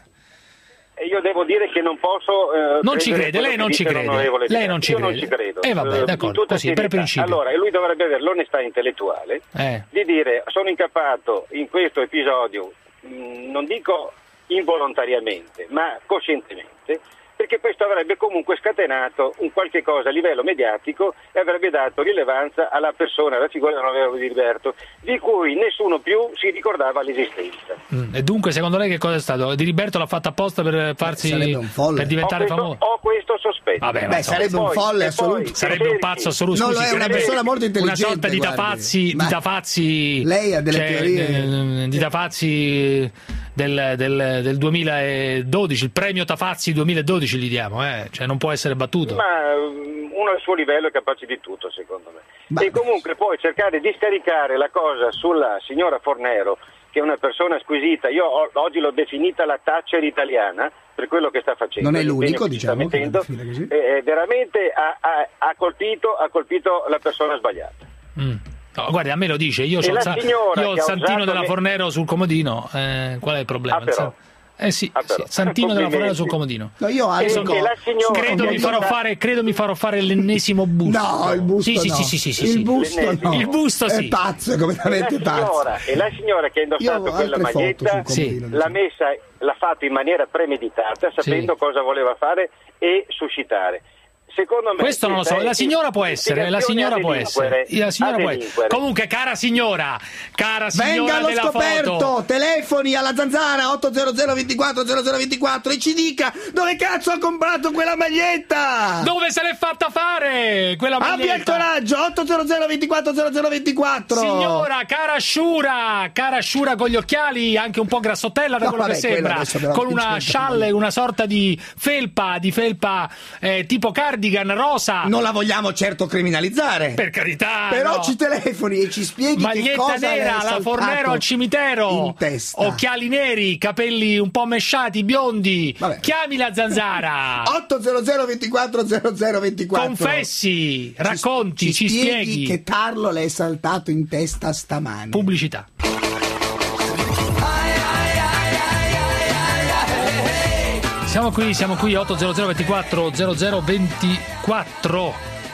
Speaker 21: E io devo dire che non posso. eh,
Speaker 3: Non ci
Speaker 21: credere
Speaker 3: crede,
Speaker 21: quello
Speaker 3: lei
Speaker 21: che
Speaker 3: non ci
Speaker 21: dice
Speaker 3: crede.
Speaker 21: l'onorevole Di
Speaker 3: Lei
Speaker 21: Liberto.
Speaker 3: non ci
Speaker 21: Io
Speaker 3: crede.
Speaker 21: non ci credo.
Speaker 3: Eh, vabbè,
Speaker 21: Eh,
Speaker 3: d'accordo,
Speaker 21: in tutta
Speaker 3: così, per
Speaker 21: serietà.
Speaker 3: principio.
Speaker 21: Allora, e lui dovrebbe avere l'onestà intellettuale
Speaker 3: eh,
Speaker 21: di dire sono incappato in questo episodio, mh, non dico involontariamente, ma coscientemente, perché questo avrebbe comunque scatenato un qualche cosa a livello mediatico e avrebbe dato rilevanza alla persona, alla figura dell'onorevole Di Liberto, di cui nessuno più si ricordava l'esistenza.
Speaker 3: mm. E dunque secondo lei che cosa è stato? Di Liberto l'ha fatto apposta per farsi,
Speaker 2: sarebbe un folle.
Speaker 3: per diventare
Speaker 21: ho questo,
Speaker 3: famoso?
Speaker 21: ho questo sospetto.
Speaker 3: Vabbè, ma
Speaker 2: Beh,
Speaker 3: insomma,
Speaker 2: sarebbe un
Speaker 21: poi-
Speaker 2: folle
Speaker 21: e
Speaker 2: assoluto.
Speaker 21: poi-
Speaker 3: sarebbe un pazzo assoluto.
Speaker 2: Non
Speaker 3: Scusi,
Speaker 2: lo è, una
Speaker 3: sarebbe
Speaker 2: persona molto intelligente,
Speaker 3: una sorta di
Speaker 2: guardi.
Speaker 3: Tafazzi,
Speaker 2: Ma-
Speaker 3: di Tafazzi,
Speaker 2: Lei ha delle
Speaker 3: cioè,
Speaker 2: teorie.
Speaker 3: eh, di Tafazzi del, del, del duemiladodici, il premio Tafazzi duemiladodici gli diamo, eh? Cioè non può essere battuto.
Speaker 21: Ma um, uno al suo livello è capace di tutto, secondo me.
Speaker 2: Ma-
Speaker 21: E comunque poi cercare di scaricare la cosa sulla signora Fornero, che è una persona squisita, io ho- oggi l'ho definita la Thatcher italiana per quello che sta facendo.
Speaker 2: Non è
Speaker 21: l'impegno
Speaker 2: l'unico,
Speaker 21: che ci sta
Speaker 2: diciamo, che la
Speaker 21: mettendo,
Speaker 2: define così.
Speaker 21: eh, veramente ha, ha- ha colpito, ha colpito la persona sbagliata.
Speaker 3: Mm. No, guardi, a me lo dice, io
Speaker 21: E
Speaker 3: ho
Speaker 21: la
Speaker 3: il, sa-
Speaker 21: signora
Speaker 3: io ho il
Speaker 21: che ha
Speaker 3: santino
Speaker 21: usato
Speaker 3: della
Speaker 21: le-
Speaker 3: Fornero sul comodino, eh, qual è il problema?
Speaker 21: Ah, però.
Speaker 3: Eh sì,
Speaker 21: Ah,
Speaker 3: sì,
Speaker 21: però.
Speaker 3: santino della Fornero
Speaker 21: Complimenti.
Speaker 3: sul comodino.
Speaker 2: No, io ho
Speaker 21: E
Speaker 2: altro-
Speaker 21: che la signora
Speaker 3: Credo
Speaker 21: che
Speaker 3: mi,
Speaker 21: è
Speaker 3: farò
Speaker 21: stata-
Speaker 3: fare, credo mi farò fare l'ennesimo busto.
Speaker 2: No, il busto
Speaker 3: sì, sì,
Speaker 2: no.
Speaker 3: sì, sì, sì, sì,
Speaker 2: il
Speaker 3: sì.
Speaker 2: busto no.
Speaker 3: Il busto sì.
Speaker 2: È pazzo, è
Speaker 21: E la,
Speaker 2: completamente pazzo.
Speaker 21: signora, e la signora che ha
Speaker 2: Io
Speaker 21: indossato
Speaker 2: ho
Speaker 21: quella
Speaker 2: altre foto
Speaker 21: maglietta
Speaker 2: sul comodino,
Speaker 21: l'ha
Speaker 2: diciamo.
Speaker 21: messa, l'ha fatto in maniera premeditata, sapendo
Speaker 3: Sì.
Speaker 21: cosa voleva fare e suscitare. secondo me
Speaker 3: questo non lo so, la signora può essere, la signora può essere, la signora può essere. Comunque, cara signora, cara signora
Speaker 2: venga allo
Speaker 3: della
Speaker 2: scoperto,
Speaker 3: foto,
Speaker 2: telefoni alla Zanzara otto zero zero ventiquattro zero zero ventiquattro e ci dica dove cazzo ha comprato quella maglietta,
Speaker 3: dove se l'è fatta fare quella maglietta.
Speaker 2: Abbia il coraggio, otto zero zero ventiquattro zero zero ventiquattro.
Speaker 3: Signora, cara Sciura, cara Sciura con gli occhiali, anche un po' grassottella da
Speaker 2: No,
Speaker 3: quello
Speaker 2: vabbè,
Speaker 3: che sembra, con una scialle, una sorta di felpa, di felpa eh, tipo cardigan rosa.
Speaker 2: Non la vogliamo certo criminalizzare,
Speaker 3: per carità,
Speaker 2: però
Speaker 3: no.
Speaker 2: ci telefoni e ci spieghi
Speaker 3: maglietta
Speaker 2: che cosa
Speaker 3: nera, la Fornero al cimitero,
Speaker 2: in testa.
Speaker 3: Occhiali neri, capelli un po' mesciati, biondi. Vabbè. Chiami la Zanzara.
Speaker 2: otto zero zero ventiquattro zero zero ventiquattro.
Speaker 3: Confessi, racconti, ci,
Speaker 2: ci spieghi,
Speaker 3: spieghi
Speaker 2: che tarlo le è saltato in testa stamani.
Speaker 3: Pubblicità. Siamo qui, siamo qui, otto zero zero ventiquattro zero zero ventiquattro.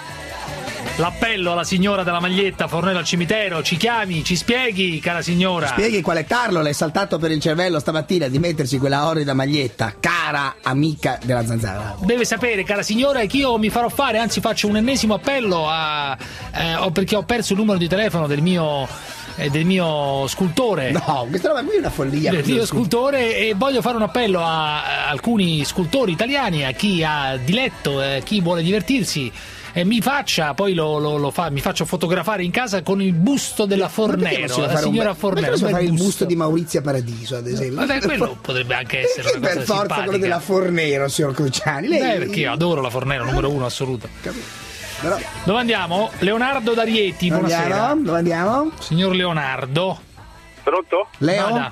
Speaker 3: L'appello alla signora della maglietta, Fornello al cimitero, ci chiami, ci spieghi, cara signora.
Speaker 2: Ci spieghi quale tarlo le è saltato per il cervello stamattina di mettersi quella orrida maglietta, cara amica della Zanzara.
Speaker 3: Deve sapere, cara signora, che io mi farò fare, anzi faccio un ennesimo appello a, eh, perché ho perso il numero di telefono del mio... del mio scultore.
Speaker 2: No, questa roba qui è una follia.
Speaker 3: Del mio scultore, e voglio fare un appello a, a alcuni scultori italiani, a chi ha diletto, a chi vuole divertirsi, e mi faccia, poi lo, lo, lo fa, mi faccio fotografare in casa con il busto della Fornero, la signora
Speaker 2: un...
Speaker 3: Fornero.
Speaker 2: Perché non fare il
Speaker 3: busto.
Speaker 2: busto di Maurizia Paradiso, ad esempio?
Speaker 3: Vabbè, quello potrebbe anche essere una cosa
Speaker 2: per forza
Speaker 3: simpatica.
Speaker 2: quello della Fornero, signor Cruciani. Lei...
Speaker 3: Beh, perché io adoro la Fornero, numero uno assoluto.
Speaker 2: Capito. Però...
Speaker 3: Dove andiamo? Leonardo da Rieti,
Speaker 2: Dove
Speaker 3: buonasera.
Speaker 2: Andiamo? Dove andiamo?
Speaker 3: Signor Leonardo.
Speaker 21: Pronto?
Speaker 2: Leo?
Speaker 3: Vada.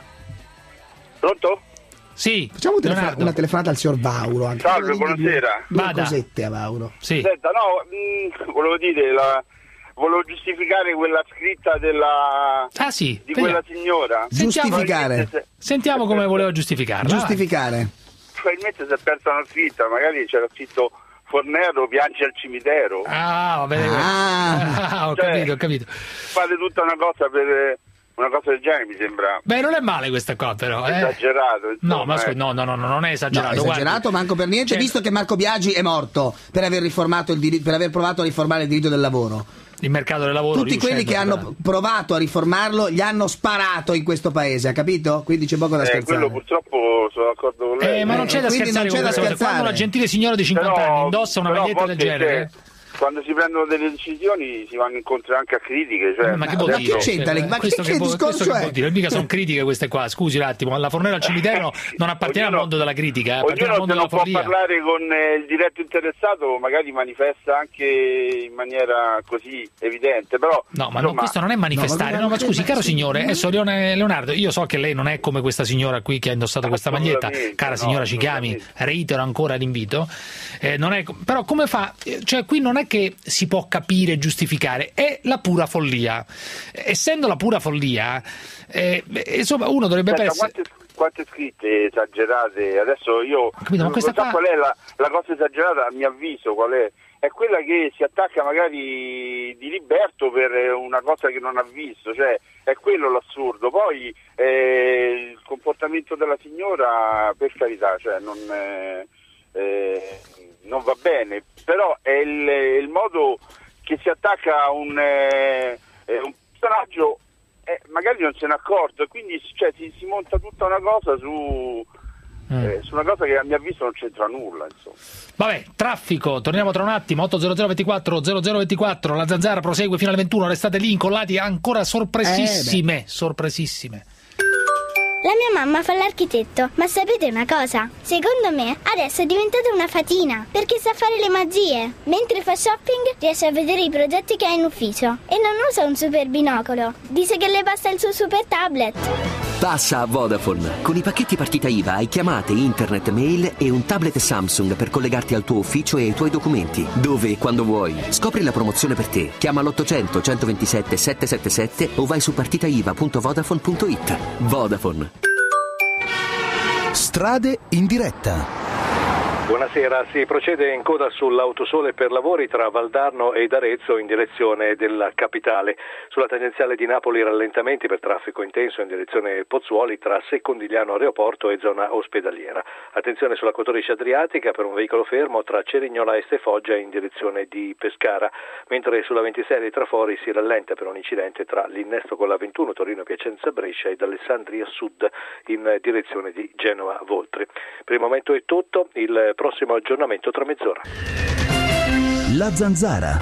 Speaker 21: Pronto?
Speaker 3: Sì.
Speaker 2: Facciamo un telefon-
Speaker 3: Leonardo.
Speaker 2: una telefonata al signor Vauro. Anche
Speaker 21: Salve,
Speaker 2: due-
Speaker 21: buonasera.
Speaker 2: Due
Speaker 3: Vada.
Speaker 2: cosette a Vauro.
Speaker 3: Sì.
Speaker 21: Senta, no, mh, volevo dire, la, volevo giustificare quella scritta della
Speaker 3: Ah sì,
Speaker 21: di
Speaker 3: vediamo.
Speaker 21: quella signora.
Speaker 2: Giustificare.
Speaker 21: Se-
Speaker 3: Sentiamo come voleva giustificarla.
Speaker 2: Giustificare.
Speaker 21: Probabilmente si è persa una scritta, magari c'era scritto Fornero piange al cimitero.
Speaker 3: Ah, va bene.
Speaker 2: Ah.
Speaker 3: Ah, ho
Speaker 21: Cioè,
Speaker 3: capito, ho capito.
Speaker 21: Fate tutta una cosa per una cosa del genere, mi sembra.
Speaker 3: Beh, non è male questa qua, però. Eh.
Speaker 21: Esagerato. Insomma,
Speaker 3: No, ma scusa,
Speaker 21: eh.
Speaker 3: no, no, no, no, non è esagerato.
Speaker 2: No, esagerato,
Speaker 3: guardi.
Speaker 2: manco per niente,
Speaker 3: Cioè-
Speaker 2: visto che Marco Biagi è morto per aver riformato il diri- per aver provato a riformare il diritto del lavoro.
Speaker 3: Il mercato del lavoro.
Speaker 2: Tutti quelli che hanno
Speaker 3: riuscendo,
Speaker 2: provato a riformarlo gli hanno sparato in questo paese, ha capito? Quindi c'è poco da
Speaker 21: Eh,
Speaker 2: scherzare.
Speaker 21: quello purtroppo sono d'accordo con lei.
Speaker 3: Eh, ma non c'è da
Speaker 2: quindi
Speaker 3: scherzare
Speaker 2: non c'è
Speaker 3: con
Speaker 2: da
Speaker 3: questa cosa.
Speaker 2: scherzare.
Speaker 3: Quando una gentile signora di cinquanta
Speaker 21: Però-
Speaker 3: anni indossa una
Speaker 21: però a
Speaker 3: maglietta del
Speaker 21: volte,
Speaker 3: genere.
Speaker 21: cioè, quando si prendono delle decisioni si vanno incontro anche a critiche. Cioè,
Speaker 3: Ma che vuol
Speaker 2: ma
Speaker 3: dire?
Speaker 2: che c'entra?
Speaker 3: Cioè,
Speaker 2: Ma
Speaker 3: questo
Speaker 2: che-
Speaker 3: che,
Speaker 2: che
Speaker 3: vuol-
Speaker 2: discorso
Speaker 3: questo che
Speaker 2: è?
Speaker 3: vuol dire? Mica sono critiche queste qua, scusi un attimo. La Fornero al cimitero non appartiene al
Speaker 21: Ognuno-
Speaker 3: mondo della critica, eh, appartiene al
Speaker 21: Ognuno
Speaker 3: mondo
Speaker 21: se
Speaker 3: della
Speaker 21: non può
Speaker 3: follia.
Speaker 21: parlare con eh, il diretto interessato, magari manifesta anche in maniera così evidente, però
Speaker 3: No, ma no,
Speaker 21: insomma,
Speaker 3: questo non è manifestare. No, ma scusi, caro signore, adesso Leone- Leonardo, io so che lei non è come questa signora qui che ha indossato questa maglietta.
Speaker 21: Assolutamente,
Speaker 3: Cara
Speaker 21: no,
Speaker 3: signora, ci chiami,
Speaker 21: assolutamente.
Speaker 3: reitero ancora l'invito. Eh, non è, però come fa? Eh, Cioè, qui non è che si può capire e giustificare, è la pura follia. Essendo la pura follia, eh, insomma, uno dovrebbe
Speaker 21: Senta,
Speaker 3: pensare.
Speaker 21: quante, quante scritte esagerate, adesso io
Speaker 3: capito, ma
Speaker 21: non
Speaker 3: questa
Speaker 21: so
Speaker 3: qua-
Speaker 21: qual è la, la cosa esagerata, a mio avviso qual è? È quella che si attacca magari di liberto per una cosa che non ha visto, cioè è quello l'assurdo. Poi eh, il comportamento della signora, per carità, cioè non, eh, eh, non va bene, però è il, il modo che si attacca a un, eh, un personaggio, eh, magari non se n'è accorto, e quindi cioè, si, si monta tutta una cosa su, eh, su una cosa che a mio avviso non c'entra nulla, insomma.
Speaker 3: Vabbè, traffico, torniamo tra un attimo. Otto zero zero ventiquattro zero zero ventiquattro, la Zanzara prosegue fino alle ventuno, restate lì incollati, ancora sorpresissime,
Speaker 2: Eh
Speaker 3: sorpresissime.
Speaker 5: La mia mamma fa l'architetto, ma sapete una cosa? Secondo me adesso è diventata una fatina, perché sa fare le magie. Mentre fa shopping riesce a vedere i progetti che ha in ufficio e non usa un super binocolo. Dice che le basta il suo super tablet.
Speaker 22: Passa a Vodafone. Con i pacchetti partita I V A hai chiamate, internet, mail e un tablet Samsung per collegarti al tuo ufficio e ai tuoi documenti. Dove e quando vuoi. Scopri la promozione per te. Chiama l'ottocento centoventisette settecentosettantasette o vai su partitaiva punto vodafone punto it. Vodafone.
Speaker 23: Strade in diretta.
Speaker 6: Buonasera, si procede in coda sull'autosole per lavori tra Valdarno ed Arezzo in direzione della capitale. Sulla tangenziale di Napoli rallentamenti per traffico intenso in direzione Pozzuoli tra Secondigliano Aeroporto e zona ospedaliera. Attenzione sulla Cotoriscia Adriatica per un veicolo fermo tra Cerignola e Stefoggia in direzione di Pescara, mentre sulla ventisei dei Trafori si rallenta per un incidente tra l'innesto con la ventuno Torino Piacenza Brescia ed Alessandria Sud in direzione di Genova Voltri. Per il momento è tutto, il prossimo aggiornamento tra mezz'ora.
Speaker 8: La Zanzara.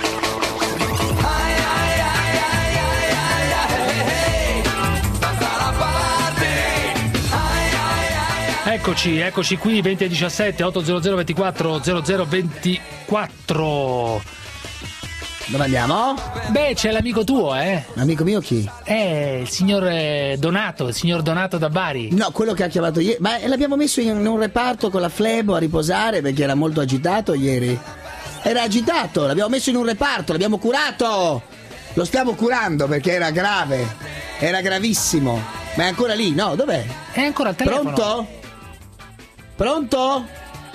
Speaker 3: Eccoci, eccoci qui, venti e diciassette, ottocento ventiquattro zero zero ventiquattro.
Speaker 2: Dove andiamo?
Speaker 3: Beh, c'è l'amico tuo, eh?
Speaker 2: Amico mio chi?
Speaker 3: Eh, il signor eh, Donato, il signor Donato da Bari.
Speaker 2: No, quello che ha chiamato ieri. Ma l'abbiamo messo in un reparto con la flebo a riposare perché era molto agitato ieri. Era agitato, l'abbiamo messo in un reparto, l'abbiamo curato. Lo stiamo curando perché era grave. Era gravissimo. Ma è ancora lì, no? Dov'è?
Speaker 3: È ancora al telefono.
Speaker 2: Pronto? Pronto?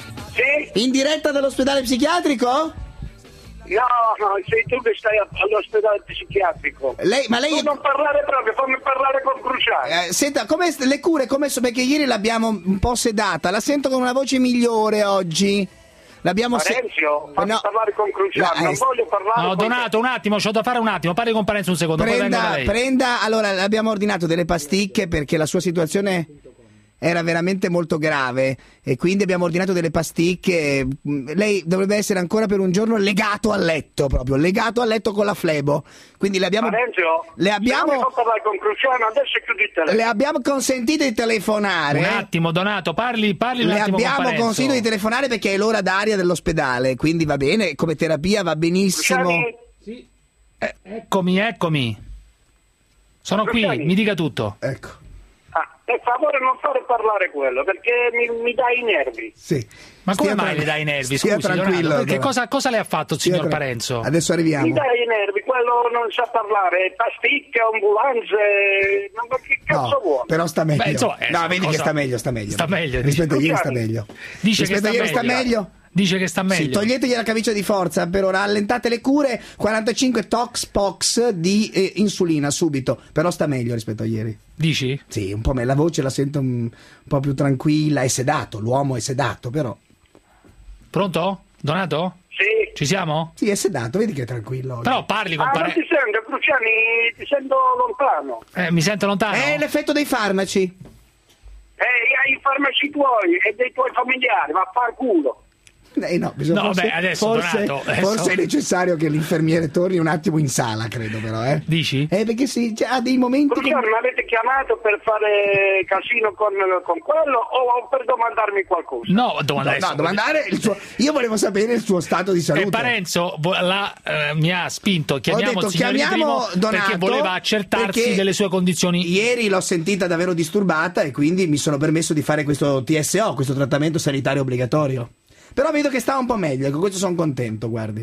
Speaker 23: Sì?
Speaker 2: In diretta dall'ospedale psichiatrico?
Speaker 23: No, no, sei tu che stai all'ospedale psichiatrico.
Speaker 2: Lei, ma lei...
Speaker 23: Tu non parlare proprio, fammi parlare con Cruciani.
Speaker 2: Eh, senta, come le cure, come so, perché ieri l'abbiamo un po' sedata, la sento con una voce migliore oggi. L'abbiamo
Speaker 23: Parenzio,
Speaker 2: se...
Speaker 23: fammi
Speaker 2: no.
Speaker 23: parlare con Cruciani,
Speaker 2: No,
Speaker 23: non
Speaker 2: eh,
Speaker 23: voglio parlare
Speaker 3: No,
Speaker 23: con...
Speaker 3: Donato, un attimo, c'ho da fare un attimo, parli con Parenzo un secondo, poi vengo da
Speaker 2: Prenda,
Speaker 3: lei.
Speaker 2: prenda, allora l'abbiamo ordinato delle pasticche perché la sua situazione era veramente molto grave e quindi abbiamo ordinato delle pasticche. Lei dovrebbe essere ancora per un giorno legato al letto, proprio legato al letto con la flebo. Quindi le abbiamo
Speaker 23: Parenzio,
Speaker 2: le abbiamo
Speaker 23: se non mi fa parlare con Cruciani, adesso chiudi il telefono.
Speaker 2: le abbiamo consentito di telefonare.
Speaker 3: Un attimo, Donato, parli, parli un
Speaker 2: Le
Speaker 3: attimo con
Speaker 2: abbiamo
Speaker 3: Parenzo.
Speaker 2: consentito di telefonare perché è l'ora d'aria dell'ospedale, quindi va bene, come terapia va benissimo.
Speaker 23: Cruciani?
Speaker 3: Sì. Eh, eccomi, eccomi. Sono
Speaker 23: Cruciani?
Speaker 3: qui, mi dica tutto.
Speaker 2: Ecco.
Speaker 23: Ah, per favore non fare parlare quello, perché mi, mi dai i nervi.
Speaker 2: Sì.
Speaker 3: Ma come
Speaker 2: Stia
Speaker 3: mai
Speaker 2: tra-
Speaker 3: le dai i nervi?
Speaker 2: stia
Speaker 3: Scusi,
Speaker 2: tranquillo,
Speaker 3: Donato, perché
Speaker 2: allora.
Speaker 3: cosa, cosa le ha fatto il
Speaker 2: Stia
Speaker 3: signor
Speaker 2: tra-
Speaker 3: Parenzo?
Speaker 2: Adesso arriviamo.
Speaker 23: Mi dai i nervi, quello non sa parlare, pasticche, ambulanze, non che cazzo
Speaker 2: No,
Speaker 23: vuole?
Speaker 2: però sta meglio.
Speaker 3: Beh, insomma, eh,
Speaker 2: no, vedi
Speaker 3: cosa-
Speaker 2: che sta meglio, sta meglio.
Speaker 3: Sta meglio,
Speaker 2: Rispetto a
Speaker 23: dice.
Speaker 2: ieri sta meglio.
Speaker 3: Dice che
Speaker 2: Rispetto a
Speaker 3: sta
Speaker 2: ieri sta
Speaker 3: meglio.
Speaker 2: meglio.
Speaker 3: Dice che sta meglio.
Speaker 2: Sì, toglietegli la camicia di forza per ora, allentate le cure, quarantacinque tox pox di eh, insulina subito, però sta meglio rispetto a ieri.
Speaker 3: Dici?
Speaker 2: Sì, un po' me la voce la sento un, un po' più tranquilla, è sedato, l'uomo è sedato, però.
Speaker 3: Pronto? Donato?
Speaker 23: Sì.
Speaker 3: Ci siamo?
Speaker 2: Sì, è sedato, vedi che è tranquillo oggi.
Speaker 3: Però parli con
Speaker 23: Ah, non
Speaker 3: Parenzo.
Speaker 23: ti sento, Cruciani, ti sento lontano.
Speaker 3: Eh, mi sento lontano?
Speaker 2: È l'effetto dei farmaci.
Speaker 23: Eh, hai i farmaci tuoi e dei tuoi familiari, ma far culo.
Speaker 2: Eh no, bisogna
Speaker 3: No,
Speaker 2: forse,
Speaker 3: beh, adesso,
Speaker 2: forse,
Speaker 3: Donato, adesso-
Speaker 2: forse è necessario che l'infermiere torni un attimo in sala, credo però, eh.
Speaker 3: Dici?
Speaker 2: Eh, perché sì, cioè, ha dei momenti che...
Speaker 23: Cruciani, mi avete chiamato per fare casino con, con quello o per domandarmi qualcosa?
Speaker 3: No, domandare.
Speaker 2: No, no, domandare il suo... Io volevo sapere il suo stato di salute.
Speaker 3: E Parenzo vo- la, eh, mi ha spinto, chiamiamo
Speaker 2: Ho detto,
Speaker 3: il signor
Speaker 2: chiamiamo
Speaker 3: Primo
Speaker 2: Donato
Speaker 3: perché voleva accertarsi
Speaker 2: perché
Speaker 3: delle sue condizioni.
Speaker 2: Ieri l'ho sentita davvero disturbata e quindi mi sono permesso di fare questo T S O, questo trattamento sanitario obbligatorio. Però vedo che sta un po' meglio, ecco, questo sono contento, guardi.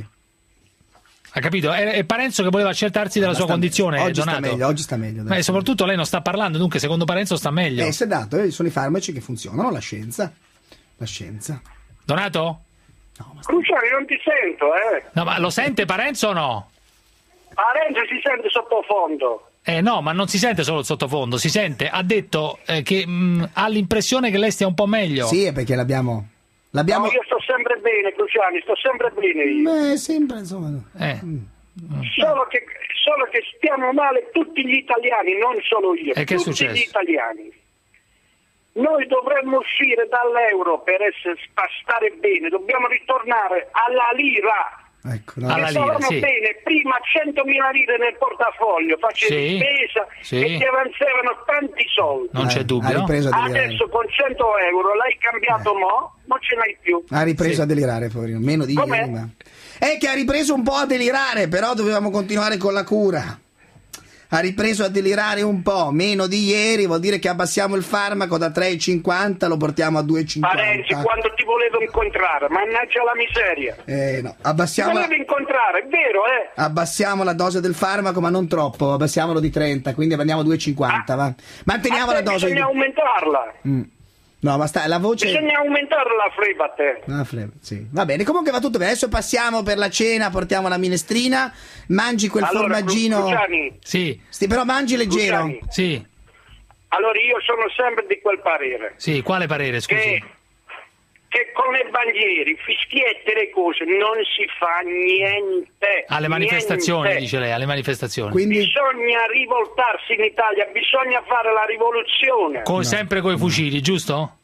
Speaker 3: Ha capito? È, è Parenzo che voleva accertarsi della
Speaker 2: Ma
Speaker 3: sua
Speaker 2: sta
Speaker 3: condizione,
Speaker 2: meglio. Oggi
Speaker 3: Donato.
Speaker 2: sta meglio, oggi sta meglio.
Speaker 3: Ma soprattutto lei non sta parlando, dunque secondo Parenzo sta meglio.
Speaker 2: Eh, sedato, eh, sono i farmaci che funzionano, la scienza. La scienza.
Speaker 3: Donato?
Speaker 23: Cruciani, non ti sento, eh.
Speaker 3: No, ma lo sente Parenzo o no?
Speaker 23: Parenzo si sente sottofondo.
Speaker 3: Eh no, ma non si sente solo il sottofondo, si sente, ha detto eh, che mh, ha l'impressione che lei stia un po' meglio.
Speaker 2: Sì, è perché l'abbiamo... l'abbiamo...
Speaker 23: No, io sto sempre bene, Cruciani, sto sempre bene io.
Speaker 2: Beh, sempre, insomma...
Speaker 3: Eh.
Speaker 23: Solo che, solo che stiamo male tutti gli italiani, non solo io,
Speaker 3: E che è
Speaker 23: tutti
Speaker 3: successo?
Speaker 23: gli italiani. Noi dovremmo uscire dall'euro per essere, per stare bene, dobbiamo ritornare alla lira.
Speaker 2: Ecco, no.
Speaker 3: Alla
Speaker 23: Che
Speaker 3: lira,
Speaker 23: stavano
Speaker 3: sì.
Speaker 23: bene, prima centomila lire nel portafoglio, facevi
Speaker 3: Sì,
Speaker 23: spesa
Speaker 3: sì.
Speaker 23: e ti avanzavano tanti soldi.
Speaker 3: Non c'è
Speaker 2: Eh,
Speaker 3: dubbio.
Speaker 2: ha ripreso a delirare.
Speaker 23: Adesso con cento euro l'hai cambiato mo', non ce n'hai più.
Speaker 2: Ha ripreso
Speaker 3: Sì.
Speaker 2: a delirare, poverino, meno di
Speaker 23: Com'è?
Speaker 2: ieri, ma... È che ha ripreso un po' a delirare, però dovevamo continuare con la cura. Ha ripreso a delirare un po', meno di ieri, vuol dire che abbassiamo il farmaco da tre virgola cinquanta, lo portiamo a due virgola
Speaker 23: Parenzi,
Speaker 2: cinquanta.
Speaker 23: quando ti volevo incontrare, mannaggia la miseria.
Speaker 2: Eh no,
Speaker 23: Ti
Speaker 2: abbassiamo la,
Speaker 23: volevo incontrare, è vero, eh?
Speaker 2: abbassiamo la dose del farmaco, ma non troppo, abbassiamolo di trenta, quindi andiamo a due virgola cinquanta, va. Manteniamo
Speaker 23: Ah,
Speaker 2: la dose
Speaker 23: bisogna
Speaker 2: di...
Speaker 23: aumentarla.
Speaker 2: Mm. No, ma sta, la voce...
Speaker 23: Bisogna aumentare la flebo a te.
Speaker 2: Ah, flebo, sì. Va bene, comunque va tutto bene. Adesso passiamo per la cena, portiamo la minestrina, mangi quel
Speaker 23: Allora,
Speaker 2: formaggino...
Speaker 23: Cruciani,
Speaker 3: Sì.
Speaker 2: Sì, però mangi leggero.
Speaker 23: Cruciani.
Speaker 3: Sì.
Speaker 23: Allora io sono sempre di quel parere.
Speaker 3: Sì, quale parere, scusi?
Speaker 23: Che, che con le bandiere, fischiette e le cose non si fa niente.
Speaker 3: Alle manifestazioni,
Speaker 23: niente.
Speaker 3: dice lei, alle manifestazioni.
Speaker 2: Quindi...
Speaker 23: Bisogna rivoltarsi in Italia, bisogna fare la rivoluzione.
Speaker 3: Come sempre coi fucili, giusto?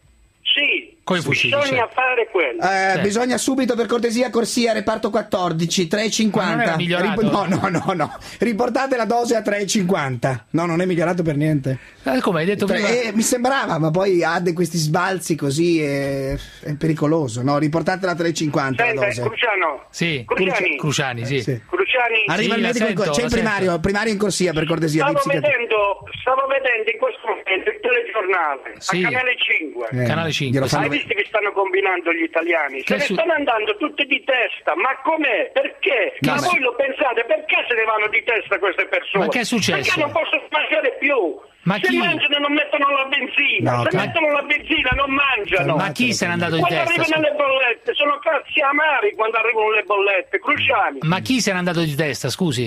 Speaker 23: Sì,
Speaker 3: Coi fucili,
Speaker 23: bisogna
Speaker 3: sì.
Speaker 23: fare quello.
Speaker 2: Eh,
Speaker 3: Sì.
Speaker 2: Bisogna subito, per cortesia, corsia, reparto quattordici, tre e cinquanta.
Speaker 3: Ma non era migliorato?
Speaker 2: Rip- no, no, no, no. Riportate la dose a tre e cinquanta. No, non è migliorato per niente.
Speaker 3: Eh, come hai detto
Speaker 2: Tre-
Speaker 3: prima?
Speaker 2: eh, mi sembrava, ma poi ha de- questi sbalzi così, è, è pericoloso. No, riportatela a tre e cinquanta la
Speaker 23: Senta,
Speaker 2: dose.
Speaker 23: Cruciano,
Speaker 3: Sì,
Speaker 23: Cruciani,
Speaker 3: Cruciani, sì.
Speaker 2: Sì.
Speaker 23: Cruciani,
Speaker 2: Arriva
Speaker 3: Sì,
Speaker 2: il
Speaker 3: la
Speaker 2: medico in
Speaker 3: sento,
Speaker 2: cor- c'è
Speaker 3: la
Speaker 2: il primario,
Speaker 3: sento.
Speaker 2: il primario in corsia, per cortesia.
Speaker 23: stavo
Speaker 2: di psichiatria.
Speaker 23: vedendo, stavo vedendo in questo momento il telegiornale
Speaker 3: Sì.
Speaker 23: a Canale cinque.
Speaker 2: Eh,
Speaker 3: Canale cinque,
Speaker 2: glielo
Speaker 3: sì.
Speaker 23: Hai
Speaker 2: fanno-
Speaker 23: visto che stanno combinando gli italiani?
Speaker 3: Che
Speaker 23: Se ne
Speaker 3: su-
Speaker 23: stanno andando tutti di testa. Ma com'è? Perché?
Speaker 2: No,
Speaker 23: ma
Speaker 2: ma-
Speaker 23: voi lo pensate? Perché se ne vanno di testa queste persone?
Speaker 3: Ma che è successo?
Speaker 23: Perché non possono mangiare più.
Speaker 3: Ma
Speaker 23: se
Speaker 3: chi?
Speaker 23: mangiano non mettono la benzina.
Speaker 2: No,
Speaker 23: se
Speaker 2: ma-
Speaker 23: mettono la benzina non mangiano.
Speaker 3: Ma chi se n'è andato di
Speaker 23: Quando
Speaker 3: testa?
Speaker 23: arrivano
Speaker 3: scusi?
Speaker 23: le bollette, sono cazzi amari quando arrivano le bollette. Cruciani.
Speaker 3: Ma chi se n'è andato di testa, scusi?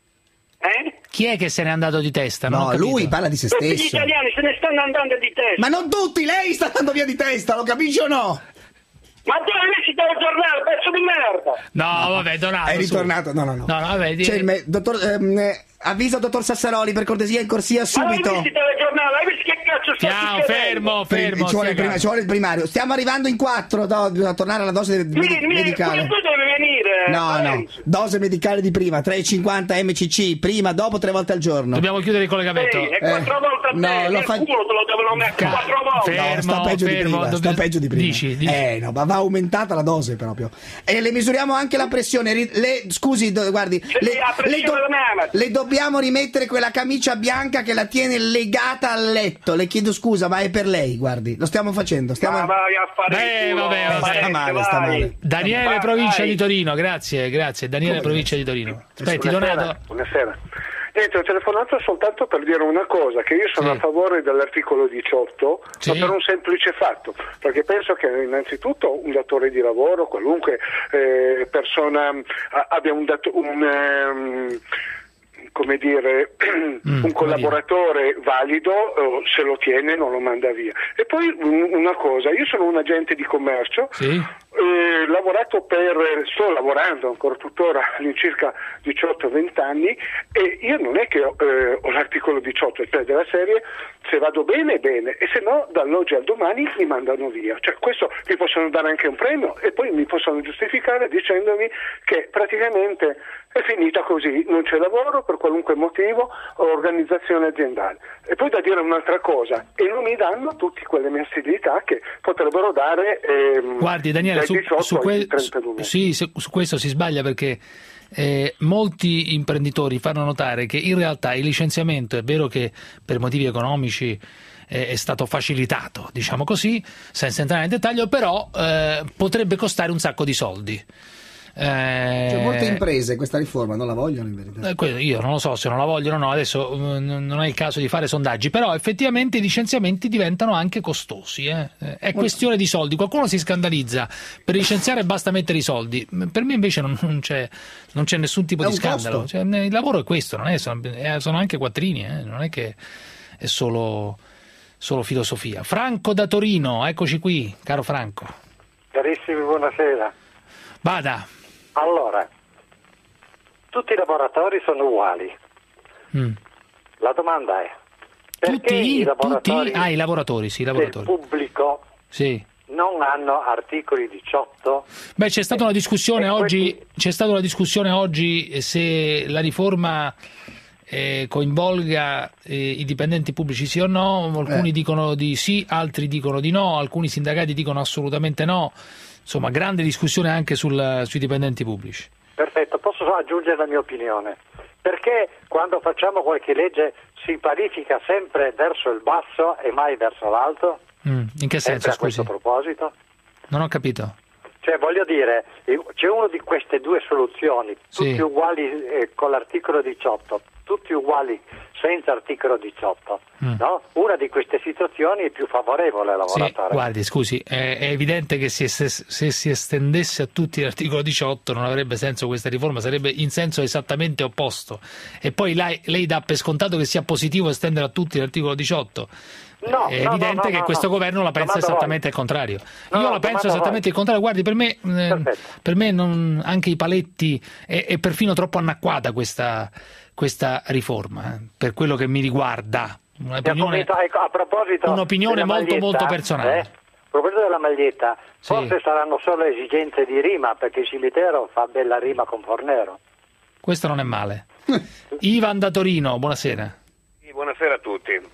Speaker 23: Eh?
Speaker 3: Chi è che se n'è andato di testa? Non ho
Speaker 2: No,
Speaker 3: capito.
Speaker 2: lui parla di se
Speaker 23: Tutti gli
Speaker 2: stesso.
Speaker 23: italiani se ne stanno andando di testa.
Speaker 2: Ma non tutti, lei sta andando via di testa, lo capisci o no?
Speaker 23: Ma tu hai visto il telegiornale, pezzo di merda!
Speaker 3: No, vabbè, Donato.
Speaker 2: È
Speaker 3: su.
Speaker 2: ritornato, no, no, no.
Speaker 3: No, no, vabbè, di-
Speaker 2: C'è il me- dottor, ehm, eh, avvisa il dottor Sassaroli, per cortesia, in corsia
Speaker 23: Ma hai
Speaker 2: subito.
Speaker 23: visto il telegiornale? Hai visto che cazzo sta
Speaker 3: Piano,
Speaker 23: succedendo?
Speaker 3: fermo, fermo.
Speaker 2: ci, vuole
Speaker 3: stia
Speaker 2: il prima-
Speaker 3: calmo.
Speaker 2: ci vuole il primario. Stiamo arrivando in quattro do- a tornare alla dose
Speaker 23: Vieni,
Speaker 2: medi-
Speaker 23: vieni,
Speaker 2: medicale.
Speaker 23: tu devi venire.
Speaker 2: No, no,
Speaker 23: Lorenzo.
Speaker 2: dose medicale di prima, tre e cinquanta M C C, prima, dopo, tre volte al giorno.
Speaker 3: Dobbiamo chiudere il collegamento.
Speaker 23: Sì, e quattro volte a te,
Speaker 2: no, lo
Speaker 23: nel
Speaker 2: fa-
Speaker 23: culo te lo devono mettere
Speaker 3: Ca-
Speaker 23: quattro volte.
Speaker 3: fermo.
Speaker 2: No, sta peggio di
Speaker 3: fermo,
Speaker 2: prima, sta
Speaker 3: dobbiamo-
Speaker 2: peggio di prima.
Speaker 3: Dici, dici.
Speaker 2: Eh, no, ma va aumentata la dose proprio. E le misuriamo anche la pressione. Ri- le, scusi, do- guardi,
Speaker 23: Sì,
Speaker 2: le,
Speaker 23: la pressione
Speaker 2: le do-
Speaker 23: da me.
Speaker 2: le dobbiamo rimettere quella camicia bianca che la tiene legata al letto. Le chiedo scusa, ma è per lei, guardi. Lo stiamo facendo. Stiamo...
Speaker 23: Ma vai a fare
Speaker 3: Beh,
Speaker 23: il culo,
Speaker 3: vabbè, vabbè.
Speaker 23: Valente,
Speaker 2: Sta male, sta
Speaker 23: vai.
Speaker 2: male.
Speaker 3: Daniele,
Speaker 23: Vai,
Speaker 3: provincia
Speaker 23: vai.
Speaker 3: di Torino, grazie, grazie. Daniele, provincia di Torino. Aspetti,
Speaker 6: Buonasera.
Speaker 3: Donato.
Speaker 6: Buonasera. Niente, ho telefonato soltanto per dire una cosa, che io sono
Speaker 3: Sì.
Speaker 6: a favore dell'articolo diciotto,
Speaker 3: Sì.
Speaker 6: ma per un semplice fatto, perché penso che innanzitutto un datore di lavoro, qualunque eh, persona a- abbia un, dato- un ehm, come dire,
Speaker 3: Mm,
Speaker 6: un collaboratore valido, eh, se lo tiene non lo manda via. E poi un- una cosa, io sono un agente di commercio,
Speaker 3: Sì.
Speaker 6: eh, lavorato per, sto lavorando ancora tuttora all'incirca diciotto venti anni, e io non è che ho, eh, ho l'articolo diciotto, cioè della serie, se vado bene bene, e se no dall'oggi al domani mi mandano via. Cioè questo mi possono dare anche un premio e poi mi possono giustificare dicendomi che praticamente è finita così, non c'è lavoro per qualunque motivo o organizzazione aziendale. E poi da dire un'altra cosa, e non mi danno tutte quelle mensilità che potrebbero dare ehm,
Speaker 3: Guardi Daniele,
Speaker 6: dai
Speaker 3: su,
Speaker 6: diciotto
Speaker 3: su,
Speaker 6: ai
Speaker 3: que-
Speaker 6: trentadue mesi.
Speaker 3: sì, su, su questo si sbaglia perché eh, molti imprenditori fanno notare che in realtà il licenziamento è vero che per motivi economici eh, è stato facilitato, diciamo così, senza entrare nel dettaglio, però eh, potrebbe costare un sacco di soldi. Eh,
Speaker 2: Cioè, molte imprese questa riforma non la vogliono in verità.
Speaker 3: Eh, que- Io non lo so se non la vogliono o no, adesso mm, non è il caso di fare sondaggi, però effettivamente i licenziamenti diventano anche costosi. Eh. Eh, È questione di soldi. Qualcuno si scandalizza per licenziare basta mettere i soldi. Per me invece non, non, c'è, non c'è nessun tipo
Speaker 2: È
Speaker 3: di
Speaker 2: un
Speaker 3: scandalo.
Speaker 2: costo.
Speaker 3: Cioè, il lavoro è questo, non è, sono, eh, sono anche quattrini, eh, non è che è solo, solo filosofia. Franco da Torino, eccoci qui, caro Franco.
Speaker 7: Carissimi, buonasera.
Speaker 3: Vada.
Speaker 7: Allora, tutti i lavoratori sono uguali.
Speaker 3: Mm.
Speaker 7: La domanda è, perché
Speaker 3: Tutti,
Speaker 7: i lavoratori
Speaker 3: tutti, ah, i lavoratori, sì, i
Speaker 7: del
Speaker 3: lavoratori.
Speaker 7: pubblico
Speaker 3: Sì.
Speaker 7: non hanno articoli diciotto?
Speaker 3: Beh, c'è stata una discussione
Speaker 7: e
Speaker 3: oggi,
Speaker 7: questi-
Speaker 3: c'è stata una discussione oggi se la riforma eh, coinvolga eh, i dipendenti pubblici sì o no, alcuni
Speaker 2: Eh.
Speaker 3: dicono di sì, altri dicono di no, alcuni sindacati dicono assolutamente no. Insomma, grande discussione anche sul, sui dipendenti pubblici.
Speaker 7: Perfetto, posso aggiungere la mia opinione. Perché quando facciamo qualche legge si parifica sempre verso il basso e mai verso l'alto?
Speaker 3: Mm, in che senso,
Speaker 7: Sempre a
Speaker 3: scusi?
Speaker 7: questo proposito?
Speaker 3: Non ho capito.
Speaker 7: Cioè, voglio dire, c'è una di queste due soluzioni, tutti
Speaker 3: Sì.
Speaker 7: uguali eh, con l'articolo diciotto, tutti uguali senza articolo diciotto,
Speaker 3: Mm.
Speaker 7: no? Una di queste situazioni è più favorevole al
Speaker 3: Sì,
Speaker 7: lavoratore.
Speaker 3: guardi, scusi, è, è evidente che se, se, se si estendesse a tutti l'articolo diciotto non avrebbe senso questa riforma, sarebbe in senso esattamente opposto. E poi lei, lei dà per scontato che sia positivo estendere a tutti l'articolo diciotto.
Speaker 7: No,
Speaker 3: È
Speaker 7: no,
Speaker 3: evidente
Speaker 7: no, no,
Speaker 3: che
Speaker 7: no,
Speaker 3: questo
Speaker 7: no.
Speaker 3: governo la pensa
Speaker 7: Domanda
Speaker 3: esattamente il contrario.
Speaker 7: No,
Speaker 3: Io
Speaker 7: no,
Speaker 3: la penso
Speaker 7: domanda
Speaker 3: esattamente il contrario. Guardi, per me, eh, per me non, anche i paletti è, è perfino troppo anacquata questa, questa riforma, eh, per quello che mi riguarda. Un'opinione,
Speaker 7: Ecco, a proposito
Speaker 3: un'opinione
Speaker 7: della
Speaker 3: molto
Speaker 7: maglietta,
Speaker 3: molto personale.
Speaker 7: eh, a proposito della maglietta,
Speaker 3: Sì.
Speaker 7: forse saranno solo esigenze di rima, perché il cimitero fa bella rima con Fornero.
Speaker 3: Questo non è male. Ivan da Torino, buonasera.
Speaker 9: Sì, buonasera a tutti.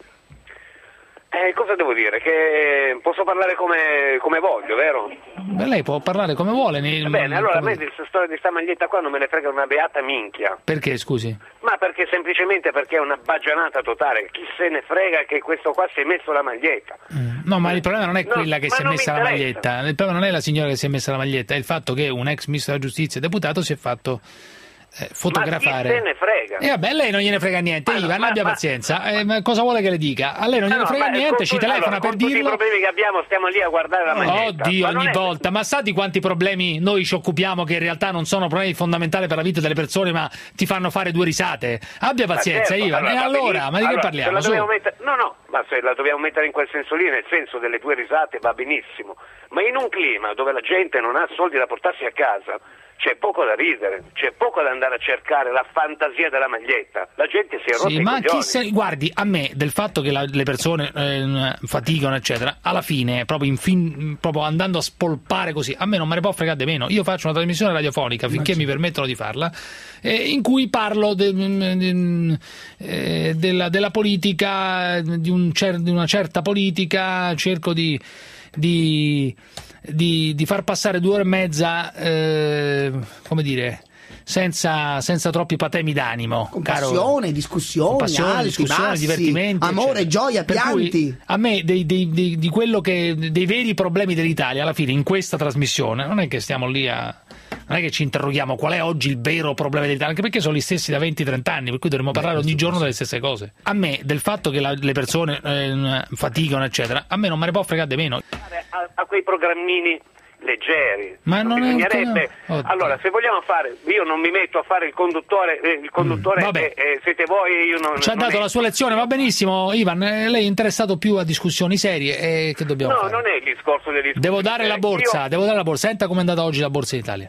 Speaker 9: Eh, cosa devo dire? Che posso parlare come, come voglio, vero?
Speaker 3: Beh, lei può parlare come vuole. ne-
Speaker 9: Bene, allora a
Speaker 3: come-
Speaker 9: me di questa storia di sta maglietta qua non me ne frega una beata minchia.
Speaker 3: Perché, scusi?
Speaker 9: Ma perché semplicemente perché è una baggianata totale. Chi se ne frega che questo qua si è messo la maglietta?
Speaker 3: No, ma il problema non è
Speaker 9: No,
Speaker 3: quella che
Speaker 9: ma
Speaker 3: si è
Speaker 9: non mi
Speaker 3: messa la
Speaker 9: interessa.
Speaker 3: maglietta. Il problema non è la signora che si è messa la maglietta, è il fatto che un ex ministro della giustizia e deputato si è fatto eh, fotografare.
Speaker 9: Ma chi se ne frega?
Speaker 3: E vabbè, a lei non gliene frega niente,
Speaker 9: Ma no,
Speaker 3: Ivan,
Speaker 9: ma-
Speaker 3: abbia
Speaker 9: ma-
Speaker 3: pazienza. Eh, ma cosa vuole che le dica? A lei non
Speaker 9: Ah,
Speaker 3: gliene
Speaker 9: no,
Speaker 3: frega
Speaker 9: ma
Speaker 3: niente,
Speaker 9: con
Speaker 3: ci
Speaker 9: tu-
Speaker 3: telefona
Speaker 9: allora,
Speaker 3: per
Speaker 9: con tutti
Speaker 3: dirlo.
Speaker 9: i problemi che abbiamo stiamo lì a guardare la maglietta.
Speaker 3: Oddio,
Speaker 9: Ma non
Speaker 3: ogni
Speaker 9: è-
Speaker 3: volta, ma sa di quanti problemi noi ci occupiamo che in realtà non sono problemi fondamentali per la vita delle persone, ma ti fanno fare due risate? Abbia
Speaker 9: Ma
Speaker 3: pazienza,
Speaker 9: certo,
Speaker 3: Ivan. E
Speaker 9: va
Speaker 3: allora,
Speaker 9: benissimo.
Speaker 3: ma di che
Speaker 9: Allora,
Speaker 3: parliamo?
Speaker 9: se la
Speaker 3: Su.
Speaker 9: dobbiamo mettere- No, no, ma se la dobbiamo mettere in quel senso lì, nel senso delle due risate, va benissimo. Ma in un clima dove la gente non ha soldi da portarsi a casa, c'è poco da ridere, c'è poco da andare a cercare la fantasia della maglietta. La gente si è rotta
Speaker 3: Sì,
Speaker 9: i
Speaker 3: ma
Speaker 9: coglioni.
Speaker 3: chi se... guardi, a me del fatto che la- le persone eh, faticano, eccetera, alla fine, proprio, in fin- proprio andando a spolpare così, a me non me ne può fregare di meno. Io faccio una trasmissione radiofonica, finché mi permettono di farla, eh, in cui parlo de- de- eh, della, della politica, di, un cer- di una certa politica, cerco di... di Di, di far passare due ore e mezza, eh, come dire, senza, senza troppi patemi d'animo.
Speaker 2: Con
Speaker 3: caro-
Speaker 2: passione, discussioni,
Speaker 3: con passione,
Speaker 2: alti,
Speaker 3: discussione,
Speaker 2: bassi,
Speaker 3: divertimenti,
Speaker 2: amore,
Speaker 3: eccetera.
Speaker 2: gioia,
Speaker 3: Per cui,
Speaker 2: pianti.
Speaker 3: a me dei, dei- dei- di quello che, dei veri problemi dell'Italia, alla fine, in questa trasmissione, non è che stiamo lì a... non è che ci interroghiamo qual è oggi il vero problema dell'Italia, anche perché sono gli stessi da venti trenta anni, per cui dovremmo parlare ogni giorno delle stesse cose. A me, del fatto che la- le persone eh, faticano, eccetera, a me non me ne può fregare di meno.
Speaker 9: A, a quei programmini leggeri.
Speaker 3: Ma non è-
Speaker 9: bisognerebbe.
Speaker 3: Oddio.
Speaker 9: Allora, se vogliamo fare, io non mi metto a fare il conduttore, eh, il conduttore
Speaker 3: vabbè.
Speaker 9: eh, eh, siete voi e io non.
Speaker 3: Ci ha
Speaker 9: non
Speaker 3: dato
Speaker 9: è-
Speaker 3: la sua lezione, va benissimo, Ivan, eh, lei è interessato più a discussioni serie, e che dobbiamo
Speaker 9: No,
Speaker 3: fare?
Speaker 9: non è il discorso del discorso.
Speaker 3: Devo dare la borsa,
Speaker 9: Io-
Speaker 3: devo dare la borsa. Senta com'è andata oggi la borsa in Italia.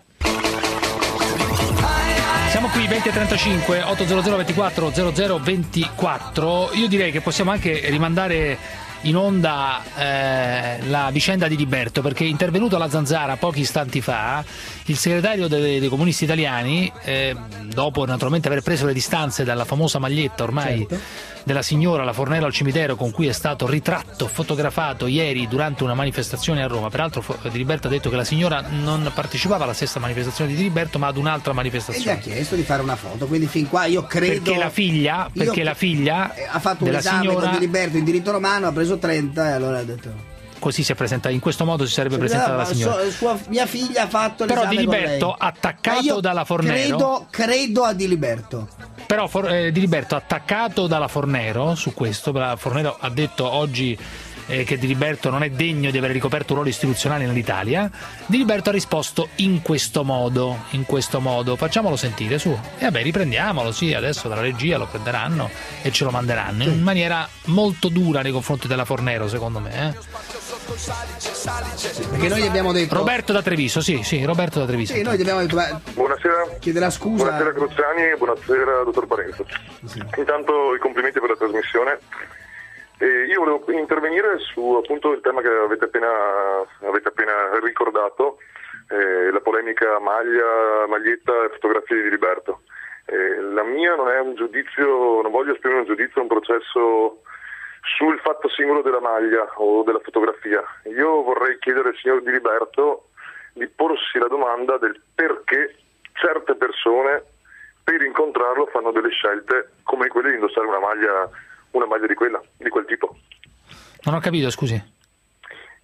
Speaker 3: Siamo qui venti e trentacinque, ottocento ventiquattro zero zero ventiquattro. Io direi che possiamo anche rimandare in onda eh, la vicenda di Liberto, perché è intervenuto alla Zanzara pochi istanti fa il segretario dei, dei comunisti italiani, eh, dopo naturalmente aver preso le distanze dalla famosa maglietta ormai della signora La Fornero al cimitero, con cui è stato ritratto, fotografato ieri durante una manifestazione a Roma. Peraltro Di Liberto ha detto che la signora non partecipava alla stessa manifestazione di Di Liberto, ma ad un'altra
Speaker 2: E gli ha
Speaker 3: manifestazione.
Speaker 2: chiesto di fare una foto, quindi fin qua io credo...
Speaker 3: Perché la figlia,
Speaker 2: io-
Speaker 3: perché la figlia
Speaker 2: eh, ha fatto un
Speaker 3: della
Speaker 2: esame
Speaker 3: signora
Speaker 2: con Di Liberto in diritto romano, ha preso trenta e allora ha detto...
Speaker 3: così si è presentata, in questo modo si sarebbe presentata la
Speaker 2: Ma
Speaker 3: signora.
Speaker 2: so- sua- mia figlia ha fatto
Speaker 3: Però
Speaker 2: l'esame
Speaker 3: Di
Speaker 2: con
Speaker 3: Liberto,
Speaker 2: lei.
Speaker 3: attaccato
Speaker 2: Ma io
Speaker 3: dalla Fornero-
Speaker 2: credo, credo a Di Liberto.
Speaker 3: Però For- eh, Di Liberto, attaccato dalla Fornero su questo, la Fornero ha detto oggi eh, che Di Liberto non è degno di aver ricoperto un ruolo istituzionale nell'Italia. Di Liberto ha risposto in questo modo, in questo modo. Facciamolo sentire, su. E vabbè, riprendiamolo, sì, adesso dalla regia lo prenderanno e ce lo manderanno in maniera molto dura nei confronti della Fornero, secondo me, eh.
Speaker 2: Perché noi gli abbiamo detto...
Speaker 3: Roberto da Treviso, sì, sì, Roberto da Treviso.
Speaker 2: Sì, noi gli abbiamo detto... ma
Speaker 14: Buonasera.
Speaker 2: chiederà scusa...
Speaker 14: Buonasera Cruciani e buonasera dottor Parenzo. Intanto i complimenti per la trasmissione. E io volevo intervenire su appunto il tema che avete appena, avete appena ricordato, eh, la polemica maglia, maglietta e fotografie di Liberto. Eh, la mia non è un giudizio, non voglio esprimere un giudizio, un processo sul fatto singolo della maglia o della fotografia. Io vorrei chiedere al signor Di Liberto di porsi la domanda del perché certe persone per incontrarlo fanno delle scelte come quelle di indossare una maglia, una maglia di quella, di quel tipo.
Speaker 3: Non ho capito, scusi.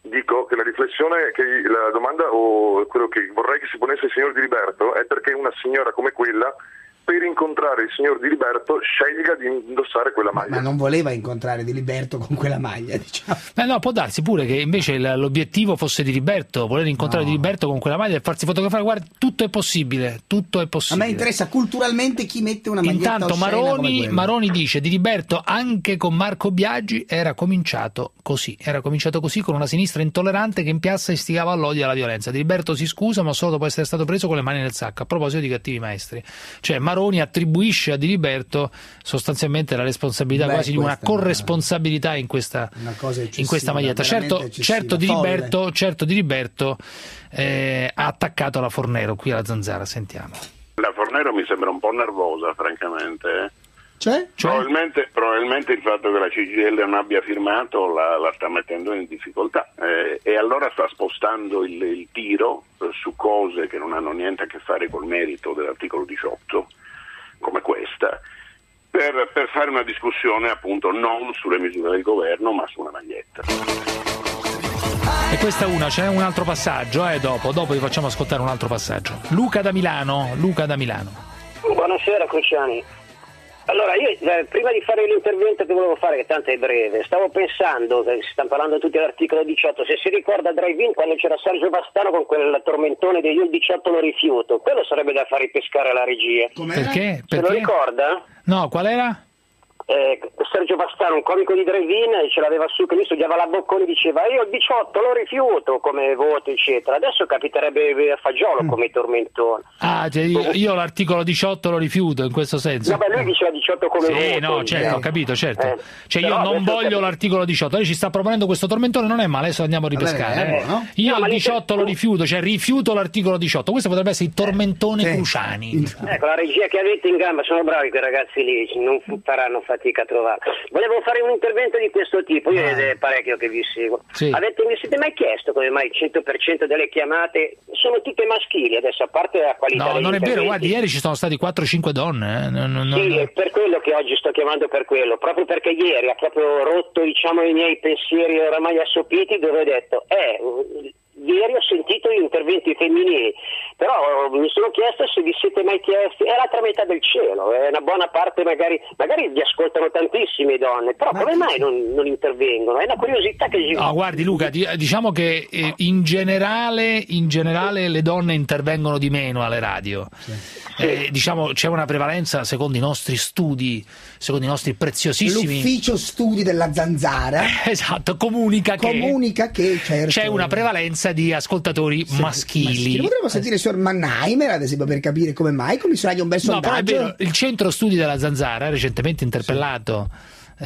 Speaker 14: dico che la riflessione, che la domanda o quello che vorrei che si ponesse il signor Diliberto è perché una signora come quella, per incontrare il signor Diliberto, scelga di indossare quella maglia.
Speaker 2: Ma non voleva incontrare Diliberto con quella maglia, diciamo.
Speaker 3: Beh, no, può darsi pure che invece l'obiettivo fosse Diliberto, voler incontrare no. Diliberto con quella maglia e farsi fotografare. Guarda, tutto è possibile, tutto è possibile.
Speaker 2: A me interessa culturalmente chi mette una maglietta
Speaker 3: Intanto
Speaker 2: oscena
Speaker 3: Maroni, Maroni dice Diliberto anche con Marco Biagi era cominciato così, era cominciato così con una sinistra intollerante che in piazza istigava all'odio e alla violenza. Diliberto si scusa ma solo dopo essere stato preso con le mani nel sacco. A proposito di cattivi maestri, cioè Maroni attribuisce a Diliberto sostanzialmente la responsabilità Beh, quasi di una corresponsabilità in questa, in questa maglietta. Certo, certo Diliberto, certo Diliberto eh, ha attaccato la Fornero qui alla Zanzara, sentiamo.
Speaker 10: La Fornero mi sembra un po' nervosa, francamente.
Speaker 2: Cioè?
Speaker 10: Cioè? Probabilmente, probabilmente il fatto che la C G I L non abbia firmato la, la sta mettendo in difficoltà eh, e allora sta spostando il, il tiro eh, su cose che non hanno niente a che fare col merito dell'articolo diciotto, come questa, per, per fare una discussione appunto non sulle misure del governo ma su una maglietta.
Speaker 3: E questa è una, c'è un altro passaggio, eh, dopo, dopo vi facciamo ascoltare un altro passaggio. Luca da Milano, Luca da Milano.
Speaker 1: Buonasera Cruciani. Allora, io eh, prima di fare l'intervento che volevo fare, che tanto è breve, stavo pensando, che si stanno parlando tutti dell'articolo diciotto, se si ricorda Drive-In quando c'era Sergio Vastano con quel tormentone di io il diciotto lo rifiuto, quello sarebbe da far ripescare la regia.
Speaker 3: Perché?
Speaker 1: Se
Speaker 3: Perché?
Speaker 1: lo ricorda?
Speaker 3: No, qual era?
Speaker 1: Eh, Sergio Vastano, un comico di Drive-In, ce l'aveva su che lui studiava la Bocconi, diceva io il diciotto lo rifiuto come voto eccetera. Adesso capiterebbe a Fagiolo mm. come tormentone.
Speaker 3: Ah, cioè io, io l'articolo diciotto lo rifiuto in questo senso.
Speaker 1: No, beh, lui diceva diciotto come
Speaker 3: sì,
Speaker 1: voto.
Speaker 3: Sì, no, certo, ho capito, certo. Eh, cioè io non voglio
Speaker 1: capito.
Speaker 3: l'articolo diciotto. Lei ci sta proponendo questo tormentone, non è male, adesso andiamo a ripescare. Vabbè, eh. no? Io no, il diciotto lo rifiuto, cioè rifiuto l'articolo diciotto. Questo potrebbe essere il tormentone eh. Cruciani.
Speaker 1: Ecco, la regia che avete in gamba, sono bravi quei ragazzi lì, non faranno fatica a trovarla. Volevo fare un intervento di questo tipo, io ah. è parecchio che vi seguo. Sì. Avete, mi siete mai chiesto come mai il cento per cento delle chiamate sono tutte maschili, adesso a parte la qualità
Speaker 3: no,
Speaker 1: degli
Speaker 3: non è vero,
Speaker 1: interventi.
Speaker 3: Guardi, ieri ci sono stati quattro cinque donne. Eh. Non, non,
Speaker 1: sì,
Speaker 3: non...
Speaker 1: è per quello che oggi sto chiamando per quello, proprio perché ieri ha proprio rotto, diciamo, i miei pensieri oramai assopiti, dove ho detto, eh... Ieri ho sentito gli interventi femminili, però mi sono chiesto se vi siete mai chiesti, è l'altra metà del cielo, è una buona parte, magari magari vi ascoltano tantissime donne, però come mai non, non intervengono? È una curiosità che...
Speaker 3: No, guardi Luca, diciamo che eh, in generale in generale le donne intervengono di meno alle radio. Sì. Eh, diciamo c'è una prevalenza, secondo i nostri studi, secondo i nostri preziosissimi...
Speaker 2: L'ufficio studi della Zanzara
Speaker 3: esatto, comunica,
Speaker 2: comunica che,
Speaker 3: che certo, c'è una prevalenza di ascoltatori sì, maschili. maschili.
Speaker 2: Potremmo sentire il signor Mannheimer, ad esempio, per capire come mai commissionario un bel sondaggio.
Speaker 3: No, però è vero, il centro studi della Zanzara, recentemente interpellato sì.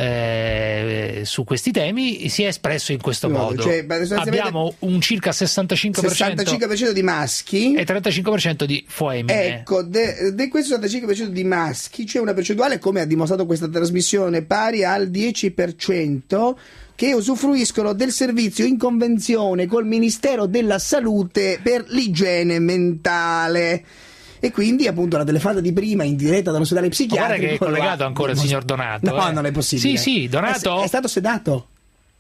Speaker 3: eh, su questi temi, si è espresso in questo no, modo. Cioè, abbiamo un circa sessantacinque per cento,
Speaker 2: sessantacinque per cento di maschi
Speaker 3: e trentacinque per cento di femmine.
Speaker 2: Ecco, di questo sessantacinque per cento di maschi c'è una percentuale, come ha dimostrato questa trasmissione, pari al dieci per cento che usufruiscono del servizio in convenzione col Ministero della Salute per l'igiene mentale. E quindi appunto la telefonata di prima in diretta dall'ospedale psichiatrico.
Speaker 3: Ma guarda che è collegato ancora il signor Donato.
Speaker 2: No,
Speaker 3: eh.
Speaker 2: non è possibile.
Speaker 3: Sì, sì, Donato.
Speaker 2: È, è stato sedato.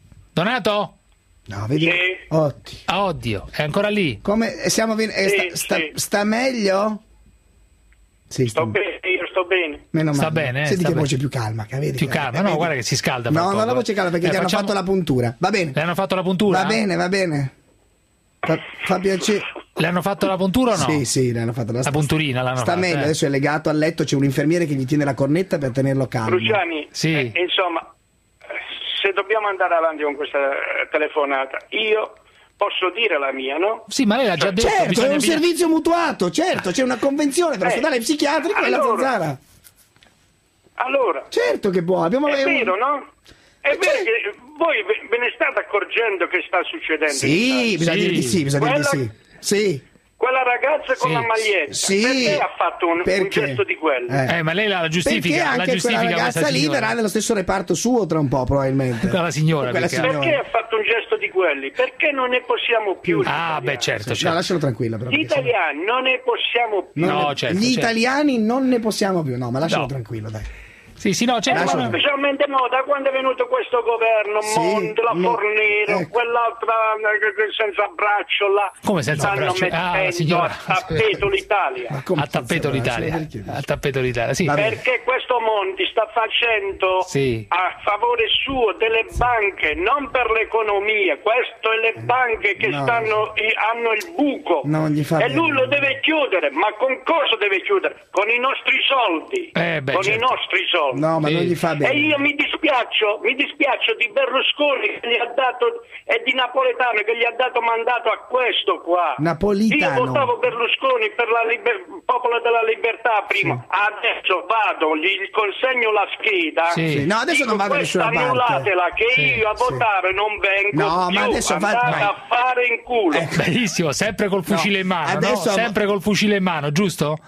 Speaker 3: Donato?
Speaker 2: No, vedi. Sì. Oddio.
Speaker 3: Ah, oddio, è ancora lì.
Speaker 2: Come siamo ven-
Speaker 23: sì,
Speaker 2: sta, sta,
Speaker 23: sì.
Speaker 2: sta meglio? Sì,
Speaker 23: sto, sto bene, io sto bene.
Speaker 2: Meno
Speaker 3: sta
Speaker 2: male.
Speaker 3: bene,
Speaker 2: Senti
Speaker 3: sta
Speaker 2: che
Speaker 3: bene.
Speaker 2: voce più calma, vedi?
Speaker 3: Più calma, no, guarda che si scalda.
Speaker 2: No,
Speaker 3: non
Speaker 2: la voce calma perché eh, gli hanno
Speaker 3: facciamo...
Speaker 2: fatto la puntura. Va bene.
Speaker 3: Le hanno fatto la puntura?
Speaker 2: Va bene, va bene. Fa, fa piacere.
Speaker 3: Le hanno fatto la puntura o no?
Speaker 2: Sì, sì, le hanno fatto la,
Speaker 3: la punturina. L'hanno
Speaker 2: sta
Speaker 3: fatta,
Speaker 2: meglio,
Speaker 3: eh.
Speaker 2: adesso è legato al letto, c'è un infermiere che gli tiene la cornetta per tenerlo calmo.
Speaker 23: Cruciani,
Speaker 3: sì.
Speaker 23: eh, insomma, se dobbiamo andare avanti con questa telefonata, io posso dire la mia, no?
Speaker 3: Sì, ma lei l'ha già detto.
Speaker 2: Certo, è un servizio mutuato, certo, c'è una convenzione tra l'ospedale eh, psichiatrico allora, e la Zanzara.
Speaker 23: Allora.
Speaker 2: Certo che può, abbiamo...
Speaker 23: È vero, no? È vero certo. Che voi ve ne state accorgendo che sta succedendo?
Speaker 2: Sì, bisogna
Speaker 23: sì.
Speaker 2: dire di sì, bisogna
Speaker 23: Quella...
Speaker 2: dire di sì. Sì.
Speaker 23: Quella ragazza con
Speaker 3: sì.
Speaker 23: la maglietta,
Speaker 2: sì.
Speaker 23: perché ha fatto un, un gesto di quello?
Speaker 3: Eh. eh, ma lei la giustifica.
Speaker 2: Perché anche
Speaker 3: la giustifica
Speaker 2: quella ragazza lì verrà nello stesso reparto suo tra un po', probabilmente.
Speaker 3: Quella signora.
Speaker 23: Quella perché, signora. Perché ha fatto un gesto di quelli? Perché non ne possiamo più.
Speaker 3: Ah, beh, certo, certo.
Speaker 2: No, lascialo tranquillo. Però,
Speaker 23: gli italiani non ne possiamo più.
Speaker 2: Non
Speaker 3: no,
Speaker 2: ne...
Speaker 3: certo,
Speaker 2: Gli
Speaker 3: certo.
Speaker 2: italiani non ne possiamo più. No, ma lascialo
Speaker 3: no.
Speaker 2: tranquillo, dai.
Speaker 3: Sì, sì, no, certo,
Speaker 23: ma specialmente mo, da quando è venuto questo governo,
Speaker 2: Sì,
Speaker 23: Monti, la
Speaker 2: mo-
Speaker 23: Fornero,
Speaker 2: ecco.
Speaker 23: quell'altra eh, senza braccio là,
Speaker 3: Come senza
Speaker 23: stanno
Speaker 3: braccio? Ah,
Speaker 23: mettendo
Speaker 3: signora.
Speaker 23: a tappeto l'Italia.
Speaker 3: a tappeto l'Italia. A tappeto l'Italia, sì.
Speaker 23: Perché questo Monti sta facendo
Speaker 3: Sì.
Speaker 23: a favore suo delle banche, non per l'economia. Questo è le banche che
Speaker 2: No.
Speaker 23: stanno, i- hanno il buco.
Speaker 2: Non gli fa
Speaker 23: e
Speaker 2: bene.
Speaker 23: lui lo deve chiudere, ma con cosa deve chiudere? Con i nostri soldi.
Speaker 3: Eh, beh,
Speaker 23: con
Speaker 3: certo.
Speaker 23: i nostri soldi.
Speaker 2: No, ma non gli fa bene.
Speaker 23: E io mi dispiaccio, mi dispiaccio di Berlusconi che gli ha dato e di Napoletano che gli ha dato mandato a questo qua.
Speaker 2: Napolitano.
Speaker 23: Io votavo Berlusconi per la liber- popolo della libertà prima, adesso vado, gli consegno la scheda.
Speaker 2: Sì. No, adesso
Speaker 23: dico,
Speaker 2: non vado da
Speaker 23: questa
Speaker 2: nessuna parte.
Speaker 23: annullatela che
Speaker 2: Sì,
Speaker 23: io a
Speaker 2: sì.
Speaker 23: votare non vengo
Speaker 2: No,
Speaker 23: più,
Speaker 2: ma adesso va-
Speaker 23: andate
Speaker 2: vai.
Speaker 23: a fare in culo.
Speaker 3: Benissimo, sempre col fucile in mano, no?
Speaker 2: adesso-
Speaker 3: Sempre col fucile in mano, giusto?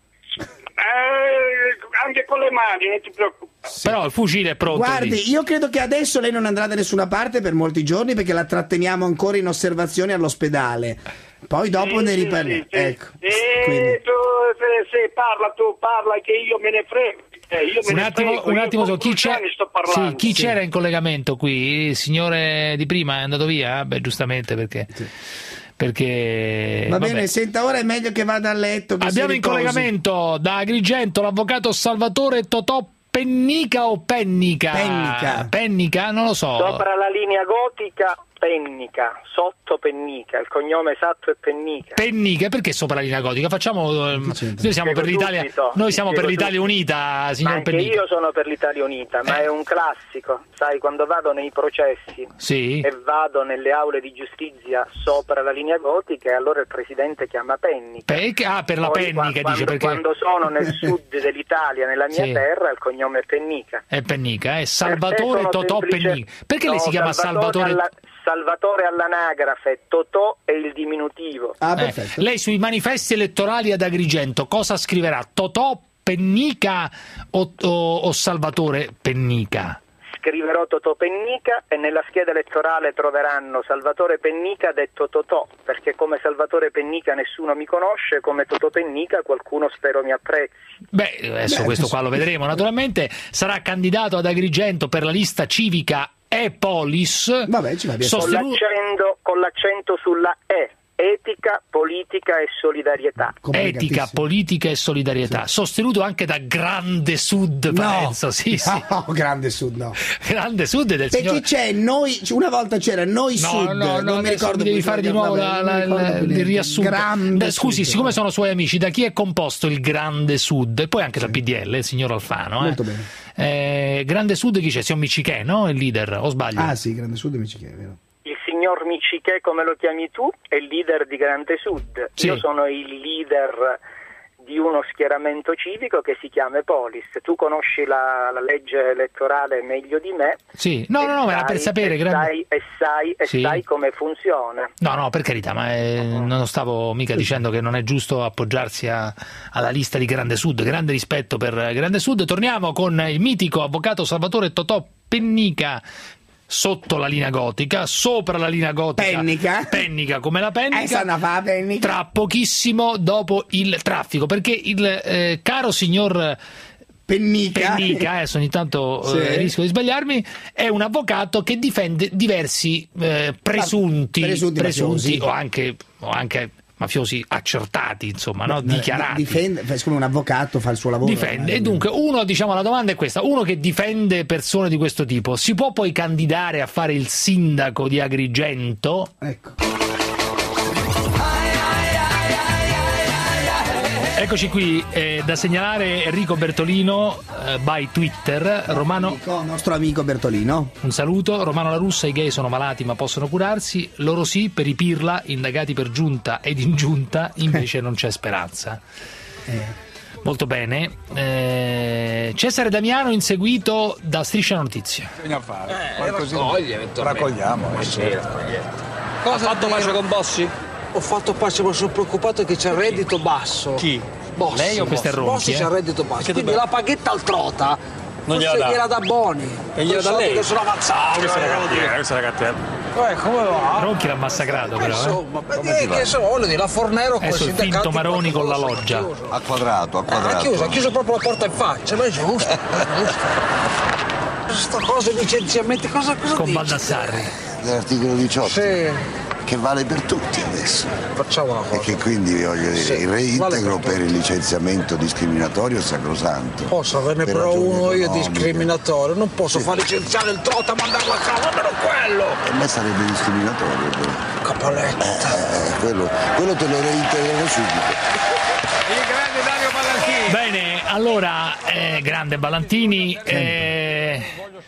Speaker 23: Eh, anche con le mani, non ti preoccupare.
Speaker 3: Però il fucile è pronto. lì.
Speaker 2: Guardi, io credo che adesso lei non andrà da nessuna parte per molti giorni perché la tratteniamo ancora in osservazione all'ospedale. Poi dopo
Speaker 23: Sì,
Speaker 2: ne
Speaker 23: sì,
Speaker 2: riparliamo.
Speaker 23: sì, sì.
Speaker 2: Ecco.
Speaker 23: E
Speaker 2: Quindi-
Speaker 23: tu se, se parla, tu parla che io me ne frego. Eh, io me
Speaker 3: Un
Speaker 23: ne
Speaker 3: attimo,
Speaker 23: frego,
Speaker 3: un
Speaker 23: io
Speaker 3: attimo
Speaker 23: con
Speaker 3: chi, c'è,
Speaker 23: Cruciani sto parlando.
Speaker 3: sì, chi c'era in collegamento qui? Il signore di prima è andato via? Beh, giustamente perché... perché
Speaker 2: Va
Speaker 3: vabbè.
Speaker 2: bene, senta, ora è meglio che vada a letto. Che
Speaker 3: Abbiamo
Speaker 2: si
Speaker 3: in
Speaker 2: riposi.
Speaker 3: collegamento da Agrigento l'avvocato Salvatore Totò Pennica o Pennica?
Speaker 2: Pennica.
Speaker 3: Pennica? Non lo so.
Speaker 13: Sopra la linea gotica, Pennica, sotto Pennica, il cognome esatto è Pennica.
Speaker 3: Pennica, perché sopra la linea gotica? Facciamo ehm, noi siamo
Speaker 13: Spiego
Speaker 3: per l'Italia,
Speaker 13: subito,
Speaker 3: noi siamo per
Speaker 13: spiego
Speaker 3: l'Italia
Speaker 13: subito.
Speaker 3: Unita,
Speaker 13: Ma
Speaker 3: signor
Speaker 13: anche
Speaker 3: Pennica.
Speaker 13: io sono per l'Italia Unita, ma
Speaker 3: Eh.
Speaker 13: è un classico, sai, quando vado nei processi
Speaker 3: Sì.
Speaker 13: e vado nelle aule di giustizia sopra la linea gotica e allora il presidente chiama Pennica.
Speaker 3: Pe- ah, per la
Speaker 13: Poi,
Speaker 3: Pennica
Speaker 13: quando,
Speaker 3: dice perché
Speaker 13: quando sono nel sud dell'Italia, nella mia
Speaker 3: Sì.
Speaker 13: terra, il cognome è Pennica.
Speaker 3: è Pennica, è
Speaker 13: Per
Speaker 3: Salvatore
Speaker 13: te sono
Speaker 3: Totò
Speaker 13: semplice-
Speaker 3: Pennica. Perché lei
Speaker 13: No,
Speaker 3: si chiama Salvatore?
Speaker 13: alla- Salvatore all'anagrafe, Totò è il diminutivo.
Speaker 2: Ah,
Speaker 3: Eh,
Speaker 2: perfetto.
Speaker 3: lei sui manifesti elettorali ad Agrigento cosa scriverà? Totò Pennica o, o- o Salvatore Pennica?
Speaker 13: Scriverò Totò Pennica e nella scheda elettorale troveranno Salvatore Pennica detto Totò, perché come Salvatore Pennica nessuno mi conosce, come Totò Pennica qualcuno spero mi apprezzi.
Speaker 3: Beh, adesso
Speaker 2: Beh,
Speaker 3: questo
Speaker 2: adesso-
Speaker 3: qua lo vedremo. Naturalmente sarà candidato ad Agrigento per la lista civica E Polis.
Speaker 2: Vabbè, ci va bene.
Speaker 13: Con
Speaker 3: Sostenu-
Speaker 13: l'accento, con l'accento sulla E, etica, politica e solidarietà.
Speaker 3: Etica,
Speaker 2: Complicatissimo.
Speaker 3: politica e solidarietà, sostenuto anche da Grande Sud, penso, sì, sì.
Speaker 2: No, Grande Sud, no.
Speaker 3: Grande Sud del
Speaker 2: Perché
Speaker 3: signor...
Speaker 2: c'è noi, una volta c'era Noi
Speaker 3: No,
Speaker 2: Sud,
Speaker 3: no, no,
Speaker 2: non mi
Speaker 3: adesso
Speaker 2: ricordo
Speaker 3: mi devi
Speaker 2: più
Speaker 3: fare di
Speaker 2: come-
Speaker 3: nuovo
Speaker 2: vabbè,
Speaker 3: la-
Speaker 2: non mi
Speaker 3: la-
Speaker 2: ricordo
Speaker 3: la-
Speaker 2: più
Speaker 3: il
Speaker 2: niente.
Speaker 3: riassunto.
Speaker 2: Grande
Speaker 3: Beh, scusi,
Speaker 2: Sud,
Speaker 3: siccome
Speaker 2: vabbè.
Speaker 3: sono suoi amici, da chi è composto il Grande Sud? E poi anche dal P D L, il signor Alfano. eh.
Speaker 2: Molto bene.
Speaker 3: Eh, Grande Sud chi c'è? Signor Michiché, no? Il leader, o sbaglio?
Speaker 2: Ah sì, Grande Sud mi ci chiede, vero?
Speaker 13: Il signor Michiché, come lo chiami tu, è il leader di Grande Sud.
Speaker 3: Sì.
Speaker 13: Io sono il leader di uno schieramento civico che si chiama Polis. Tu conosci la, la legge elettorale meglio di me.
Speaker 3: Sì, no, no, no, ma era per
Speaker 13: sai-
Speaker 3: sapere.
Speaker 13: E
Speaker 3: Grande...
Speaker 13: sai, e sai, e
Speaker 3: Sì.
Speaker 13: sai come funziona.
Speaker 3: No, no, per carità, ma eh, non stavo mica dicendo che non è giusto appoggiarsi a- alla lista di Grande Sud. Grande rispetto per Grande Sud. Torniamo con il mitico avvocato Salvatore Totò Pennica. Sotto la linea gotica, sopra la linea gotica,
Speaker 2: Pennica.
Speaker 3: pennica come la
Speaker 2: Eh,
Speaker 3: pennica,
Speaker 2: stanno a fa pennica.
Speaker 3: tra pochissimo dopo il traffico, perché il eh, caro signor
Speaker 2: Pennica,
Speaker 3: Pennica, adesso ogni tanto
Speaker 2: Sì.
Speaker 3: eh, rischio di sbagliarmi, è un avvocato che difende diversi eh, presunti,
Speaker 2: Presunti mafiosi.
Speaker 3: o anche, o anche mafiosi accertati, insomma, no? dichiarati.
Speaker 2: Difende, fa- come un avvocato fa il suo lavoro.
Speaker 3: Difende.
Speaker 2: eh.
Speaker 3: E dunque, uno, diciamo, la domanda è questa: uno che difende persone di questo tipo, si può poi candidare a fare il sindaco di Agrigento?
Speaker 2: Ecco.
Speaker 3: Eccoci qui, eh, da segnalare Enrico Bertolino, eh, by Twitter, Romano...
Speaker 2: Amico, nostro amico Bertolino.
Speaker 3: Un saluto, Romano La Russa, i gay sono malati ma possono curarsi, loro sì, per i pirla, indagati per giunta ed in giunta, invece non c'è speranza. Molto bene. Eh, Cesare Damiano inseguito da Striscia Notizie.
Speaker 15: Bisogna fare
Speaker 16: Eh,
Speaker 15: qualcosina.
Speaker 16: raccoglie, eventualmente.
Speaker 15: Raccogliamo.
Speaker 16: Eh,
Speaker 15: sì.
Speaker 16: sì, raccoglie.
Speaker 15: Cosa
Speaker 16: Ha fatto
Speaker 15: dire?
Speaker 16: pace con Bossi?
Speaker 24: Ho fatto pace, ma sono preoccupato che c'è il reddito basso.
Speaker 16: Chi?
Speaker 24: Bossi.
Speaker 16: Lei o
Speaker 24: Bossi,
Speaker 16: Queste ronchi,
Speaker 24: Bossi
Speaker 16: eh?
Speaker 24: c'è il reddito basso.
Speaker 16: Perché
Speaker 24: Quindi
Speaker 16: dobbiamo-
Speaker 24: la paghetta al trota Non gliela dà. Gliela da Boni.
Speaker 3: E gliela dà lei?
Speaker 24: Che sono ammazzato.
Speaker 3: Questa è la cattiva, questa è la cattiva.
Speaker 24: Eh, come va?
Speaker 3: Ronchi l'ha massacrato però,
Speaker 24: insomma,
Speaker 3: eh.
Speaker 24: perché che so, voglio dire, la Fornero
Speaker 3: è sul finto Maroni con la loggia.
Speaker 11: A quadrato, a quadrato.
Speaker 24: Ha chiuso, ha chiuso proprio la porta in faccia, ma è giusto, è giusto. Questa cosa, licenziamenti, cosa, cosa
Speaker 3: con
Speaker 24: dici?
Speaker 3: Baldassarri.
Speaker 11: Dell'articolo diciotto.
Speaker 24: Sì.
Speaker 11: Che vale per tutti adesso.
Speaker 24: Facciamo una cosa.
Speaker 11: E che quindi, voglio dire,
Speaker 24: Sì,
Speaker 11: il reintegro
Speaker 24: vale per
Speaker 11: per il licenziamento discriminatorio è sacrosanto.
Speaker 24: Posso averne
Speaker 11: Per
Speaker 24: però
Speaker 11: ragioni
Speaker 24: uno io
Speaker 11: economiche.
Speaker 24: discriminatorio, non posso
Speaker 11: Sì.
Speaker 24: far licenziare il trota e mandarlo a casa, almeno quello!
Speaker 11: Per me sarebbe discriminatorio, però.
Speaker 24: Capoletta.
Speaker 11: Eh, quello, quello te lo reintegro subito.
Speaker 3: Il grande Dario Ballantini. Bene, allora, eh, grande Ballantini. Eh...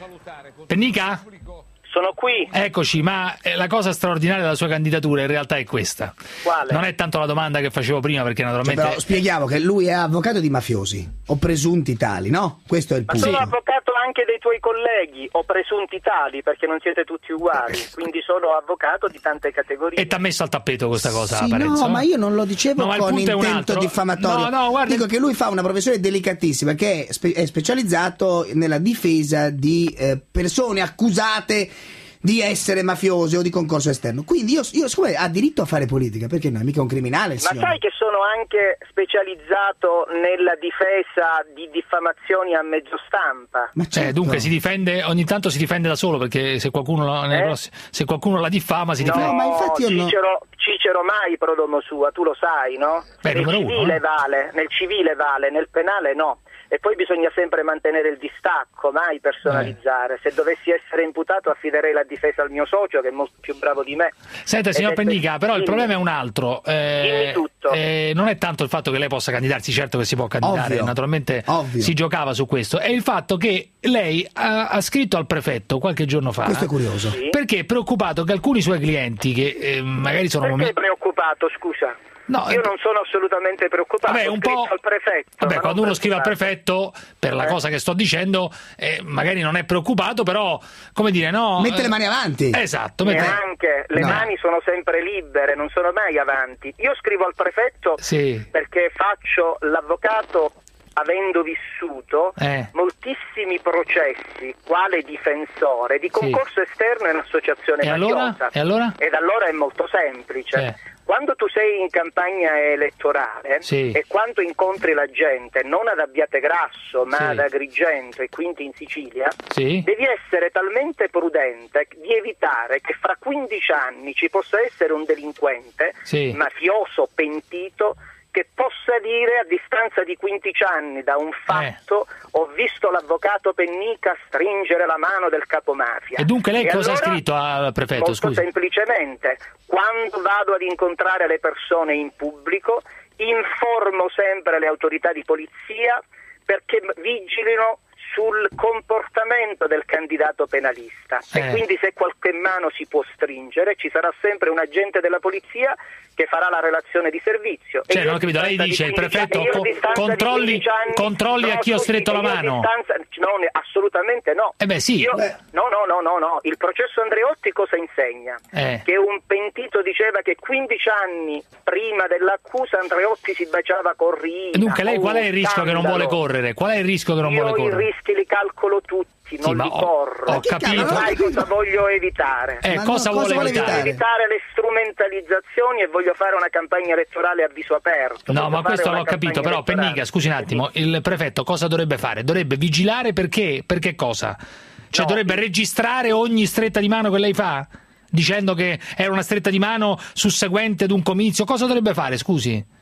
Speaker 3: Pennica?
Speaker 13: Sono qui.
Speaker 3: Eccoci, ma eh, la cosa straordinaria della sua candidatura in realtà è questa.
Speaker 13: Quale?
Speaker 3: Non è tanto la domanda che facevo prima, perché
Speaker 2: Cioè,
Speaker 3: naturalmente...
Speaker 2: però spieghiamo che lui è avvocato di mafiosi o presunti tali, no? Questo è il
Speaker 13: Ma
Speaker 2: punto.
Speaker 13: sono avvocato anche dei tuoi colleghi, o presunti tali, perché non siete tutti uguali, quindi sono avvocato di tante categorie.
Speaker 3: E t'ha messo al tappeto questa cosa,
Speaker 2: Sì,
Speaker 3: Parenzo?
Speaker 2: no, ma io non lo dicevo
Speaker 3: No, ma il
Speaker 2: con
Speaker 3: punto è un
Speaker 2: intento
Speaker 3: altro.
Speaker 2: diffamatorio.
Speaker 3: No, no, guarda-
Speaker 2: Dico che lui fa una professione delicatissima, che è, spe- è specializzato nella difesa di eh, persone accusate di essere mafiosi o di concorso esterno. Quindi io, io siccome ha diritto a fare politica, perché no? È mica un criminale il
Speaker 13: Ma
Speaker 2: signore.
Speaker 13: sai che sono anche specializzato nella difesa di diffamazioni a mezzo stampa?
Speaker 2: Ma
Speaker 3: Eh, dunque si difende, ogni tanto si difende da solo, perché se qualcuno, la- nelle
Speaker 13: Eh?
Speaker 3: prossime- se qualcuno la diffama si
Speaker 13: No,
Speaker 3: difende.
Speaker 2: ma infatti io no-
Speaker 13: Cicero, Cicero mai pro domo sua, tu lo sai, no?
Speaker 3: Beh,
Speaker 13: nel
Speaker 3: numero uno,
Speaker 13: civile
Speaker 3: eh.
Speaker 13: vale, nel civile vale, nel penale no. E poi bisogna sempre mantenere il distacco, mai personalizzare. Se dovessi essere imputato affiderei la difesa al mio socio, che è molto più bravo di me.
Speaker 3: Senta, signor
Speaker 13: Ed è-
Speaker 3: Pennica, però il
Speaker 13: Dimmi.
Speaker 3: problema è un altro. Eh,
Speaker 13: Dimmi tutto.
Speaker 3: eh, non è tanto il fatto che lei possa candidarsi, certo che si può candidare,
Speaker 2: Ovvio.
Speaker 3: naturalmente
Speaker 2: Ovvio.
Speaker 3: si giocava su questo. È il fatto che lei ha, ha scritto al prefetto qualche giorno fa.
Speaker 2: Questo è curioso.
Speaker 13: Sì.
Speaker 3: Perché è preoccupato che alcuni suoi clienti, che eh, magari sono
Speaker 13: Perché è
Speaker 3: momenti.
Speaker 13: preoccupato, scusa?
Speaker 3: No,
Speaker 13: Io
Speaker 3: eh,
Speaker 13: non sono assolutamente preoccupato,
Speaker 3: Vabbè,
Speaker 13: ho
Speaker 3: un
Speaker 13: scritto
Speaker 3: po'.
Speaker 13: al prefetto.
Speaker 3: Vabbè,
Speaker 13: ma
Speaker 3: quando
Speaker 13: non
Speaker 3: uno scrive al
Speaker 13: preoccupato.
Speaker 3: prefetto per la
Speaker 13: Eh.
Speaker 3: cosa che sto dicendo, eh, magari non è preoccupato, però, come dire, no.
Speaker 2: Mette
Speaker 3: eh,
Speaker 2: le mani avanti.
Speaker 3: Esatto, mette-
Speaker 13: Neanche, le
Speaker 2: No.
Speaker 13: mani sono sempre libere, non sono mai avanti. Io scrivo al prefetto
Speaker 3: Sì.
Speaker 13: perché faccio l'avvocato avendo vissuto
Speaker 3: Eh.
Speaker 13: moltissimi processi quale difensore di concorso esterno in associazione
Speaker 3: E allora?
Speaker 13: mafiosa.
Speaker 3: E allora?
Speaker 13: Ed allora è molto semplice.
Speaker 3: Eh.
Speaker 13: Quando tu sei in campagna elettorale
Speaker 3: Sì.
Speaker 13: e quando incontri la gente non ad Abbiategrasso ma
Speaker 3: Sì.
Speaker 13: ad Agrigento e quindi in Sicilia,
Speaker 3: Sì.
Speaker 13: devi essere talmente prudente di evitare che fra quindici anni ci possa essere un delinquente
Speaker 3: Sì.
Speaker 13: mafioso pentito che possa dire a distanza di quindici anni da un fatto ho visto l'avvocato Pennica stringere la mano del capomafia.
Speaker 3: E dunque lei
Speaker 13: E
Speaker 3: cosa
Speaker 13: allora,
Speaker 3: ha scritto al prefetto?
Speaker 13: Molto
Speaker 3: Scusi.
Speaker 13: semplicemente, quando vado ad incontrare le persone in pubblico, informo sempre le autorità di polizia perché vigilino sul comportamento del candidato penalista
Speaker 3: Eh.
Speaker 13: e quindi se qualche mano si può stringere ci sarà sempre un agente della polizia che farà la relazione di servizio. E
Speaker 3: Cioè,
Speaker 13: io
Speaker 3: non ho capito,
Speaker 13: a
Speaker 3: lei
Speaker 13: distanza
Speaker 3: dice
Speaker 13: di
Speaker 3: il
Speaker 13: quindici
Speaker 3: prefetto
Speaker 13: anni- io a
Speaker 3: co-
Speaker 13: distanza di
Speaker 3: controlli-
Speaker 13: quindici anni-
Speaker 3: controlli a chi ho
Speaker 13: scusi,
Speaker 3: stretto la
Speaker 13: io a
Speaker 3: mano.
Speaker 13: distanza- no, ne- assolutamente no.
Speaker 3: Eh beh, sì.
Speaker 13: Io-
Speaker 3: Beh.
Speaker 13: no, no, no, no, no. Il processo Andreotti cosa insegna?
Speaker 3: Eh.
Speaker 13: Che un pentito diceva che quindici anni prima dell'accusa Andreotti si baciava con Rina.
Speaker 3: E dunque lei
Speaker 13: Oh,
Speaker 3: qual è il rischio che non vuole
Speaker 13: scandalo.
Speaker 3: correre? Qual è il rischio che non
Speaker 13: Io
Speaker 3: vuole
Speaker 13: i
Speaker 3: correre?
Speaker 13: rischi li calcolo tutti, non
Speaker 3: Sì, ma
Speaker 13: li
Speaker 3: ho-
Speaker 13: corro.
Speaker 3: ho capito.
Speaker 13: Sai cosa voglio evitare?
Speaker 3: Eh, Ma cosa no, vuole cosa vuole evitare?
Speaker 13: Voglio evitare le strumentalizzazioni e voglio fare una campagna elettorale a viso aperto.
Speaker 3: No,
Speaker 13: Voglio
Speaker 3: ma
Speaker 13: fare
Speaker 3: questo
Speaker 13: una
Speaker 3: l'ho capito,
Speaker 13: campagna
Speaker 3: però
Speaker 13: elettorale.
Speaker 3: Pennica, scusi un attimo, il prefetto cosa dovrebbe fare? Dovrebbe vigilare perché? Per che cosa? Cioè
Speaker 13: No,
Speaker 3: dovrebbe registrare ogni stretta di mano che lei fa? Dicendo che era una stretta di mano susseguente ad un comizio? Cosa dovrebbe fare, scusi?